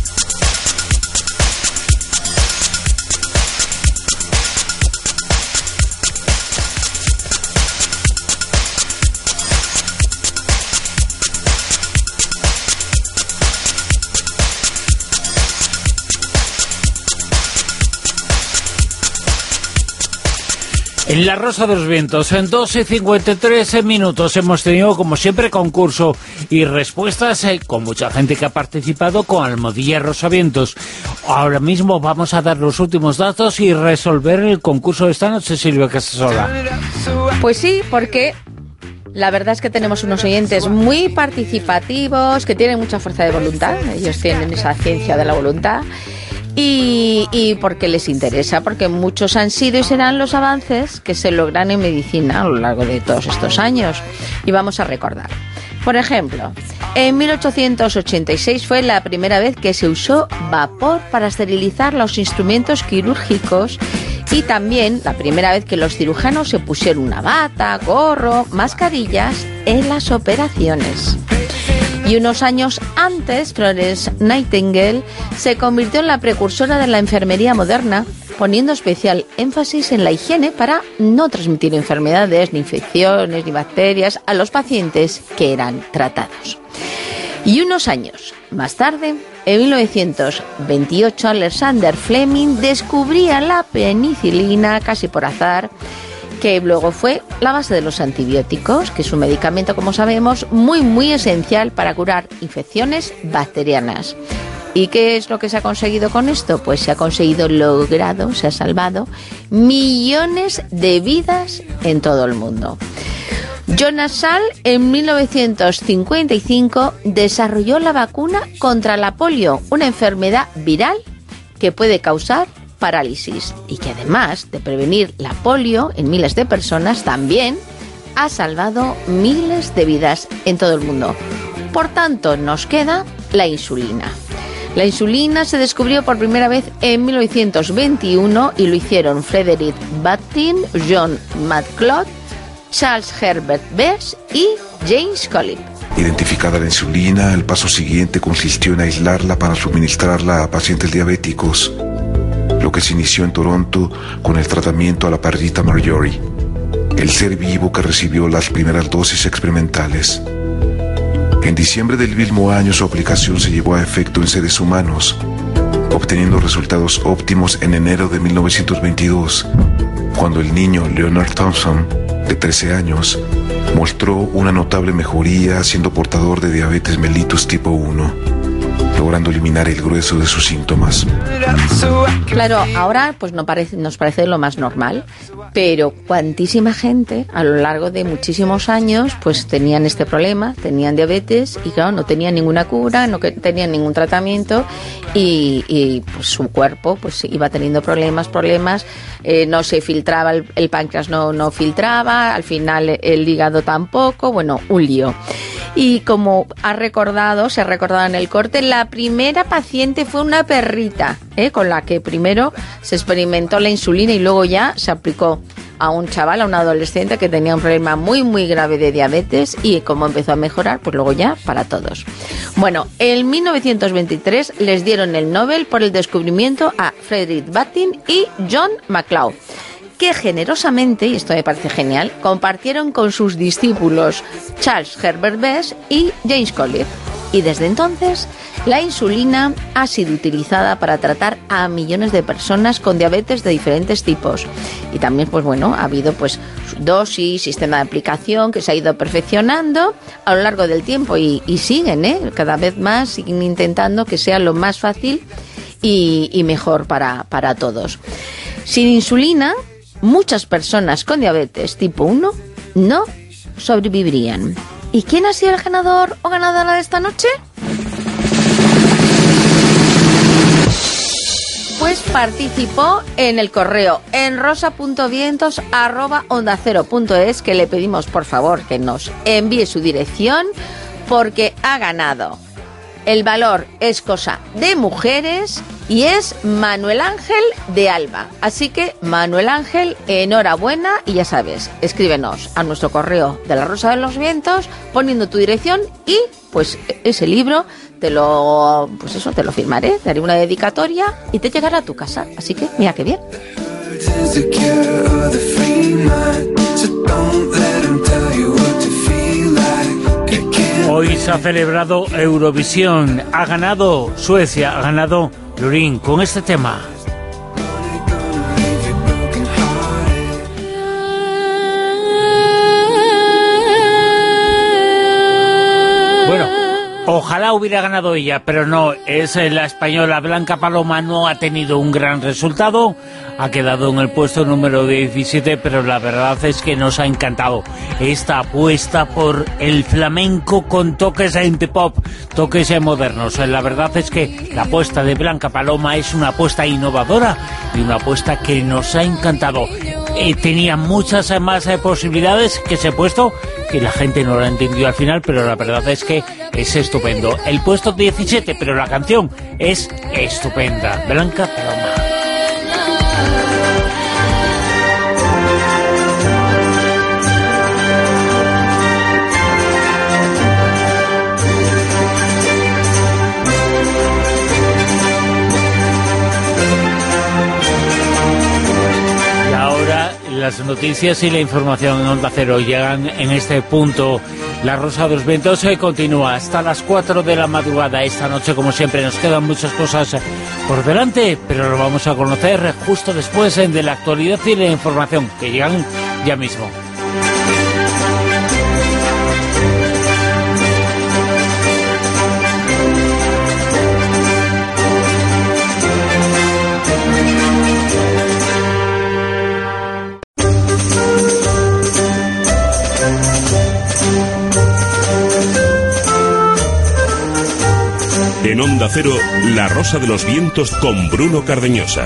En La Rosa de los Vientos, en doce y cincuenta y tres minutos, hemos tenido, como siempre, concurso y respuestas eh, con mucha gente que ha participado con Almohadilla Rosavientos. Ahora mismo vamos a dar los últimos datos y resolver el concurso de esta noche, Silvia Casasola. Pues sí, porque la verdad es que tenemos unos oyentes muy participativos, que tienen mucha fuerza de voluntad, ellos tienen esa ciencia de la voluntad. Y, y porque les interesa, porque muchos han sido y serán los avances que se logran en medicina a lo largo de todos estos años. Y vamos a recordar. Por ejemplo, en mil ochocientos ochenta y seis fue la primera vez que se usó vapor para esterilizar los instrumentos quirúrgicos y también la primera vez que los cirujanos se pusieron una bata, gorro, mascarillas en las operaciones. Y unos años antes, Florence Nightingale se convirtió en la precursora de la enfermería moderna, poniendo especial énfasis en la higiene para no transmitir enfermedades, ni infecciones, ni bacterias a los pacientes que eran tratados. Y unos años más tarde, en mil novecientos veintiocho, Alexander Fleming descubría la penicilina casi por azar, que luego fue la base de los antibióticos, que es un medicamento, como sabemos, muy, muy esencial para curar infecciones bacterianas. ¿Y qué es lo que se ha conseguido con esto? Pues se ha conseguido, logrado, se ha salvado millones de vidas en todo el mundo. Jonas Salk, en mil novecientos cincuenta y cinco, desarrolló la vacuna contra la polio, una enfermedad viral que puede causar parálisis y que además de prevenir la polio en miles de personas también ha salvado miles de vidas en todo el mundo. Por tanto, nos queda la insulina. La insulina se descubrió por primera vez en mil novecientos veintiuno y lo hicieron Frederick Banting, John McLeod, Charles Herbert Best y James Collip. Identificada la insulina, el paso siguiente consistió en aislarla para suministrarla a pacientes diabéticos, lo que se inició en Toronto con el tratamiento a la perrita Marjorie, el ser vivo que recibió las primeras dosis experimentales. En diciembre del mismo año su aplicación se llevó a efecto en seres humanos, obteniendo resultados óptimos en enero de mil novecientos veintidós, cuando el niño Leonard Thompson, de trece años, mostró una notable mejoría siendo portador de diabetes mellitus tipo uno, logrando eliminar el grueso de sus síntomas. Claro, ahora pues no parece, nos parece lo más normal, pero cuantísima gente a lo largo de muchísimos años pues tenían este problema, tenían diabetes y claro, no tenían ninguna cura, no tenían ningún tratamiento y, y pues su cuerpo pues iba teniendo problemas, problemas, eh, no se filtraba, el, el páncreas no, no filtraba, al final el hígado tampoco, bueno, un lío. Y como ha recordado, se ha recordado en el corte, la primera paciente fue una perrita, ¿eh? con la que primero se experimentó la insulina y luego ya se aplicó a un chaval, a un adolescente que tenía un problema muy muy grave de diabetes y como empezó a mejorar, pues luego ya para todos. Bueno, en mil novecientos veintitrés les dieron el Nobel por el descubrimiento a Frederick Banting y John McLeod, que generosamente, y esto me parece genial, compartieron con sus discípulos Charles Herbert Best y James Collip. Y desde entonces, la insulina ha sido utilizada para tratar a millones de personas con diabetes de diferentes tipos. Y también, pues bueno, ha habido pues dosis, sistema de aplicación que se ha ido perfeccionando a lo largo del tiempo y, y siguen, ¿eh? Cada vez más, siguen intentando que sea lo más fácil y, y mejor para, para todos. Sin insulina, muchas personas con diabetes tipo uno no sobrevivirían. ¿Y quién ha sido el ganador o ganadora de esta noche? Pues participó en el correo en rosa punto vientos arroba onda cero punto es, que le pedimos por favor que nos envíe su dirección porque ha ganado. El valor es cosa de mujeres y es Manuel Ángel de Alba. Así que, Manuel Ángel, enhorabuena y ya sabes, escríbenos a nuestro correo de La Rosa de los Vientos poniendo tu dirección y, pues, ese libro te lo, pues eso, te lo firmaré, te haré una dedicatoria y te llegará a tu casa. Así que, mira qué bien. Hoy se ha celebrado Eurovisión, ha ganado Suecia, ha ganado Lorin con este tema. Ojalá hubiera ganado ella, pero no, es la española Blanca Paloma, no ha tenido un gran resultado, ha quedado en el puesto número diecisiete, pero la verdad es que nos ha encantado esta apuesta por el flamenco con toques de pop, toques modernos. La verdad es que la apuesta de Blanca Paloma es una apuesta innovadora y una apuesta que nos ha encantado. Eh, tenía muchas más eh, posibilidades que ese puesto, que la gente no lo entendió al final, pero la verdad es que es estupendo. El puesto diecisiete, pero la canción es estupenda. Blanca Paloma. Las noticias y la información en Onda Cero llegan en este punto. La Rosa de los Vientos hoy continúa hasta las cuatro de la madrugada. Esta noche, como siempre, nos quedan muchas cosas por delante, pero lo vamos a conocer justo después de la actualidad y la información que llegan ya mismo. En Onda Cero, La Rosa de los Vientos con Bruno Cardeñosa.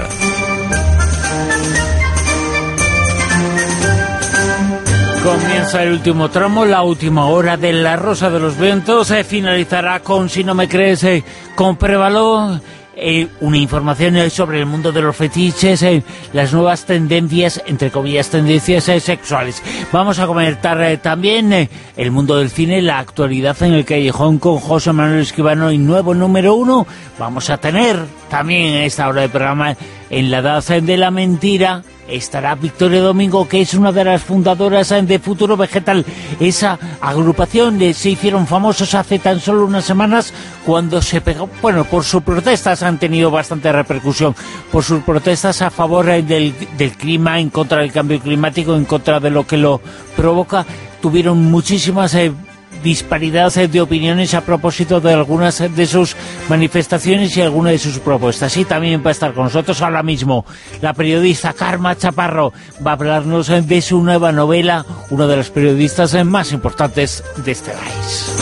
Comienza el último tramo, la última hora de La Rosa de los Vientos. Se finalizará con Si no me crees, eh, con Prévalo. Eh, una información eh, sobre el mundo de los fetiches, eh, las nuevas tendencias, entre comillas, tendencias eh, sexuales. Vamos a comentar eh, también eh, el mundo del cine, la actualidad en el callejón con José Manuel Escribano y nuevo número uno. Vamos a tener también en esta hora de programa, en la edad de la mentira, estará Victoria Domingo, que es una de las fundadoras de Futuro Vegetal. Esa agrupación de, se hicieron famosos hace tan solo unas semanas cuando se pegó, bueno, por sus protestas han tenido bastante repercusión, por sus protestas a favor del, del clima, en contra del cambio climático, en contra de lo que lo provoca. Tuvieron muchísimas eh, disparidades de opiniones a propósito de algunas de sus manifestaciones y algunas de sus propuestas. Y también va a estar con nosotros ahora mismo la periodista Karma Chaparro, va a hablarnos de su nueva novela, uno de los periodistas más importantes de este país.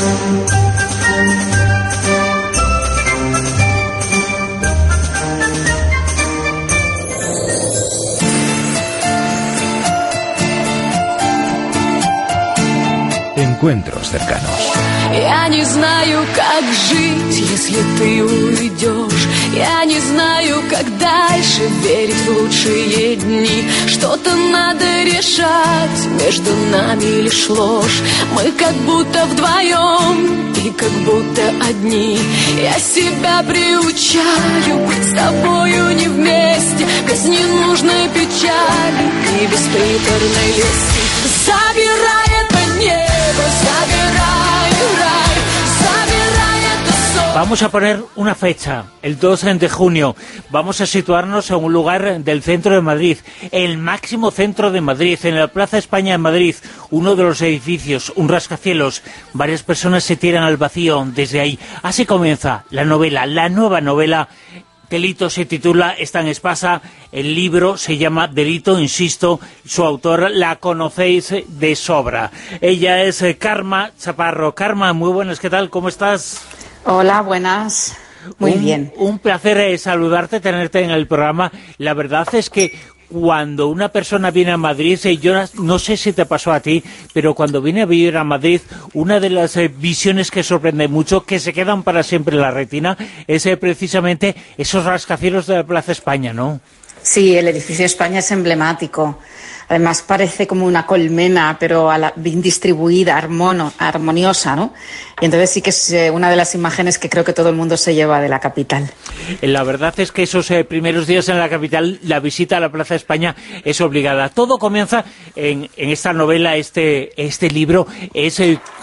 Encuentros cercanos. Я не знаю, как жить, если ты уйдешь. Я не знаю, как дальше верить в лучшие дни. Что-то надо решать, между нами лишь ложь. Мы как будто вдвоем и как будто одни. Я себя приучаю быть с тобою не вместе, без ненужной печали и без приторной лести. Забирай это небо, забирай рай, забирай это солнце. Vamos a poner una fecha, el dos de junio. Vamos a situarnos en un lugar del centro de Madrid, el máximo centro de Madrid, en la Plaza España en Madrid, uno de los edificios, un rascacielos. Varias personas se tiran al vacío desde ahí. Así comienza la novela, la nueva novela. Delito se titula, está en Espasa, el libro se llama Delito, insisto, su autor la conocéis de sobra. Ella es Karma Chaparro. Karma, muy buenas, ¿qué tal? ¿Cómo estás? Hola, buenas. Muy un, bien. Un placer eh, saludarte, tenerte en el programa. La verdad es que cuando una persona viene a Madrid, eh, yo no sé si te pasó a ti, pero cuando viene a vivir a Madrid, una de las eh, visiones que sorprende mucho, que se quedan para siempre en la retina, es eh, precisamente esos rascacielos de la Plaza España, ¿no? Sí, el edificio España es emblemático. Además parece como una colmena, pero a la, bien distribuida, armono, armoniosa, ¿no? Y entonces sí que es eh, una de las imágenes que creo que todo el mundo se lleva de la capital. La verdad es que esos eh, primeros días en la capital, la visita a la Plaza España es obligada. Todo comienza en, en esta novela, este, este libro, es... Eh,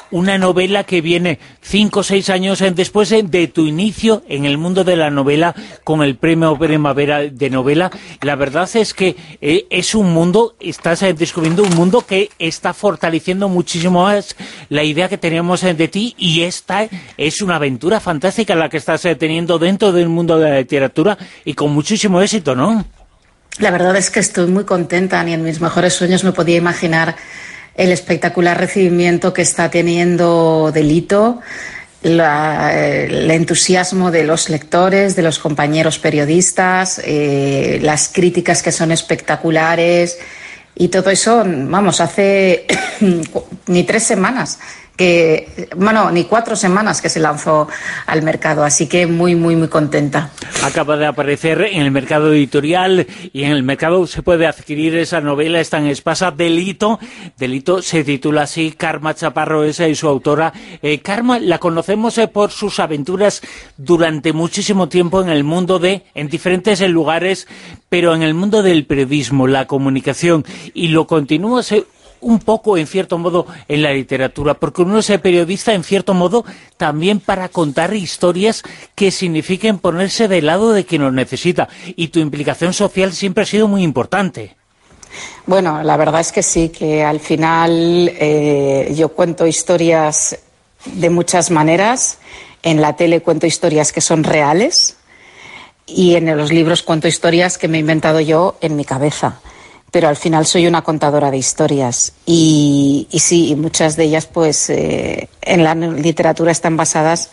una novela que viene cinco o seis años después de tu inicio en el mundo de la novela con el Premio Primavera de Novela. La verdad es que eh, es un mundo, estás eh, descubriendo un mundo que está fortaleciendo muchísimo más la idea que teníamos eh, de ti, y esta es una aventura fantástica la que estás eh, teniendo dentro del mundo de la literatura y con muchísimo éxito, ¿no? La verdad es que estoy muy contenta, ni en mis mejores sueños me podía imaginar el espectacular recibimiento que está teniendo Delito, la, el entusiasmo de los lectores, de los compañeros periodistas, eh, las críticas que son espectaculares, y todo eso, vamos, hace ni tres semanas que, bueno, ni cuatro semanas que se lanzó al mercado, así que muy, muy, muy contenta. Acaba de aparecer en el mercado editorial, y en el mercado se puede adquirir esa novela, está en Espasa, Delito. Delito se titula así, Karma Chaparro es eh, su autora. Eh, Karma la conocemos eh, por sus aventuras durante muchísimo tiempo en el mundo de, en diferentes eh, lugares, pero en el mundo del periodismo, la comunicación, y lo continúa eh, un poco, en cierto modo, en la literatura, porque uno es periodista, en cierto modo, también para contar historias que signifiquen ponerse del lado de quien lo necesita, y tu implicación social siempre ha sido muy importante. Bueno, la verdad es que sí, que al final eh, yo cuento historias de muchas maneras. En la tele cuento historias que son reales, y en los libros cuento historias que me he inventado yo en mi cabeza. Pero al final soy una contadora de historias, y, y sí, y muchas de ellas pues eh, en la literatura están basadas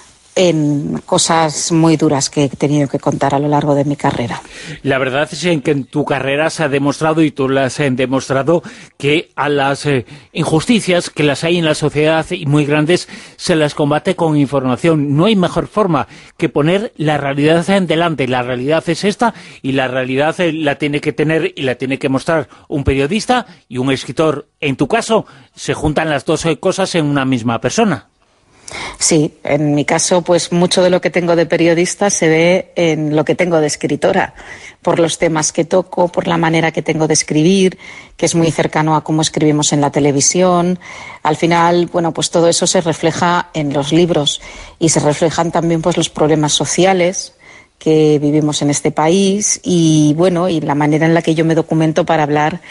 en cosas muy duras que he tenido que contar a lo largo de mi carrera. La verdad es que en tu carrera se ha demostrado, y tú las has demostrado, que a las eh, injusticias que las hay en la sociedad, y muy grandes, se las combate con información. No hay mejor forma que poner la realidad en delante. La realidad es esta, y la realidad eh, la tiene que tener y la tiene que mostrar un periodista y un escritor. En tu caso, se juntan las dos eh, cosas en una misma persona. Sí, en mi caso, pues mucho de lo que tengo de periodista se ve en lo que tengo de escritora, por los temas que toco, por la manera que tengo de escribir, que es muy cercano a cómo escribimos en la televisión. Al final, bueno, pues todo eso se refleja en los libros, y se reflejan también pues los problemas sociales que vivimos en este país, y bueno, y la manera en la que yo me documento para hablar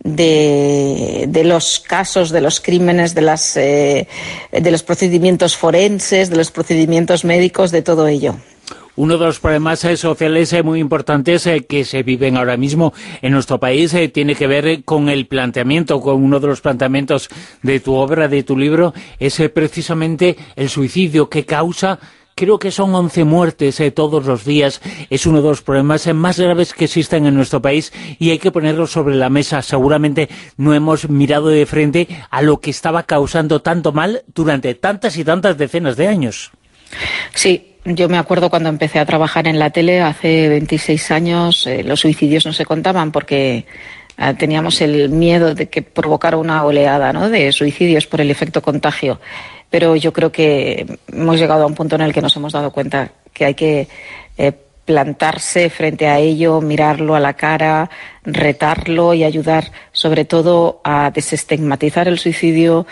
de, de los casos, de los crímenes, de las eh, de los procedimientos forenses, de los procedimientos médicos, de todo ello. Uno de los problemas eh, sociales eh, muy importantes eh, que se viven ahora mismo en nuestro país eh, tiene que ver eh, con el planteamiento, con uno de los planteamientos de tu obra, de tu libro, es eh, precisamente el suicidio, que causa, creo que son once muertes eh, todos los días. Es uno de los problemas eh, más graves que existen en nuestro país, y hay que ponerlo sobre la mesa. Seguramente no hemos mirado de frente a lo que estaba causando tanto mal durante tantas y tantas decenas de años. Sí, yo me acuerdo cuando empecé a trabajar en la tele hace veintiséis años, eh, los suicidios no se contaban porque eh, teníamos el miedo de que provocara una oleada, ¿no?, de suicidios por el efecto contagio. Pero yo creo que hemos llegado a un punto en el que nos hemos dado cuenta que hay que eh, plantarse frente a ello, mirarlo a la cara, retarlo y ayudar sobre todo a desestigmatizar el suicidio,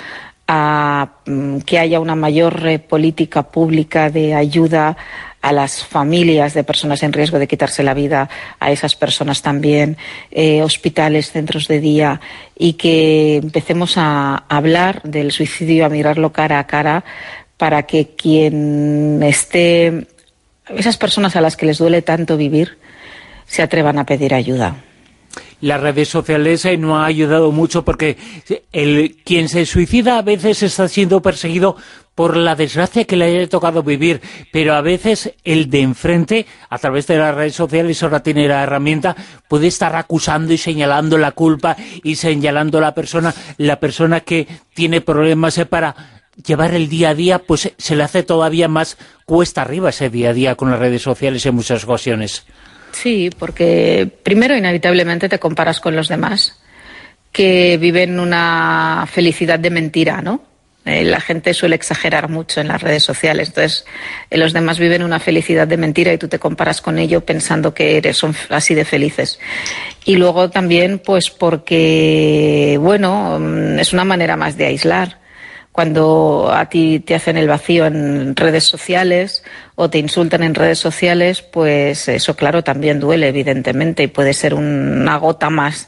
a mm, que haya una mayor eh, política pública de ayuda a las familias de personas en riesgo de quitarse la vida, a esas personas también, eh, hospitales, centros de día, y que empecemos a hablar del suicidio, a mirarlo cara a cara, para que quien esté, esas personas a las que les duele tanto vivir, se atrevan a pedir ayuda. Las redes sociales eh, no ha ayudado mucho, porque el quien se suicida a veces está siendo perseguido por la desgracia que le haya tocado vivir, pero a veces el de enfrente, a través de las redes sociales, ahora tiene la herramienta, puede estar acusando y señalando la culpa y señalando a la persona, la persona que tiene problemas eh, para llevar el día a día, pues se le hace todavía más cuesta arriba ese día a día con las redes sociales en muchas ocasiones. Sí, porque primero inevitablemente te comparas con los demás, que viven una felicidad de mentira, ¿no? Eh, la gente suele exagerar mucho en las redes sociales, entonces eh, los demás viven una felicidad de mentira y tú te comparas con ello pensando que eres son así de felices. Y luego también, pues porque, bueno, es una manera más de aislar, Cuando a ti te hacen el vacío en redes sociales o te insultan en redes sociales, pues eso, claro, también duele, evidentemente, y puede ser una gota más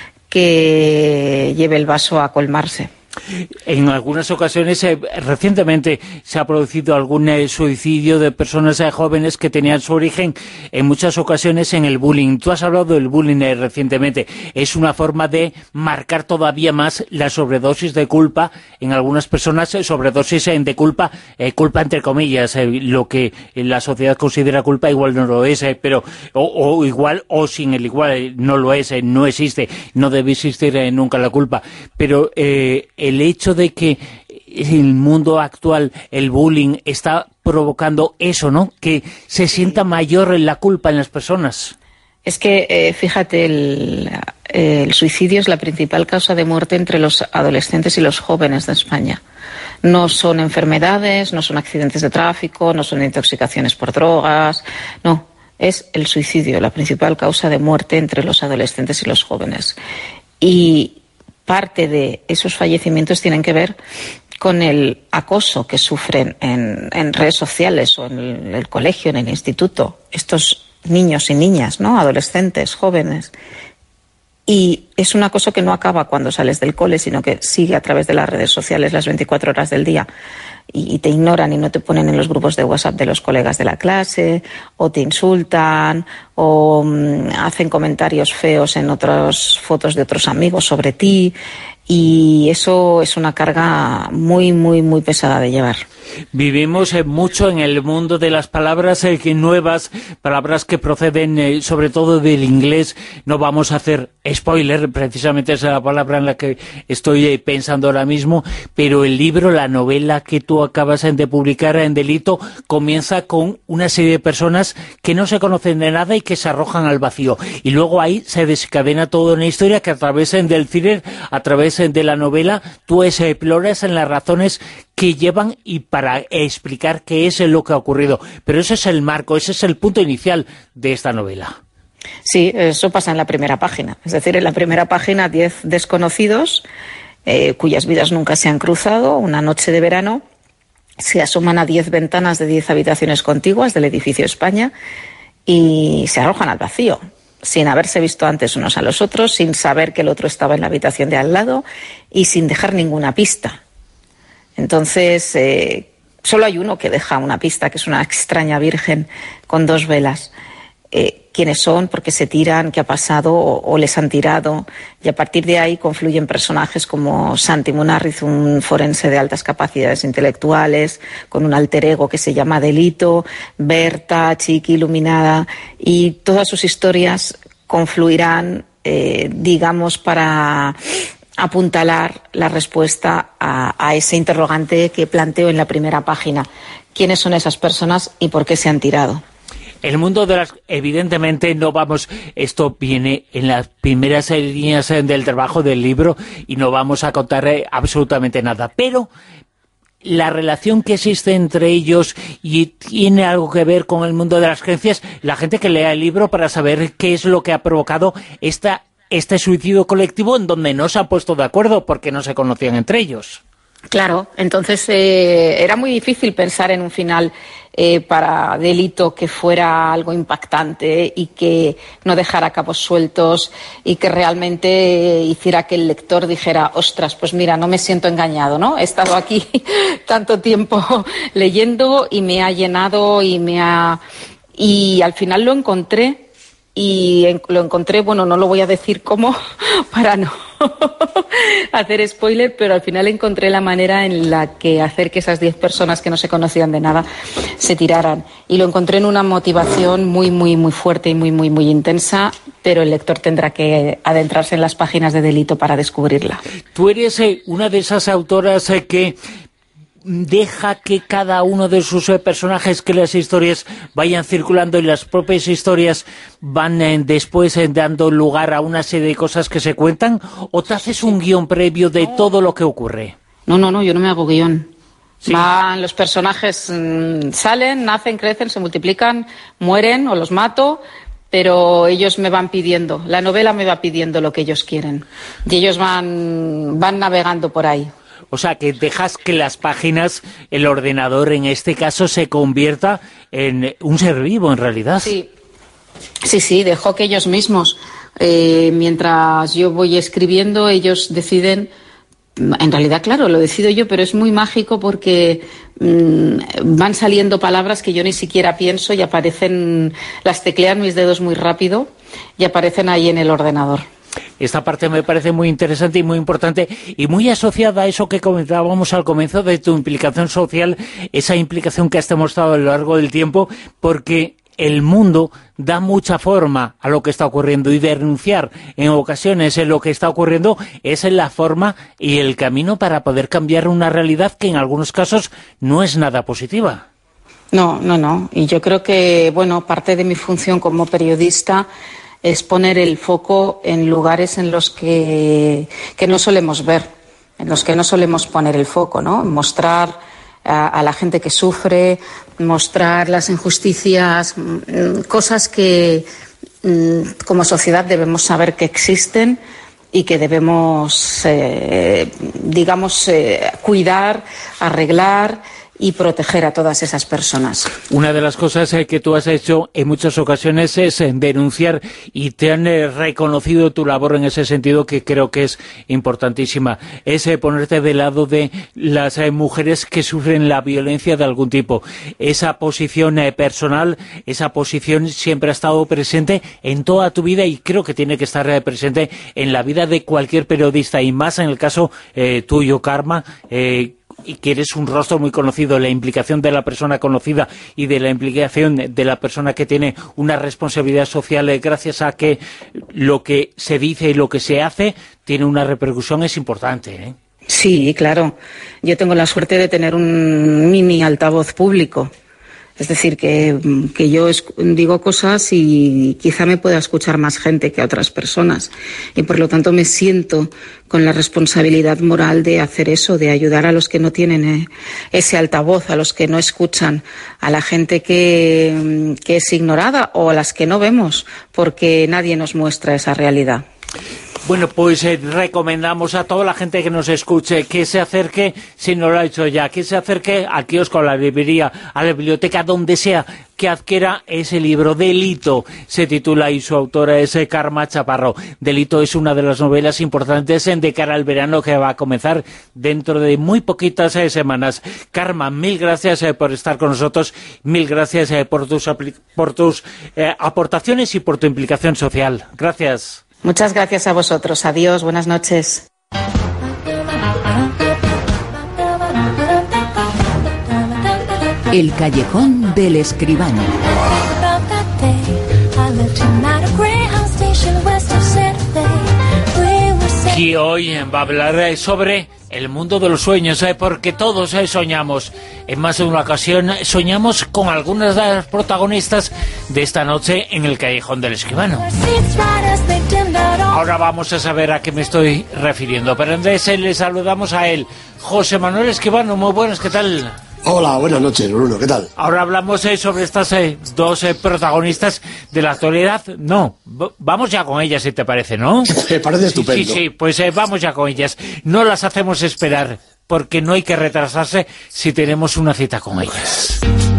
que lleve el vaso a colmarse. En algunas ocasiones, eh, recientemente se ha producido algún eh, suicidio de personas eh, jóvenes que tenían su origen en muchas ocasiones en el bullying. Tú has hablado del bullying eh, recientemente. Es una forma de marcar todavía más la sobredosis de culpa en algunas personas, eh, sobredosis eh, de culpa, eh, culpa entre comillas, eh, lo que la sociedad considera culpa igual no lo es, eh, pero o, o igual o sin el igual eh, no lo es, eh, no existe, no debe existir eh, nunca la culpa, pero eh, el hecho de que el mundo actual, el bullying, está provocando eso, ¿no? Que se sienta mayor la culpa en las personas. Es que, eh, fíjate, el, el suicidio es la principal causa de muerte entre los adolescentes y los jóvenes de España. No son enfermedades, no son accidentes de tráfico, no son intoxicaciones por drogas, no, es el suicidio la principal causa de muerte entre los adolescentes y los jóvenes. Y parte de esos fallecimientos tienen que ver con el acoso que sufren en, en redes sociales o en el, el colegio, en el instituto, estos niños y niñas, ¿no? Adolescentes, jóvenes. Y es un acoso que no acaba cuando sales del cole, sino que sigue a través de las redes sociales las veinticuatro horas del día. Y, y te ignoran y no te ponen en los grupos de WhatsApp de los colegas de la clase, o te insultan, o um, hacen comentarios feos en otras fotos de otros amigos sobre ti. Y eso es una carga muy, muy, muy pesada de llevar. Vivimos eh, mucho en el mundo de las palabras eh, que nuevas, palabras que proceden eh, sobre todo del inglés. No vamos a hacer spoiler, precisamente esa es la palabra en la que estoy eh, pensando ahora mismo, pero el libro, la novela que tú acabas eh, de publicar en Delito, comienza con una serie de personas que no se conocen de nada y que se arrojan al vacío. Y luego ahí se desencadena toda una historia que a través eh, del thriller, a través de la novela, tú exploras en las razones que llevan y para explicar qué es lo que ha ocurrido. Pero ese es el marco, ese es el punto inicial de esta novela. Sí, eso pasa en la primera página. Es decir, en la primera página, diez desconocidos eh, cuyas vidas nunca se han cruzado, una noche de verano, se asoman a diez ventanas de diez habitaciones contiguas del edificio España y se arrojan al vacío, sin haberse visto antes unos a los otros, sin saber que el otro estaba en la habitación de al lado y sin dejar ninguna pista. Entonces, eh, solo hay uno que deja una pista, que es una extraña virgen con dos velas. Eh, quiénes son, por qué se tiran, qué ha pasado o, o les han tirado. Y a partir de ahí confluyen personajes como Santi Munarriz, un forense de altas capacidades intelectuales, con un alter ego que se llama Delito, Berta, Chiqui, Iluminada, y todas sus historias confluirán, eh, digamos, para apuntalar la respuesta a, a ese interrogante que planteo en la primera página. ¿Quiénes son esas personas y por qué se han tirado? El mundo de las... Evidentemente no vamos... Esto viene en las primeras líneas del trabajo del libro y no vamos a contar absolutamente nada, pero la relación que existe entre ellos y tiene algo que ver con el mundo de las creencias, la gente que lea el libro para saber qué es lo que ha provocado esta, este suicidio colectivo en donde no se han puesto de acuerdo porque no se conocían entre ellos. Claro, entonces eh, era muy difícil pensar en un final eh, para Delito que fuera algo impactante y que no dejara cabos sueltos y que realmente eh, hiciera que el lector dijera, ostras, pues mira, no me siento engañado, ¿no? He estado aquí tanto tiempo leyendo y me ha llenado y me ha... Y al final lo encontré. Y en, lo encontré, bueno, no lo voy a decir cómo, para no hacer spoiler, pero al final encontré la manera en la que hacer que esas diez personas que no se conocían de nada se tiraran. Y lo encontré en una motivación muy, muy, muy fuerte y muy, muy, muy intensa, pero el lector tendrá que adentrarse en las páginas de Delito para descubrirla. Tú eres eh, una de esas autoras eh, que... deja que cada uno de sus eh, personajes, que las historias vayan circulando y las propias historias van eh, después eh, dando lugar a una serie de cosas que se cuentan, o te haces un guión previo de todo lo que ocurre? No, no, no, yo no me hago guión. ¿Sí? Van, los personajes mmm, salen, nacen, crecen, se multiplican, mueren o los mato, pero ellos me van pidiendo, la novela me va pidiendo lo que ellos quieren y ellos van, van navegando por ahí. O sea, que dejas que las páginas, el ordenador en este caso, se convierta en un ser vivo, en realidad. Sí, sí, sí, dejo que ellos mismos, eh, mientras yo voy escribiendo, ellos deciden. En realidad, claro, lo decido yo, pero es muy mágico porque mmm, van saliendo palabras que yo ni siquiera pienso y aparecen, las teclean mis dedos muy rápido y aparecen ahí en el ordenador. Esta parte me parece muy interesante y muy importante y muy asociada a eso que comentábamos al comienzo de tu implicación social, esa implicación que has demostrado a lo largo del tiempo, porque el mundo da mucha forma a lo que está ocurriendo y denunciar en ocasiones en lo que está ocurriendo es la forma y el camino para poder cambiar una realidad que en algunos casos no es nada positiva. No, no, no. Y yo creo que, bueno, parte de mi función como periodista es poner el foco en lugares en los que, que no solemos ver, en los que no solemos poner el foco, ¿no? Mostrar a, a la gente que sufre, mostrar las injusticias, cosas que como sociedad debemos saber que existen y que debemos, eh, digamos, eh, cuidar, arreglar y proteger a todas esas personas. Una de las cosas eh, que tú has hecho en muchas ocasiones es eh, denunciar y te han eh, reconocido tu labor en ese sentido que creo que es importantísima. Es eh, ponerte del lado de las eh, mujeres que sufren la violencia de algún tipo. Esa posición eh, personal, esa posición siempre ha estado presente en toda tu vida y creo que tiene que estar eh, presente en la vida de cualquier periodista y más en el caso eh, tuyo, Karma, eh, y que eres un rostro muy conocido, la implicación de la persona conocida y de la implicación de la persona que tiene una responsabilidad social eh, gracias a que lo que se dice y lo que se hace tiene una repercusión, es importante, ¿eh? Sí, claro. Yo tengo la suerte de tener un mini altavoz público. Es decir, que, que yo digo cosas y quizá me pueda escuchar más gente que a otras personas. Y por lo tanto me siento con la responsabilidad moral de hacer eso, de ayudar a los que no tienen ese altavoz, a los que no escuchan, a la gente que, que es ignorada o a las que no vemos, porque nadie nos muestra esa realidad. Bueno, pues eh, recomendamos a toda la gente que nos escuche que se acerque, si no lo ha hecho ya, que se acerque al kiosco, a la librería, a la biblioteca, donde sea, que adquiera ese libro. Delito se titula y su autora es eh, Karma Chaparro. Delito es una de las novelas importantes en de cara al verano que va a comenzar dentro de muy poquitas eh, semanas. Karma, mil gracias eh, por estar con nosotros, mil gracias eh, por tus, por tus eh, aportaciones y por tu implicación social. Gracias. Muchas gracias a vosotros. Adiós, buenas noches. El callejón del escribano. Y hoy va a hablar sobre el mundo de los sueños, ¿eh? Porque todos ¿eh? soñamos. En más de una ocasión soñamos con algunas de las protagonistas de esta noche en el Callejón del Escribano. Ahora vamos a saber a qué me estoy refiriendo, pero antes le saludamos a él, José Manuel Escribano. Muy buenas, ¿qué tal? Hola, buenas noches, Bruno, ¿qué tal? Ahora hablamos eh, sobre estas eh, dos eh, protagonistas de la actualidad. No, vamos ya con ellas, si te parece, ¿no? Me parece estupendo. Sí, sí, sí, pues eh, vamos ya con ellas. No las hacemos esperar, porque no hay que retrasarse si tenemos una cita con ellas.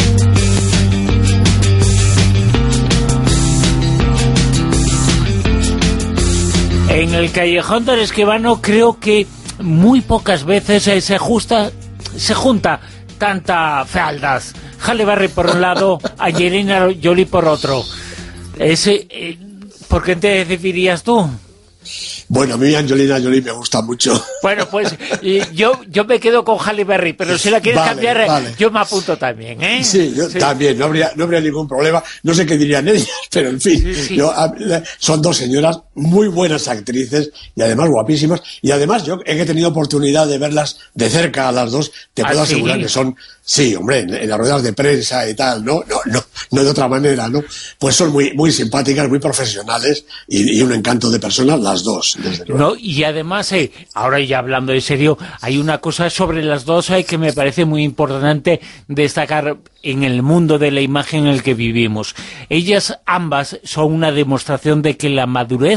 En el Callejón del Escribano creo que muy pocas veces eh, se, justa, se junta tanta fealdad. Halle Berry por un lado, Angelina Jolie por otro. Ese, eh, ¿por qué te decidirías tú? Bueno, a mí Angelina Jolie me gusta mucho. Bueno, pues yo yo me quedo con Halle Berry, pero si la quieres vale, cambiar, vale. yo me apunto también, ¿eh? Sí, yo sí. también, no habría, no habría ningún problema. No sé qué dirían ellas, pero en fin, sí, sí. Yo, son dos señoras muy buenas actrices y además guapísimas. Y además yo he tenido oportunidad de verlas de cerca a las dos. Te puedo ¿Ah, asegurar sí? que son, sí, hombre, en, en las ruedas de prensa y tal, no, no, no, no de otra manera, ¿no? Pues son muy, muy simpáticas, muy profesionales y, y un encanto de personas las dos, desde luego. No, y además, eh, ahora ya hablando en serio, hay una cosa sobre las dos eh, que me parece muy importante destacar en el mundo de la imagen en el que vivimos. Ellas ambas son una demostración de que la madurez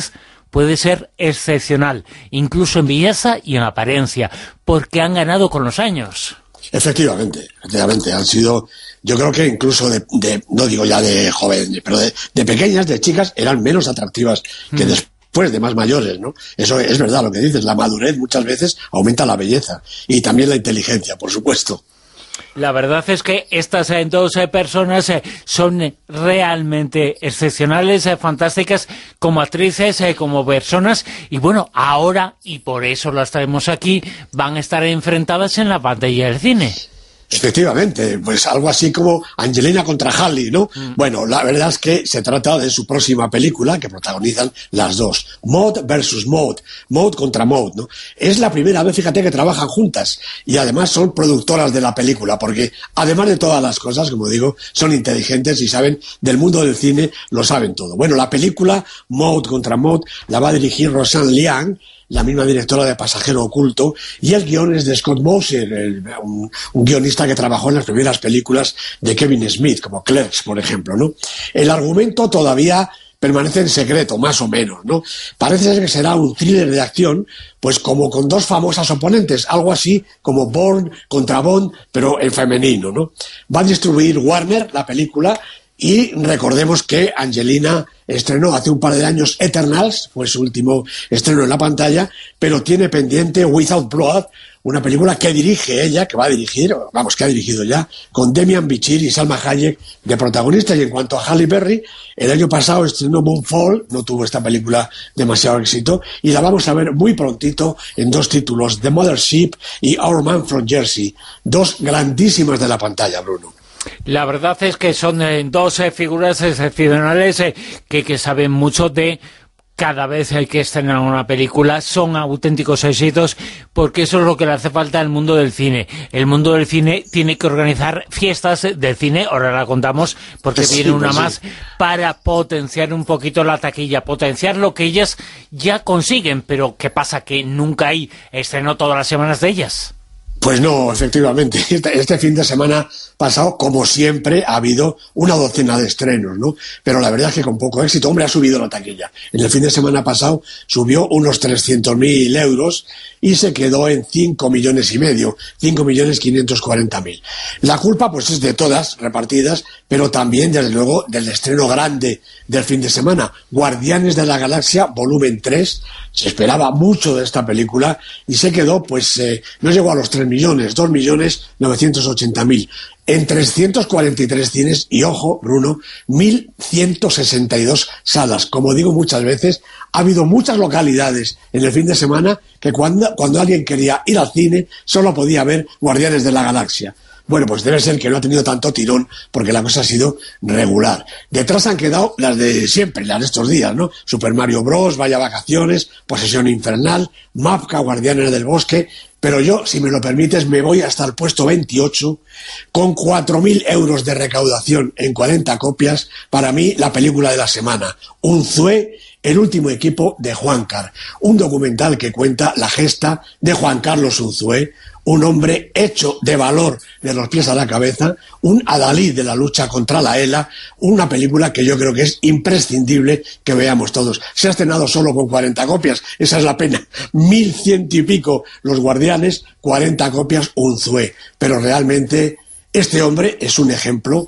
puede ser excepcional, incluso en belleza y en apariencia, porque han ganado con los años. Efectivamente, efectivamente, han sido, yo creo que incluso de, de no digo ya de jóvenes, pero de, de pequeñas, de chicas, eran menos atractivas que mm. después de más mayores, ¿no? Eso es verdad lo que dices, la madurez muchas veces aumenta la belleza y también la inteligencia, por supuesto. La verdad es que estas eh, dos eh, personas eh, son realmente excepcionales, eh, fantásticas como actrices, eh, como personas, y bueno, ahora, y por eso las traemos aquí, van a estar enfrentadas en la pantalla del cine. Efectivamente, pues algo así como Angelina contra Halle, ¿no? Mm. Bueno, la verdad es que se trata de su próxima película que protagonizan las dos, Maud versus Maud, Maud contra Maud, ¿no? Es la primera vez, fíjate, que trabajan juntas y además son productoras de la película, porque además de todas las cosas, como digo, son inteligentes y saben del mundo del cine, lo saben todo. Bueno, la película Maud contra Maud la va a dirigir Roseanne Liang, la misma directora de Pasajero Oculto, y el guion es de Scott Moser, el, un, un guionista que trabajó en las primeras películas de Kevin Smith, como Clerks, por ejemplo, ¿no? El argumento todavía permanece en secreto, más o menos, ¿no? Parece ser que será un thriller de acción, pues como con dos famosas oponentes, algo así como Bourne contra Bond, pero en femenino, ¿no? Va a distribuir Warner la película. Y recordemos que Angelina estrenó hace un par de años Eternals, fue su último estreno en la pantalla, pero tiene pendiente Without Blood, una película que dirige ella, que va a dirigir, vamos, que ha dirigido ya, con Demian Bichir y Salma Hayek de protagonistas. Y en cuanto a Halle Berry, el año pasado estrenó Moonfall, no tuvo esta película demasiado éxito, y la vamos a ver muy prontito en dos títulos, The Mothership y Our Man from Jersey, dos grandísimas de la pantalla, Bruno. La verdad es que son eh, dos eh, figuras excepcionales eh, que, que saben mucho de cada vez hay que estrenar una película, son auténticos éxitos, porque eso es lo que le hace falta al mundo del cine. El mundo del cine tiene que organizar fiestas del cine, ahora la contamos, porque sí, viene una pues más, sí. para potenciar un poquito la taquilla, potenciar lo que ellas ya consiguen, pero ¿qué pasa? Que nunca hay estreno todas las semanas de ellas. Pues no, efectivamente. Este, este fin de semana pasado, como siempre, ha habido una docena de estrenos, ¿no? Pero la verdad es que con poco éxito. Hombre, ha subido la taquilla. En el fin de semana pasado subió unos trescientos mil euros y se quedó en cinco millones y medio, cinco millones quinientos cuarenta mil. La culpa, pues, es de todas repartidas, pero también, desde luego, del estreno grande del fin de semana. Guardianes de la Galaxia, volumen tres. Se esperaba mucho de esta película y se quedó, pues, eh, no llegó a los tres millones, dos millones novecientos ochenta mil. En trescientos cuarenta y tres cines, y ojo, Bruno, mil ciento sesenta y dos salas. Como digo muchas veces, ha habido muchas localidades en el fin de semana que cuando, cuando alguien quería ir al cine, solo podía ver Guardianes de la Galaxia. Bueno, pues debe ser que no ha tenido tanto tirón, porque la cosa ha sido regular. Detrás han quedado las de siempre, las de estos días, ¿no? Super Mario Bros, Vaya Vacaciones, Posesión Infernal, Mapka, Guardianes del Bosque. Pero yo, si me lo permites, me voy hasta el puesto veintiocho, con cuatro mil euros de recaudación en cuarenta copias, para mí la película de la semana, Unzué, el último equipo de Juancar, un documental que cuenta la gesta de Juan Carlos Unzué, un hombre hecho de valor de los pies a la cabeza, un adalid de la lucha contra la ELA, una película que yo creo que es imprescindible que veamos todos. Se ha estrenado solo con cuarenta copias, esa es la pena. Mil ciento y pico los Guardianes, cuarenta copias Unzué. Pero realmente este hombre es un ejemplo.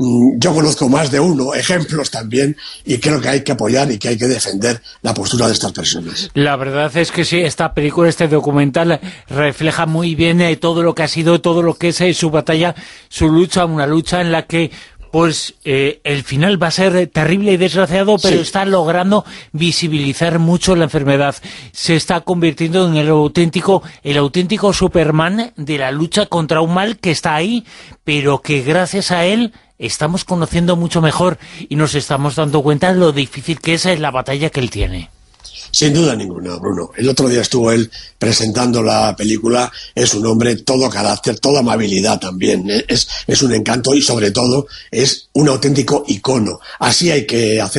Yo conozco más de uno, ejemplos también, y creo que hay que apoyar y que hay que defender la postura de estas personas. La verdad es que sí, esta película, este documental, refleja muy bien eh, todo lo que ha sido, todo lo que es eh, su batalla, su lucha, una lucha en la que pues eh, el final va a ser terrible y desgraciado, pero sí. está logrando visibilizar mucho la enfermedad. Se está convirtiendo en el auténtico, el auténtico Superman de la lucha contra un mal que está ahí, pero que gracias a él estamos conociendo mucho mejor y nos estamos dando cuenta de lo difícil que es la batalla que él tiene. Sin duda ninguna, Bruno. El otro día estuvo él presentando la película. Es un hombre todo carácter, toda amabilidad también. Es, es un encanto y sobre todo es un auténtico icono. Así hay que hacer.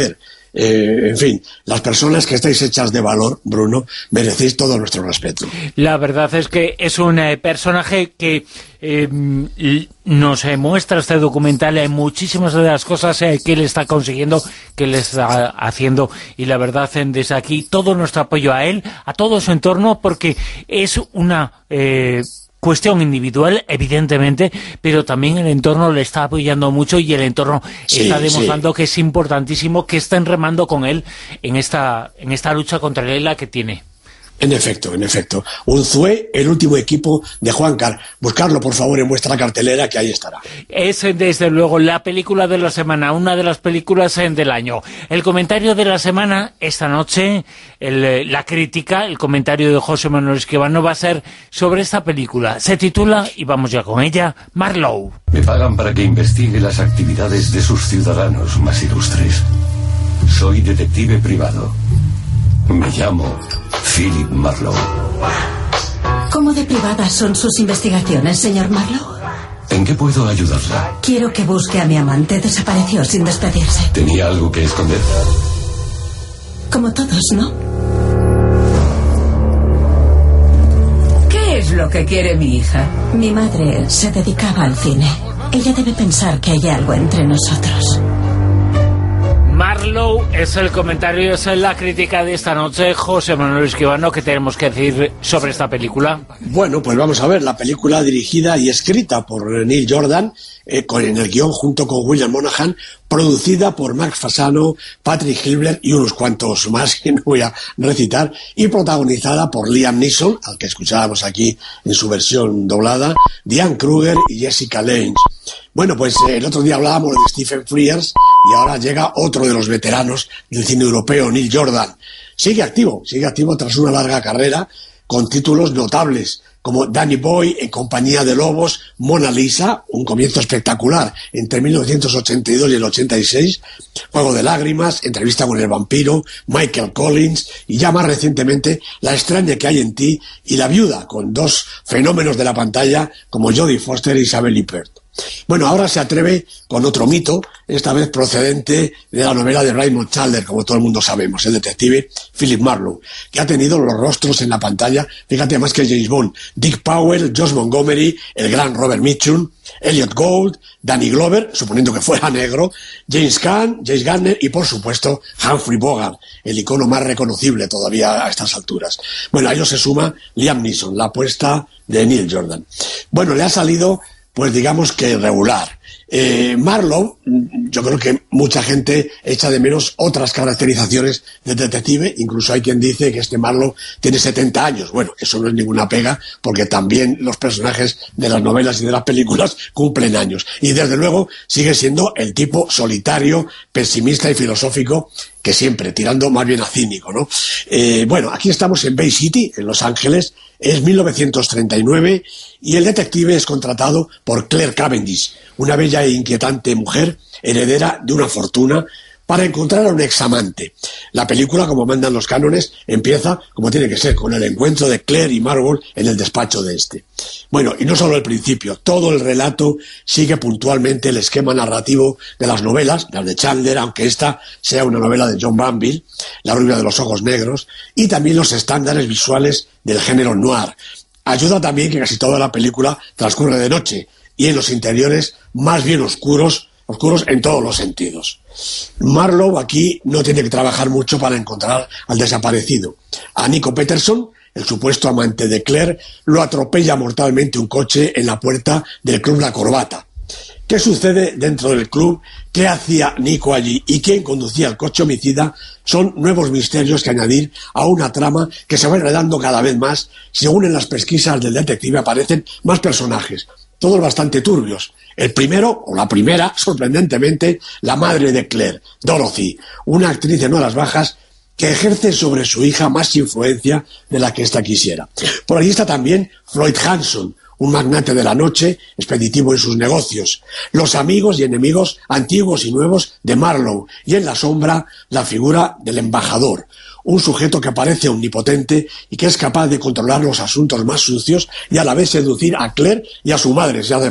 Eh, en fin, las personas que estáis hechas de valor, Bruno, merecéis todo nuestro respeto. La verdad es que es un eh, personaje que eh, nos eh, muestra este documental en muchísimas de las cosas eh, que él está consiguiendo, que él está haciendo, y la verdad, eh, desde aquí, todo nuestro apoyo a él, a todo su entorno, porque es una... Eh, cuestión individual, evidentemente, pero también el entorno le está apoyando mucho y el entorno sí, está demostrando sí. que es importantísimo que estén remando con él en esta, en esta lucha contra el ELA que tiene. En efecto, en efecto. Unzué, el último equipo de Juancar. Buscarlo, por favor, en vuestra cartelera, que ahí estará. Es, desde luego, la película de la semana, una de las películas del año. El comentario de la semana, esta noche, el, la crítica, el comentario de José Manuel Escribano va a ser sobre esta película. Se titula, y vamos ya con ella, Marlowe. Me pagan para que investigue las actividades de sus ciudadanos más ilustres. Soy detective privado. Me llamo Philip Marlowe. ¿Cómo de privadas son sus investigaciones, señor Marlowe? ¿En qué puedo ayudarla? Quiero que busque a mi amante. Desapareció sin despedirse. ¿Tenía algo que esconder? Como todos, ¿no? ¿Qué es lo que quiere mi hija? Mi madre se dedicaba al cine. Ella debe pensar que hay algo entre nosotros. Marlowe es el comentario, es la crítica de esta noche. José Manuel Escribano, ¿qué tenemos que decir sobre esta película? Bueno, pues vamos a ver, la película dirigida y escrita por Neil Jordan, eh, con, en el guión junto con William Monahan, producida por Mark Fasano, Patrick Hilbert y unos cuantos más que no voy a recitar, y protagonizada por Liam Neeson, al que escuchábamos aquí en su versión doblada, Diane Kruger y Jessica Lange. Bueno, pues eh, el otro día hablábamos de Stephen Frears y ahora llega otro de los veteranos del cine europeo, Neil Jordan. Sigue activo, sigue activo tras una larga carrera con títulos notables como Danny Boy, En compañía de lobos, Mona Lisa, un comienzo espectacular entre mil novecientos ochenta y dos y el ochenta y seis, Juego de lágrimas, Entrevista con el vampiro, Michael Collins y ya más recientemente La extraña que hay en ti y La viuda, con dos fenómenos de la pantalla como Jodie Foster e Isabel Huppert. Bueno, ahora se atreve con otro mito, esta vez procedente de la novela de Raymond Chandler, como todo el mundo sabemos, el detective Philip Marlowe, que ha tenido los rostros en la pantalla, fíjate, más que James Bond, Dick Powell, Josh Montgomery, el gran Robert Mitchum, Elliot Gould, Danny Glover, suponiendo que fuera negro, James Caan, James Garner y, por supuesto, Humphrey Bogart, el icono más reconocible todavía a estas alturas. Bueno, a ello se suma Liam Neeson, la apuesta de Neil Jordan. Bueno, le ha salido, pues digamos que regular. Eh, Marlowe, yo creo que mucha gente echa de menos otras caracterizaciones de detective, incluso hay quien dice que este Marlowe tiene setenta años. Bueno, eso no es ninguna pega, porque también los personajes de las novelas y de las películas cumplen años. Y desde luego sigue siendo el tipo solitario, pesimista y filosófico que siempre, tirando más bien a cínico, ¿no? Eh, bueno, aquí estamos en Bay City, en Los Ángeles, es mil novecientos treinta y nueve y el detective es contratado por Claire Cavendish, una bella e inquietante mujer heredera de una fortuna, para encontrar a un examante. La película, como mandan los cánones, empieza como tiene que ser, con el encuentro de Claire y Marlowe en el despacho de este. Bueno, y no solo el principio, todo el relato sigue puntualmente el esquema narrativo de las novelas, las de Chandler, aunque esta sea una novela de John Banville, La rubia de los ojos negros, y también los estándares visuales del género noir. Ayuda también que casi toda la película transcurre de noche, y en los interiores más bien oscuros, oscuros en todos los sentidos. Marlowe aquí no tiene que trabajar mucho para encontrar al desaparecido. A Nico Peterson, el supuesto amante de Claire, lo atropella mortalmente un coche en la puerta del Club La Corbata. ¿Qué sucede dentro del club? ¿Qué hacía Nico allí? ¿Y quién conducía el coche homicida? Son nuevos misterios que añadir a una trama que se va enredando cada vez más, según en las pesquisas del detective aparecen más personajes, todos bastante turbios. El primero, o la primera, sorprendentemente, la madre de Claire, Dorothy, una actriz de horas bajas que ejerce sobre su hija más influencia de la que ésta quisiera. Por allí está también Floyd Hanson, un magnate de la noche, expeditivo en sus negocios, los amigos y enemigos antiguos y nuevos de Marlowe, y en la sombra la figura del embajador, un sujeto que parece omnipotente y que es capaz de controlar los asuntos más sucios y a la vez seducir a Claire y a su madre si hace falta.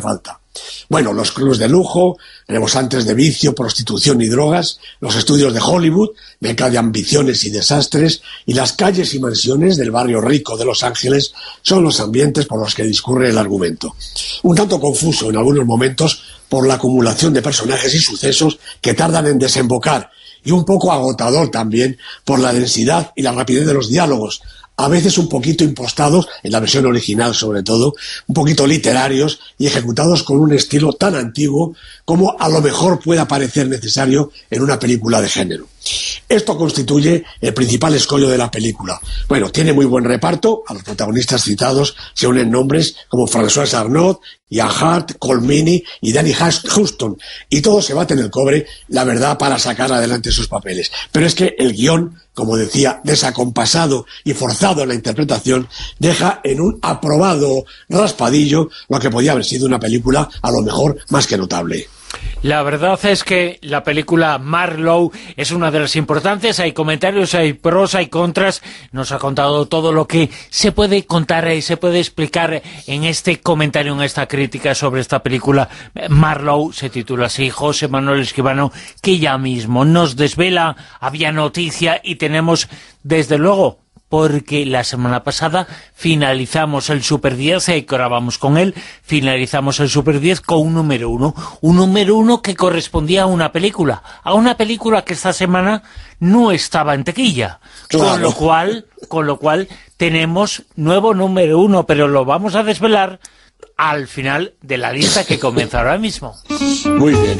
Bueno, los clubs de lujo, rebosantes de vicio, prostitución y drogas, los estudios de Hollywood, meca de ambiciones y desastres, y las calles y mansiones del barrio rico de Los Ángeles son los ambientes por los que discurre el argumento. Un tanto confuso en algunos momentos por la acumulación de personajes y sucesos que tardan en desembocar, y un poco agotador también por la densidad y la rapidez de los diálogos, a veces un poquito impostados, en la versión original sobre todo, un poquito literarios y ejecutados con un estilo tan antiguo como a lo mejor pueda parecer necesario en una película de género. Esto constituye el principal escollo de la película. Bueno, tiene muy buen reparto, a los protagonistas citados se unen nombres como François Arnaud, Ian Hart, Cole Meany y Danny Huston, y todos se baten el cobre, la verdad, para sacar adelante sus papeles. Pero es que el guión, como decía, desacompasado y forzado en la interpretación, deja en un aprobado raspadillo lo que podía haber sido una película a lo mejor más que notable. La verdad es que la película Marlowe es una de las importantes. Hay comentarios, hay pros, hay contras. Nos ha contado todo lo que se puede contar y se puede explicar en este comentario, en esta crítica sobre esta película. Marlowe se titula así. José Manuel Escribano, que ya mismo nos desvela, había noticia y tenemos, desde luego, porque la semana pasada finalizamos el Super diez, y grabamos con él, finalizamos el Super diez con un número uno, un número uno que correspondía a una película, a una película que esta semana no estaba en taquilla, claro. con lo cual, con lo cual tenemos nuevo número uno, pero lo vamos a desvelar al final de la lista que comienza ahora mismo. Muy bien.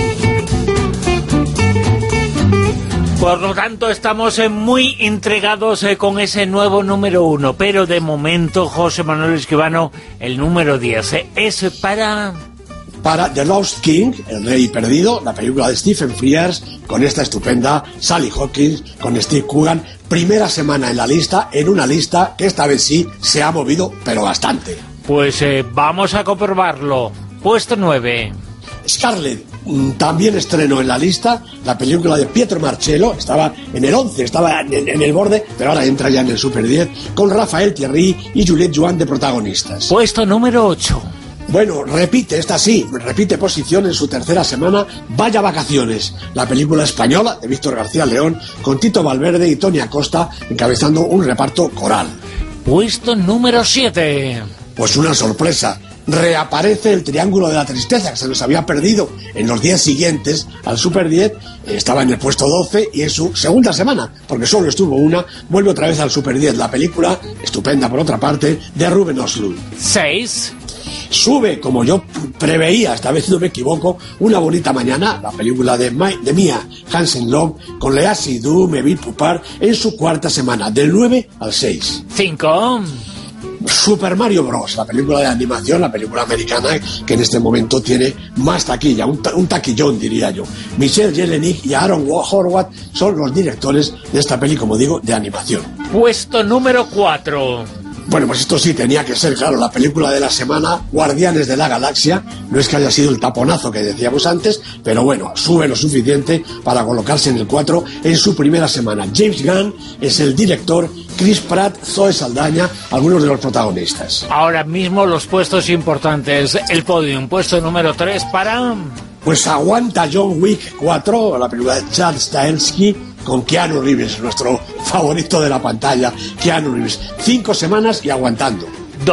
Por lo tanto, estamos eh, muy intrigados eh, con ese nuevo número uno, pero de momento, José Manuel Escribano, el número diez eh, es para... Para The Lost King, El Rey Perdido, la película de Stephen Frears, con esta estupenda Sally Hawkins, con Steve Coogan, primera semana en la lista, en una lista que esta vez sí se ha movido, pero bastante. Pues eh, vamos a comprobarlo. Puesto nueve. Scarlett, también estrenó en la lista la película de Pietro Marcello, estaba en el once, estaba en, en el borde, pero ahora entra ya en el Super diez, con Raphael Thierry y Juliette Joan de protagonistas. Puesto número ocho. Bueno, repite, esta sí, repite posición en su tercera semana, Vaya Vacaciones, la película española de Víctor García León, con Tito Valverde y Tony Acosta encabezando un reparto coral. Puesto número siete. Pues una sorpresa. Reaparece el Triángulo de la Tristeza, que se nos había perdido en los días siguientes al Super diez, estaba en el puesto doce y en su segunda semana, porque solo estuvo una, vuelve otra vez al Super diez, la película, estupenda por otra parte, de Ruben Östlund. seis. Sube, como yo preveía, esta vez no me equivoco, Una bonita mañana, la película de, My, de Mia Hansen-Løve, con Lea Seydoux, Meville Poupard, en su cuarta semana, del nueve al seis. cinco. Super Mario Bros, la película de animación, la película americana que en este momento tiene más taquilla, un, ta un taquillón diría yo. Michelle Jelenic y Aaron Horwath son los directores de esta peli, como digo, de animación. Puesto número cuatro. Bueno, pues esto sí tenía que ser, claro, la película de la semana, Guardianes de la Galaxia. No es que haya sido el taponazo que decíamos antes, pero bueno, sube lo suficiente para colocarse en el cuatro en su primera semana. James Gunn es el director, Chris Pratt, Zoe Saldaña, algunos de los protagonistas. Ahora mismo los puestos importantes, el podium, puesto número tres para... Pues aguanta John Wick cuatro, la película de Chad Stahelski, con Keanu Reeves, nuestro favorito de la pantalla, Keanu Reeves. Cinco semanas y aguantando.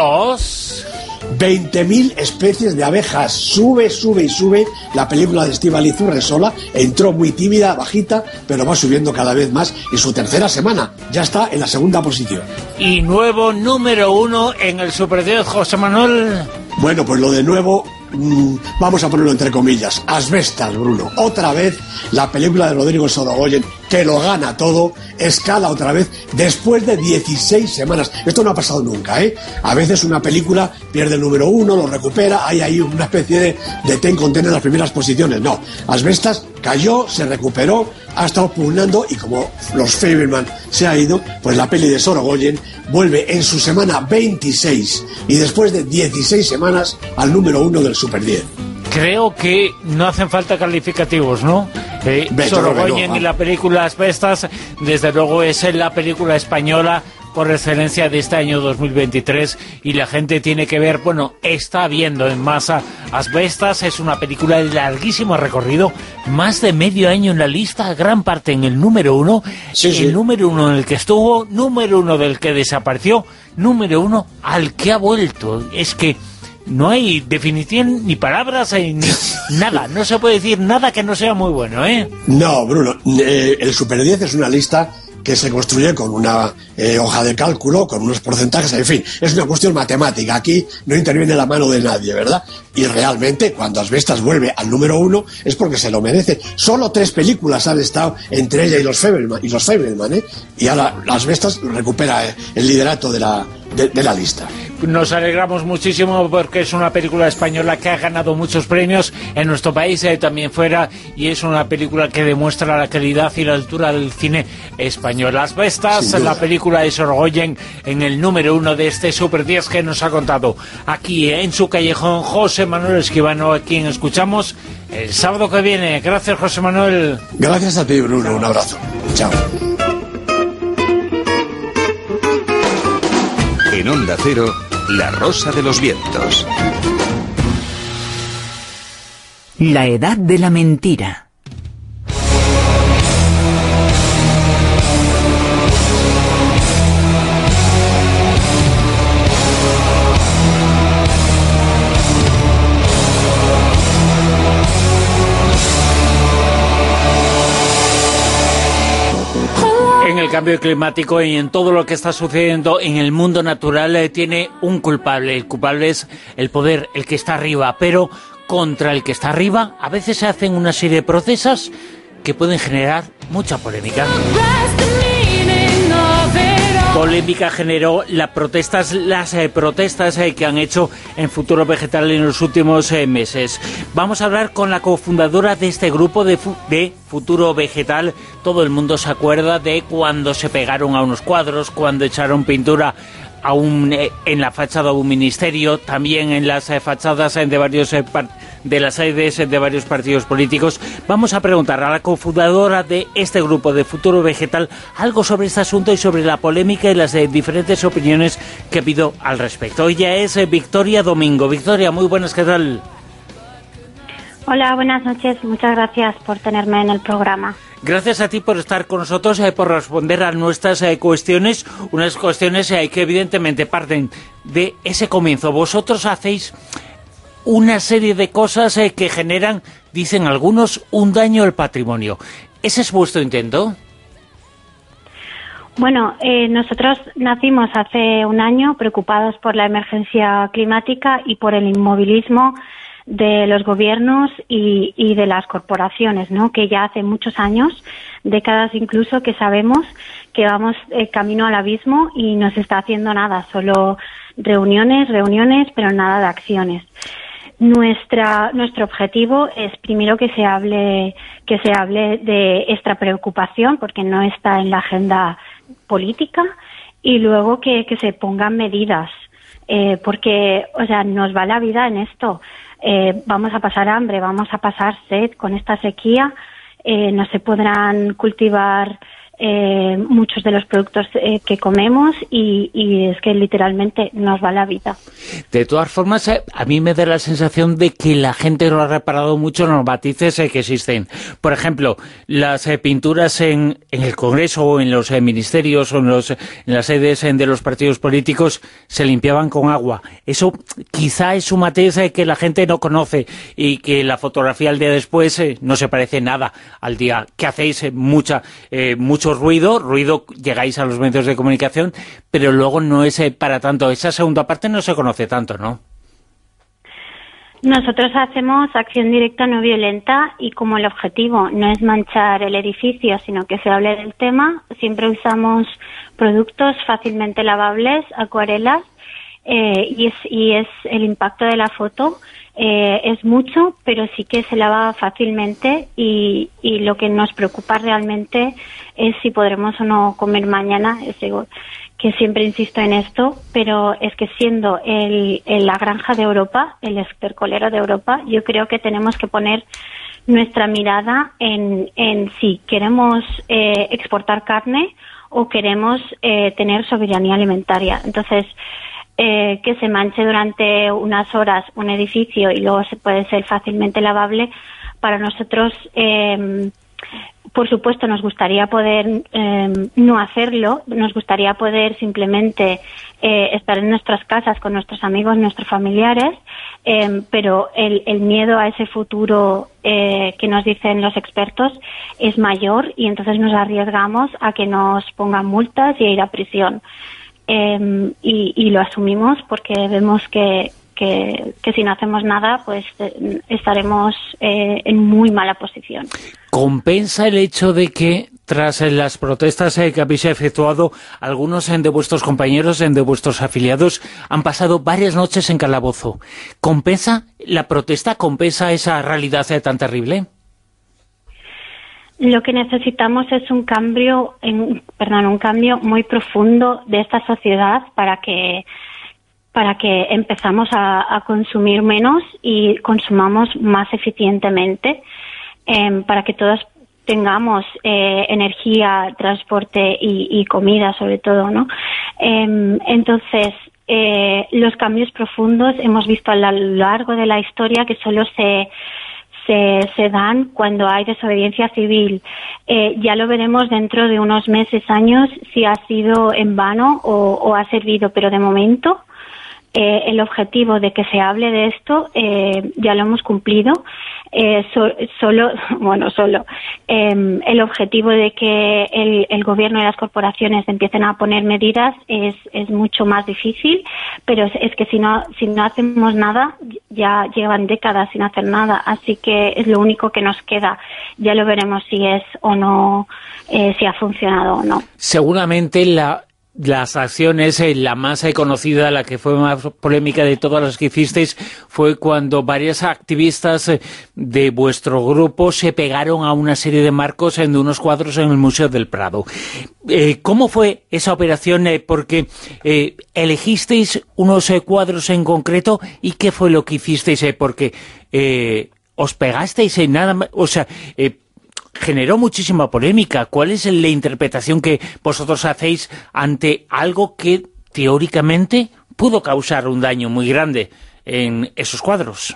Dos. veinte mil especies de abejas. Sube, sube y sube. La película de Estíbaliz Urresola entró muy tímida, bajita, pero va subiendo cada vez más en su tercera semana. Ya está en la segunda posición. Y nuevo número uno en el Super diez, José Manuel. Bueno, pues lo de nuevo... vamos a ponerlo entre comillas, Asbestas, Bruno. Otra vez la película de Rodrigo Sorogoyen, que lo gana todo, escala otra vez después de dieciséis semanas. Esto no ha pasado nunca, ¿eh? A veces una película pierde el número uno, lo recupera, hay ahí una especie de, de ten con ten en las primeras posiciones. No, Asbestas cayó, se recuperó, ha estado pugnando y como los Fabelman se ha ido, pues la peli de Sorogoyen vuelve en su semana veintiséis y después de dieciséis semanas al número uno del Super diez. Creo que no hacen falta calificativos, ¿no? Eh, Sorogoyen no, y la película Asbestas, desde luego es la película española por excelencia de este año dos mil veintitrés, y la gente tiene que ver, bueno, está viendo en masa Asbestas. Es una película de larguísimo recorrido, más de medio año en la lista, gran parte en el número uno, sí, el sí. número uno en el que estuvo, número uno del que desapareció, número uno al que ha vuelto. Es que no hay definición, ni palabras, eh, ni nada. No se puede decir nada que no sea muy bueno, ¿eh? No, Bruno, eh, el Super diez es una lista que se construye con una eh, hoja de cálculo, con unos porcentajes, en fin, es una cuestión matemática. Aquí no interviene la mano de nadie, ¿verdad? Y realmente, cuando Asbestas vuelve al número uno, es porque se lo merece. Solo tres películas han estado entre ella y los Fabelman, y los Fabelman, ¿eh? Y ahora Asbestas recupera eh, el liderato de la, de, de la lista. Nos alegramos muchísimo porque es una película española que ha ganado muchos premios en nuestro país, eh, también fuera, y es una película que demuestra la calidad y la altura del cine español. Asbestas, la película de Sorogoyen, en el número uno de este Super diez que nos ha contado aquí en su callejón José Manuel Esquivano, a quien escuchamos el sábado que viene. Gracias, José Manuel. Gracias a ti, Bruno. Un abrazo. Chao. En Onda Cero, La Rosa de los Vientos. La edad de la mentira. En el cambio climático y en todo lo que está sucediendo en el mundo natural eh, tiene un culpable. El culpable es el poder, el que está arriba, pero contra el que está arriba a veces se hacen una serie de procesos que pueden generar mucha polémica. Polémica generó las protestas, las eh, protestas eh, que han hecho en Futuro Vegetal en los últimos eh, meses. Vamos a hablar con la cofundadora de este grupo de, fu de Futuro Vegetal. Todo el mundo se acuerda de cuando se pegaron a unos cuadros, cuando echaron pintura a un, eh, en la fachada de un ministerio, también en las eh, fachadas eh, de varios eh, de las sedes eh, de varios partidos políticos. Vamos a preguntar a la cofundadora de este grupo de Futuro Vegetal algo sobre este asunto y sobre la polémica y las eh, diferentes opiniones que ha habido al respecto. Ella es eh, Victoria Domingo. Victoria, muy buenas, ¿qué tal? Hola, buenas noches. Muchas gracias por tenerme en el programa. Gracias a ti por estar con nosotros, eh, por responder a nuestras eh, cuestiones, unas cuestiones eh, que evidentemente parten de ese comienzo. Vosotros hacéis una serie de cosas eh, que generan, dicen algunos, un daño al patrimonio. ¿Ese es vuestro intento? Bueno, eh, nosotros nacimos hace un año preocupados por la emergencia climática y por el inmovilismo de los gobiernos y, y de las corporaciones, ¿no? Que ya hace muchos años, décadas incluso, que sabemos que vamos eh, camino al abismo y no se está haciendo nada, solo reuniones, reuniones, pero nada de acciones. Nuestra, nuestro objetivo es primero que se hable, que se hable de esta preocupación, porque no está en la agenda política, y luego que, que se pongan medidas, eh, porque, o sea, nos va la vida en esto. Eh, vamos a pasar hambre, vamos a pasar sed con esta sequía, eh, no se podrán cultivar eh, muchos de los productos eh, que comemos y, y es que literalmente nos va la vida. De todas formas, eh, a mí me da la sensación de que la gente no ha reparado mucho en los matices eh, que existen. Por ejemplo, las eh, pinturas en, en el Congreso o en los eh, ministerios o en, los, en las sedes eh, de los partidos políticos se limpiaban con agua. Eso quizá es un matiz eh, que la gente no conoce y que la fotografía al día después eh, no se parece nada al día que hacéis eh, mucha, eh, mucho ruido, ruido llegáis a los medios de comunicación, pero luego no es eh, para tanto. Esa segunda parte no se conoce tanto, ¿no? Nosotros hacemos acción directa no violenta y como el objetivo no es manchar el edificio, sino que se hable del tema, siempre usamos productos fácilmente lavables, acuarelas, eh, y, es, y es el impacto de la foto eh, es mucho, pero sí que se lava fácilmente y, y lo que nos preocupa realmente es si podremos o no comer mañana. Es digo, que siempre insisto en esto, pero es que siendo el, el, la granja de Europa, el estercolero de Europa, yo creo que tenemos que poner nuestra mirada en, en si queremos eh, exportar carne o queremos eh, tener soberanía alimentaria. Entonces, eh, que se manche durante unas horas un edificio y luego se puede ser fácilmente lavable, para nosotros, eh, por supuesto, nos gustaría poder eh, no hacerlo, nos gustaría poder simplemente eh, estar en nuestras casas con nuestros amigos, nuestros familiares, eh, pero el, el miedo a ese futuro eh, que nos dicen los expertos es mayor y entonces nos arriesgamos a que nos pongan multas y a ir a prisión. Eh, y, y lo asumimos porque vemos que Que, que si no hacemos nada, pues eh, estaremos eh, en muy mala posición. ¿Compensa el hecho de que tras las protestas eh, que habéis efectuado, algunos eh, de vuestros compañeros, eh, de vuestros afiliados, han pasado varias noches en calabozo? ¿Compensa la protesta? ¿Compensa esa realidad eh, tan terrible? Lo que necesitamos es un cambio, en, perdón, un cambio muy profundo de esta sociedad para que para que empezamos a, a consumir menos y consumamos más eficientemente, eh, para que todos tengamos eh, energía, transporte y, y comida, sobre todo, ¿no? Eh, entonces, eh, los cambios profundos hemos visto a lo largo de la historia que solo se Se, se dan cuando hay desobediencia civil. Eh, ya lo veremos dentro de unos meses, años, si ha sido en vano o, o ha servido, pero de momento eh, el objetivo de que se hable de esto eh, ya lo hemos cumplido. Eh, so, solo, bueno, solo eh, el objetivo de que el, el gobierno y las corporaciones empiecen a poner medidas es, es mucho más difícil, pero es, es que si no, si no hacemos nada, ya llevan décadas sin hacer nada, así que es lo único que nos queda. Ya lo veremos si es o no, eh, si ha funcionado o no. Seguramente la... Las acciones, eh, la más eh, conocida, la que fue más polémica de todas las que hicisteis, fue cuando varias activistas eh, de vuestro grupo se pegaron a una serie de marcos en de unos cuadros en el Museo del Prado. Eh, ¿Cómo fue esa operación? Eh, porque eh, elegisteis unos eh, cuadros en concreto, ¿y qué fue lo que hicisteis? Eh, porque eh, os pegasteis en nada más, o sea... Eh, generó muchísima polémica. ¿Cuál es la interpretación que vosotros hacéis ante algo que teóricamente pudo causar un daño muy grande en esos cuadros?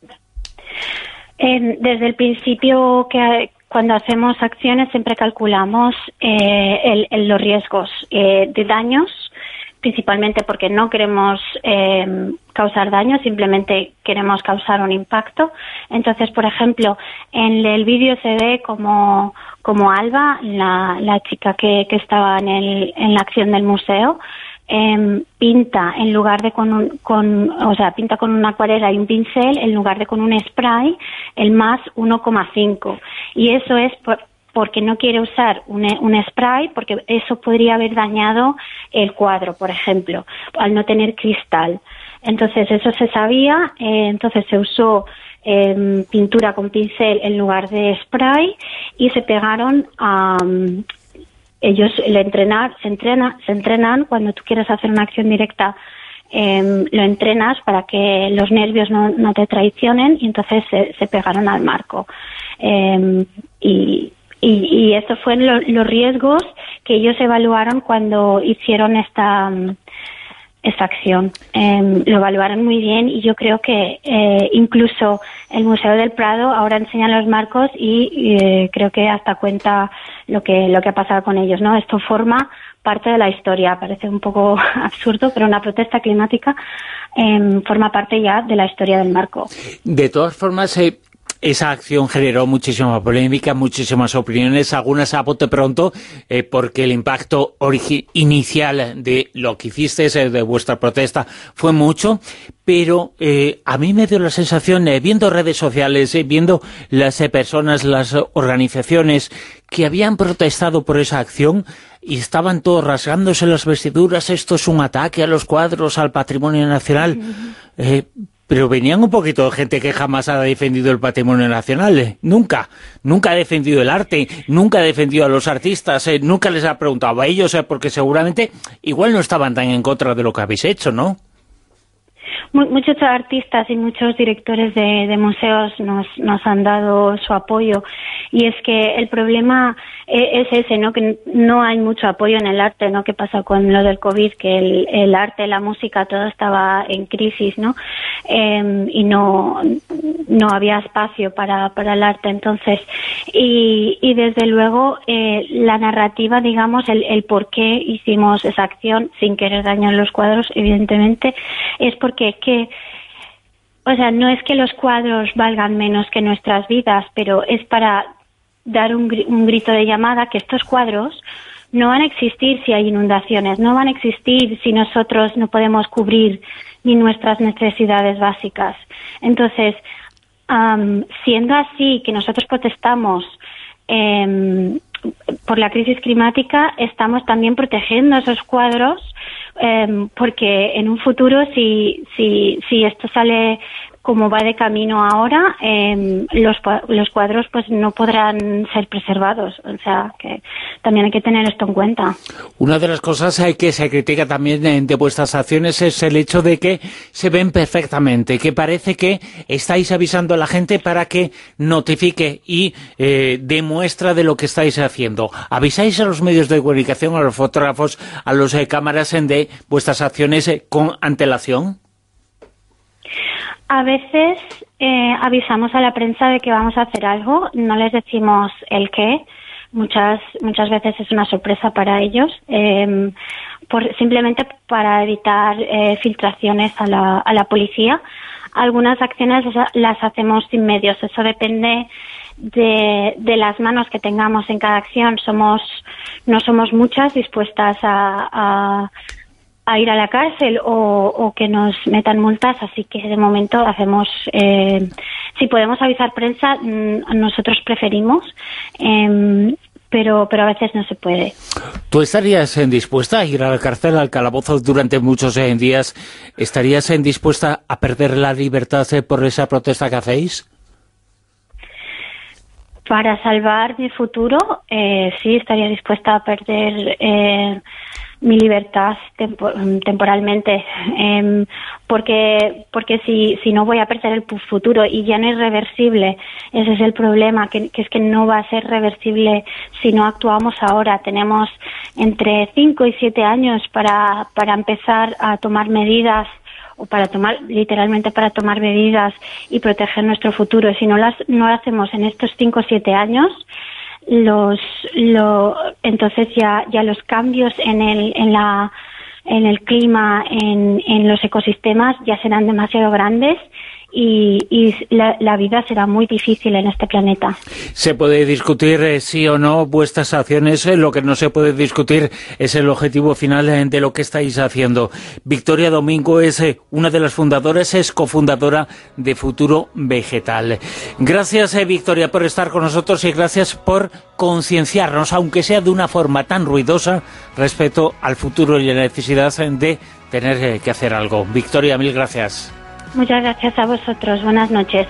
Eh, desde el principio, que cuando hacemos acciones siempre calculamos eh, el, el, los riesgos eh, de daños, principalmente porque no queremos eh, causar daño, simplemente queremos causar un impacto. Entonces, por ejemplo, en el vídeo se ve como, como Alba, la, la chica que, que estaba en, el, en la acción del museo, eh, pinta en lugar de con un, con, o sea, pinta con una acuarela y un pincel, en lugar de con un spray, el más uno coma cinco. Y eso es por, porque no quiere usar un, un spray, porque eso podría haber dañado el cuadro, por ejemplo, al no tener cristal. Entonces, eso se sabía, eh, entonces se usó eh, pintura con pincel en lugar de spray y se pegaron a... Um, ellos le entrenar, se, entrena, se entrenan cuando tú quieres hacer una acción directa, eh, lo entrenas para que los nervios no, no te traicionen y entonces se, se pegaron al marco. Eh, y... Y, y estos fueron lo, los riesgos que ellos evaluaron cuando hicieron esta, esta acción. Eh, lo evaluaron muy bien y yo creo que eh, incluso el Museo del Prado ahora enseña los marcos y eh, creo que hasta cuenta lo que, lo que ha pasado con ellos, ¿no? Esto forma parte de la historia. Parece un poco absurdo, pero una protesta climática eh, forma parte ya de la historia del marco. De todas formas... Eh... Esa acción generó muchísima polémica, muchísimas opiniones, algunas a bote pronto, eh, porque el impacto inicial de lo que hicisteis, eh, de vuestra protesta, fue mucho, pero eh, a mí me dio la sensación, eh, viendo redes sociales, eh, viendo las eh, personas, las organizaciones que habían protestado por esa acción, y estaban todos rasgándose las vestiduras, esto es un ataque a los cuadros, al patrimonio nacional, eh, pero venían un poquito de gente que jamás ha defendido el patrimonio nacional, ¿eh? Nunca, nunca ha defendido el arte, nunca ha defendido a los artistas, ¿eh? Nunca les ha preguntado a ellos, ¿eh? Porque seguramente igual no estaban tan en contra de lo que habéis hecho, ¿no? muchos artistas y muchos directores de, de museos nos, nos han dado su apoyo, y es que el problema es ese, ¿no? Que no hay mucho apoyo en el arte, ¿no? ¿Qué pasa con lo del COVID? Que el, el arte, la música, todo estaba en crisis, ¿no? Eh, y no, no había espacio para, para el arte, entonces, y, y desde luego eh, la narrativa, digamos, el, el por qué hicimos esa acción sin querer dañar los cuadros, evidentemente, es porque que, o sea, no es que los cuadros valgan menos que nuestras vidas, pero es para dar un, un grito de llamada que estos cuadros no van a existir si hay inundaciones, no van a existir si nosotros no podemos cubrir ni nuestras necesidades básicas. Entonces, um, siendo así que nosotros protestamos eh, por la crisis climática, estamos también protegiendo esos cuadros, eh, porque en un futuro, si, si, si esto sale como va de camino ahora, eh, los, los cuadros pues no podrán ser preservados. O sea, que también hay que tener esto en cuenta. Una de las cosas que se critica también de vuestras acciones es el hecho de que se ven perfectamente, que parece que estáis avisando a la gente para que notifique y eh, demuestra de lo que estáis haciendo. ¿Avisáis a los medios de comunicación, a los fotógrafos, a los eh, cámaras de vuestras acciones eh, con antelación? A veces eh, avisamos a la prensa de que vamos a hacer algo, no les decimos el qué, muchas muchas veces es una sorpresa para ellos, eh, por, simplemente para evitar eh, filtraciones a la, a la policía. Algunas acciones las hacemos sin medios, eso depende de, de las manos que tengamos en cada acción. Somos no somos muchas dispuestas a... a a ir a la cárcel o, o que nos metan multas, así que de momento hacemos, eh, si podemos avisar prensa, nosotros preferimos, eh, pero pero a veces no se puede. ¿Tú estarías eh, dispuesta a ir a la cárcel, al calabozo durante muchos eh, días? ¿Estarías eh, dispuesta a perder la libertad eh, por esa protesta que hacéis? Para salvar mi futuro, eh, sí, estaría dispuesta a perder eh, mi libertad tempo temporalmente, eh, porque porque si si no voy a perder el futuro y ya no es reversible. Ese es el problema, que, que es que no va a ser reversible si no actuamos ahora. Tenemos entre cinco y siete años para para empezar a tomar medidas, o para tomar, literalmente para tomar medidas y proteger nuestro futuro. Si no las no lo hacemos en estos cinco o siete años, los lo entonces ya ya los cambios en el en la en el clima, en en los ecosistemas ya serán demasiado grandes y, y la, la vida será muy difícil en este planeta. Se puede discutir eh, sí o no vuestras acciones, eh, lo que no se puede discutir es el objetivo final eh, de lo que estáis haciendo. Victoria Domingo es eh, una de las fundadoras, es cofundadora de Futuro Vegetal. Gracias, eh, Victoria, por estar con nosotros y gracias por concienciarnos, aunque sea de una forma tan ruidosa, respecto al futuro y la necesidad de tener eh, que hacer algo. Victoria, mil gracias. Muchas gracias a vosotros. Buenas noches.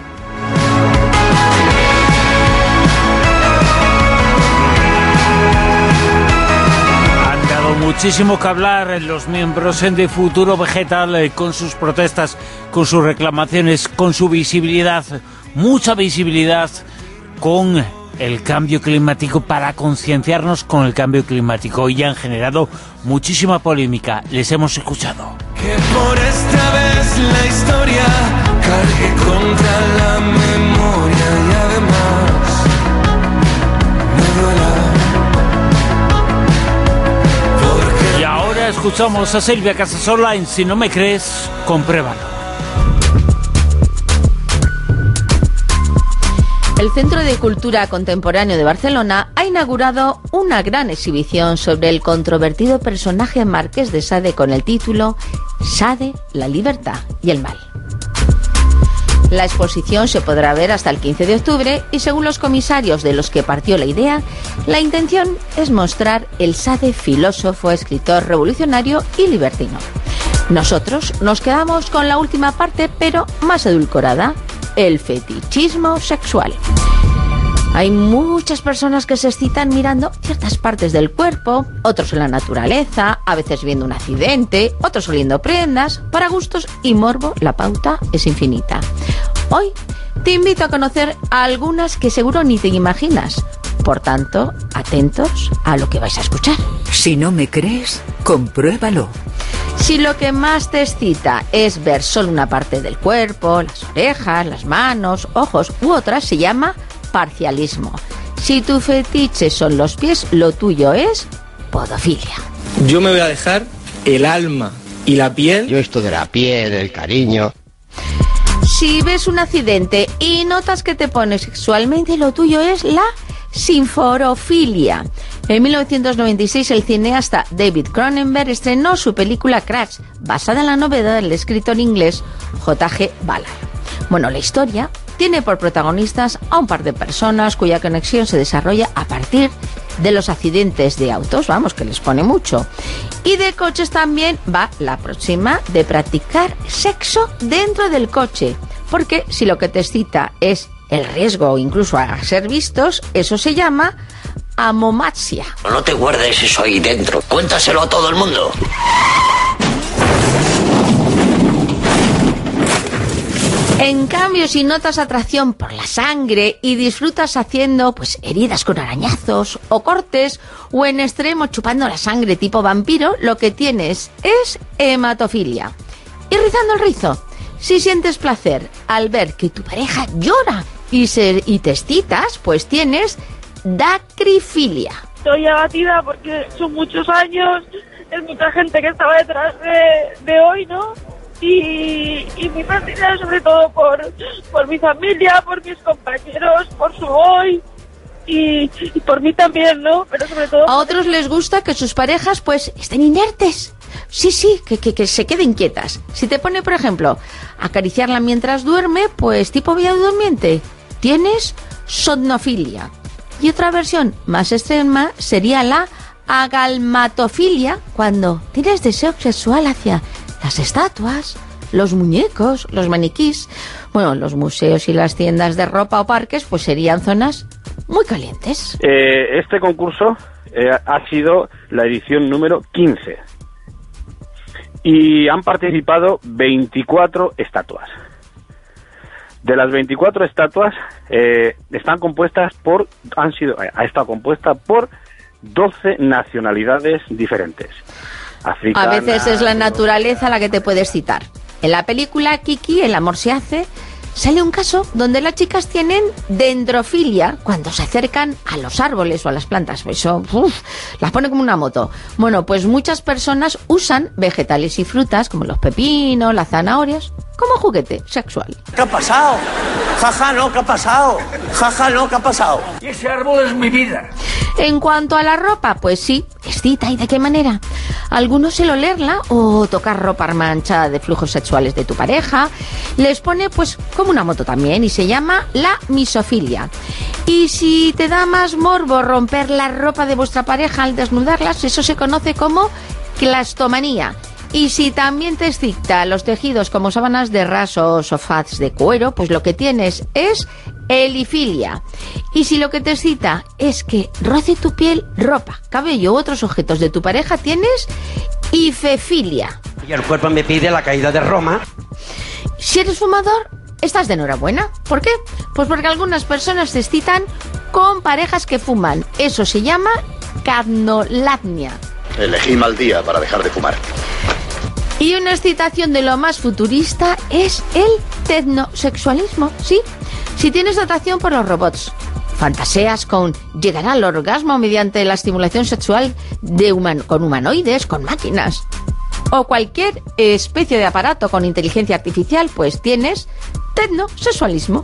Han dado muchísimo que hablar los miembros de Futuro Vegetal con sus protestas, con sus reclamaciones, con su visibilidad, mucha visibilidad con el cambio climático, para concienciarnos con el cambio climático, y han generado muchísima polémica. Les hemos escuchado. Que por esta vez la historia cargue contra la memoria y además me duela. Porque... Y ahora escuchamos a Silvia Casasola en Si no me crees, compruébalo. El Centro de Cultura Contemporáneo de Barcelona ha inaugurado una gran exhibición sobre el controvertido personaje Marqués de Sade con el título Sade, la libertad y el mal. La exposición se podrá ver hasta el quince de octubre y, según los comisarios de los que partió la idea, la intención es mostrar el Sade filósofo, escritor revolucionario y libertino. Nosotros nos quedamos con la última parte, pero más edulcorada: el fetichismo sexual. Hay muchas personas que se excitan mirando ciertas partes del cuerpo, otros en la naturaleza, a veces viendo un accidente, otros oliendo prendas. Para gustos y morbo, la pauta es infinita. Hoy te invito a conocer algunas que seguro ni te imaginas. Por tanto, atentos a lo que vais a escuchar. Si no me crees, compruébalo. Si lo que más te excita es ver solo una parte del cuerpo, las orejas, las manos, ojos u otras, se llama parcialismo. Si tu fetiche son los pies, lo tuyo es podofilia. Yo me voy a dejar el alma y la piel. Yo esto de la piel, el cariño. Si ves un accidente y notas que te pones sexualmente, lo tuyo es la sinforofilia. En mil novecientos noventa y seis el cineasta David Cronenberg estrenó su película Crash, basada en la novela del escritor inglés J G Ballard. Bueno, la historia tiene por protagonistas a un par de personas cuya conexión se desarrolla a partir de los accidentes de autos, vamos, que les pone mucho. Y de coches también va la próxima, de practicar sexo dentro del coche. Porque si lo que te excita es el riesgo o incluso a ser vistos, eso se llama amomaxia. No te guardes eso ahí dentro, cuéntaselo a todo el mundo. En cambio, si notas atracción por la sangre y disfrutas haciendo pues heridas con arañazos o cortes o en extremo chupando la sangre tipo vampiro, lo que tienes es hematofilia. Y rizando el rizo, si sientes placer al ver que tu pareja llora y, se, y te excitas, pues tienes dacrifilia. Estoy abatida porque son muchos años, es mucha gente que estaba detrás de, de hoy, ¿no? Y, y mi partida sobre todo por, por mi familia, por mis compañeros, por su hoy y, y por mí también, ¿no? Pero sobre todo... A otros les gusta que sus parejas pues estén inertes. Sí, sí, que, que, que se queden quietas. Si te pone, por ejemplo, acariciarla mientras duerme, pues tipo vía durmiente, tienes somnofilia. Y otra versión más extrema sería la agalmatofilia, cuando tienes deseo sexual hacia las estatuas, los muñecos, los maniquís. Bueno, los museos y las tiendas de ropa o parques pues serían zonas muy calientes. Eh, este concurso eh, ha sido la edición número quince y han participado veinticuatro estatuas. De las veinticuatro estatuas eh, están compuestas por han sido ha estado compuesta por doce nacionalidades diferentes. Africana, a veces es la naturaleza la que te puede excitar. En la película Kiki, El amor se hace, sale un caso donde las chicas tienen dendrofilia cuando se acercan a los árboles o a las plantas. Eso, uf, las pone como una moto. Bueno, pues muchas personas usan vegetales y frutas como los pepinos, las zanahorias, como juguete sexual. ¿Qué ha pasado? Jaja, no, ¿qué ha pasado? Jaja, no, ¿qué ha pasado? Y ese árbol es mi vida. En cuanto a la ropa, pues sí, excita. ¿Y de qué manera? Algunos el olerla o tocar ropa manchada de flujos sexuales de tu pareja les pone pues como una moto también y se llama la misofilia. Y si te da más morbo romper la ropa de vuestra pareja al desnudarlas, eso se conoce como clastomanía. Y si también te excita los tejidos como sábanas de raso o sofás de cuero, pues lo que tienes es helifilia. Y si lo que te excita es que roce tu piel, ropa, cabello u otros objetos de tu pareja, tienes hifefilia. Y el cuerpo me pide la caída de Roma. Si eres fumador, estás de enhorabuena. ¿Por qué? Pues porque algunas personas se excitan con parejas que fuman. Eso se llama cadnolatnia. Elegí mal día para dejar de fumar. Y una excitación de lo más futurista es el tecnosexualismo, ¿sí? Si tienes atracción por los robots, fantaseas con llegar al orgasmo mediante la estimulación sexual de human- con humanoides, con máquinas, o cualquier especie de aparato con inteligencia artificial, pues tienes tecnosexualismo.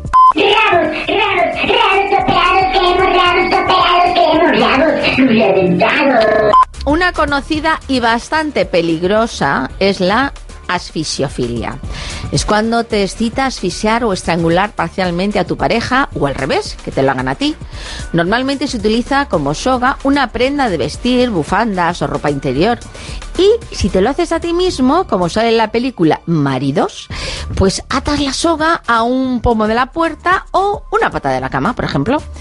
Una conocida y bastante peligrosa es la asfixiofilia. Es cuando te excita asfixiar o estrangular parcialmente a tu pareja o al revés, que te lo hagan a ti. Normalmente se utiliza como soga una prenda de vestir, bufandas o ropa interior. Y si te lo haces a ti mismo, como sale en la película Maridos, pues atas la soga a un pomo de la puerta o una pata de la cama, por ejemplo.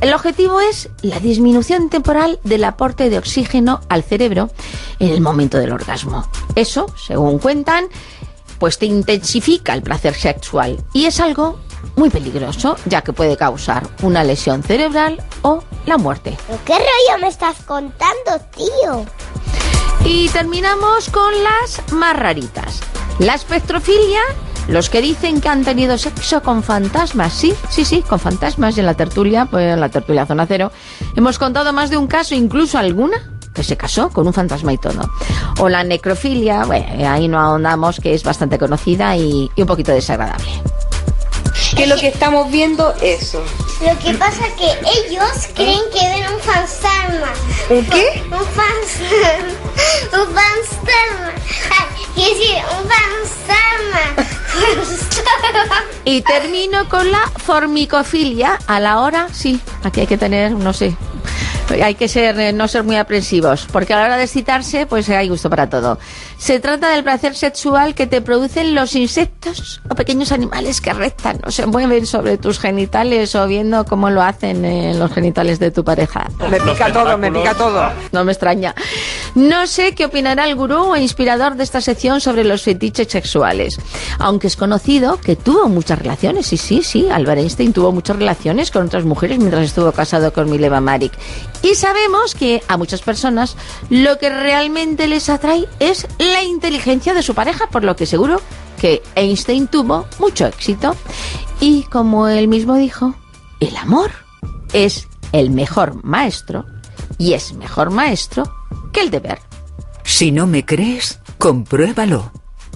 El objetivo es la disminución temporal del aporte de oxígeno al cerebro en el momento del orgasmo. Eso, según cuentan, pues te intensifica el placer sexual y es algo muy peligroso, ya que puede causar una lesión cerebral o la muerte. ¿Qué rollo me estás contando, tío? Y terminamos con las más raritas. La espectrofilia, los que dicen que han tenido sexo con fantasmas. Sí, sí, sí, con fantasmas. Y en la tertulia, pues en la tertulia Zona Cero, hemos contado más de un caso, incluso alguna que se casó con un fantasma y todo. O la necrofilia, bueno, ahí no ahondamos, que es bastante conocida y, y un poquito desagradable. Que lo que estamos viendo eso. Lo que pasa es que ellos creen que ven un fantasma. ¿Un qué? Un fantasma. Un fantasma. Quiero decir, un fantasma. Y termino con la formicofilia. A la hora, sí, aquí hay que tener, no sé, hay que ser, no ser muy aprensivos, porque a la hora de excitarse, pues hay gusto para todo. Se trata del placer sexual que te producen los insectos o pequeños animales que rectan o se mueven sobre tus genitales o viendo cómo lo hacen en los genitales de tu pareja. Me pica todo, me pica todo. No me extraña. No sé qué opinará el gurú o inspirador de esta sección sobre los fetiches sexuales, aunque es conocido que tuvo muchas relaciones, sí, sí, sí, Albert Einstein tuvo muchas relaciones con otras mujeres mientras estuvo casado con Mileva Maric. Y sabemos que a muchas personas lo que realmente les atrae es la inteligencia de su pareja, por lo que seguro que Einstein tuvo mucho éxito. Y como él mismo dijo, el amor es el mejor maestro y es mejor maestro que el deber. Si no me crees, compruébalo.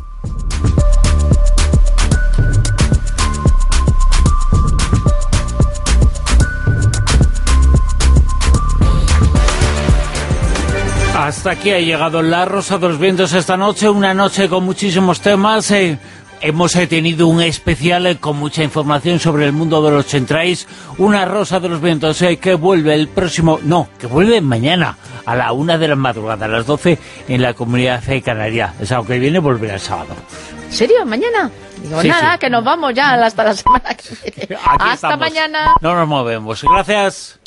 Hasta aquí ha llegado La Rosa de los Vientos esta noche, una noche con muchísimos temas. Eh, hemos eh, tenido un especial eh, con mucha información sobre el mundo de los chemtrails. Una Rosa de los Vientos eh, que vuelve el próximo... No, que vuelve mañana a la una de la madrugada, a las doce en la Comunidad Canaria. El sábado que viene volverá el sábado. ¿En serio? ¿Mañana? Digo, Sí, nada, sí. que nos vamos ya hasta la semana que viene. Aquí Hasta estamos. mañana. No nos movemos. Gracias.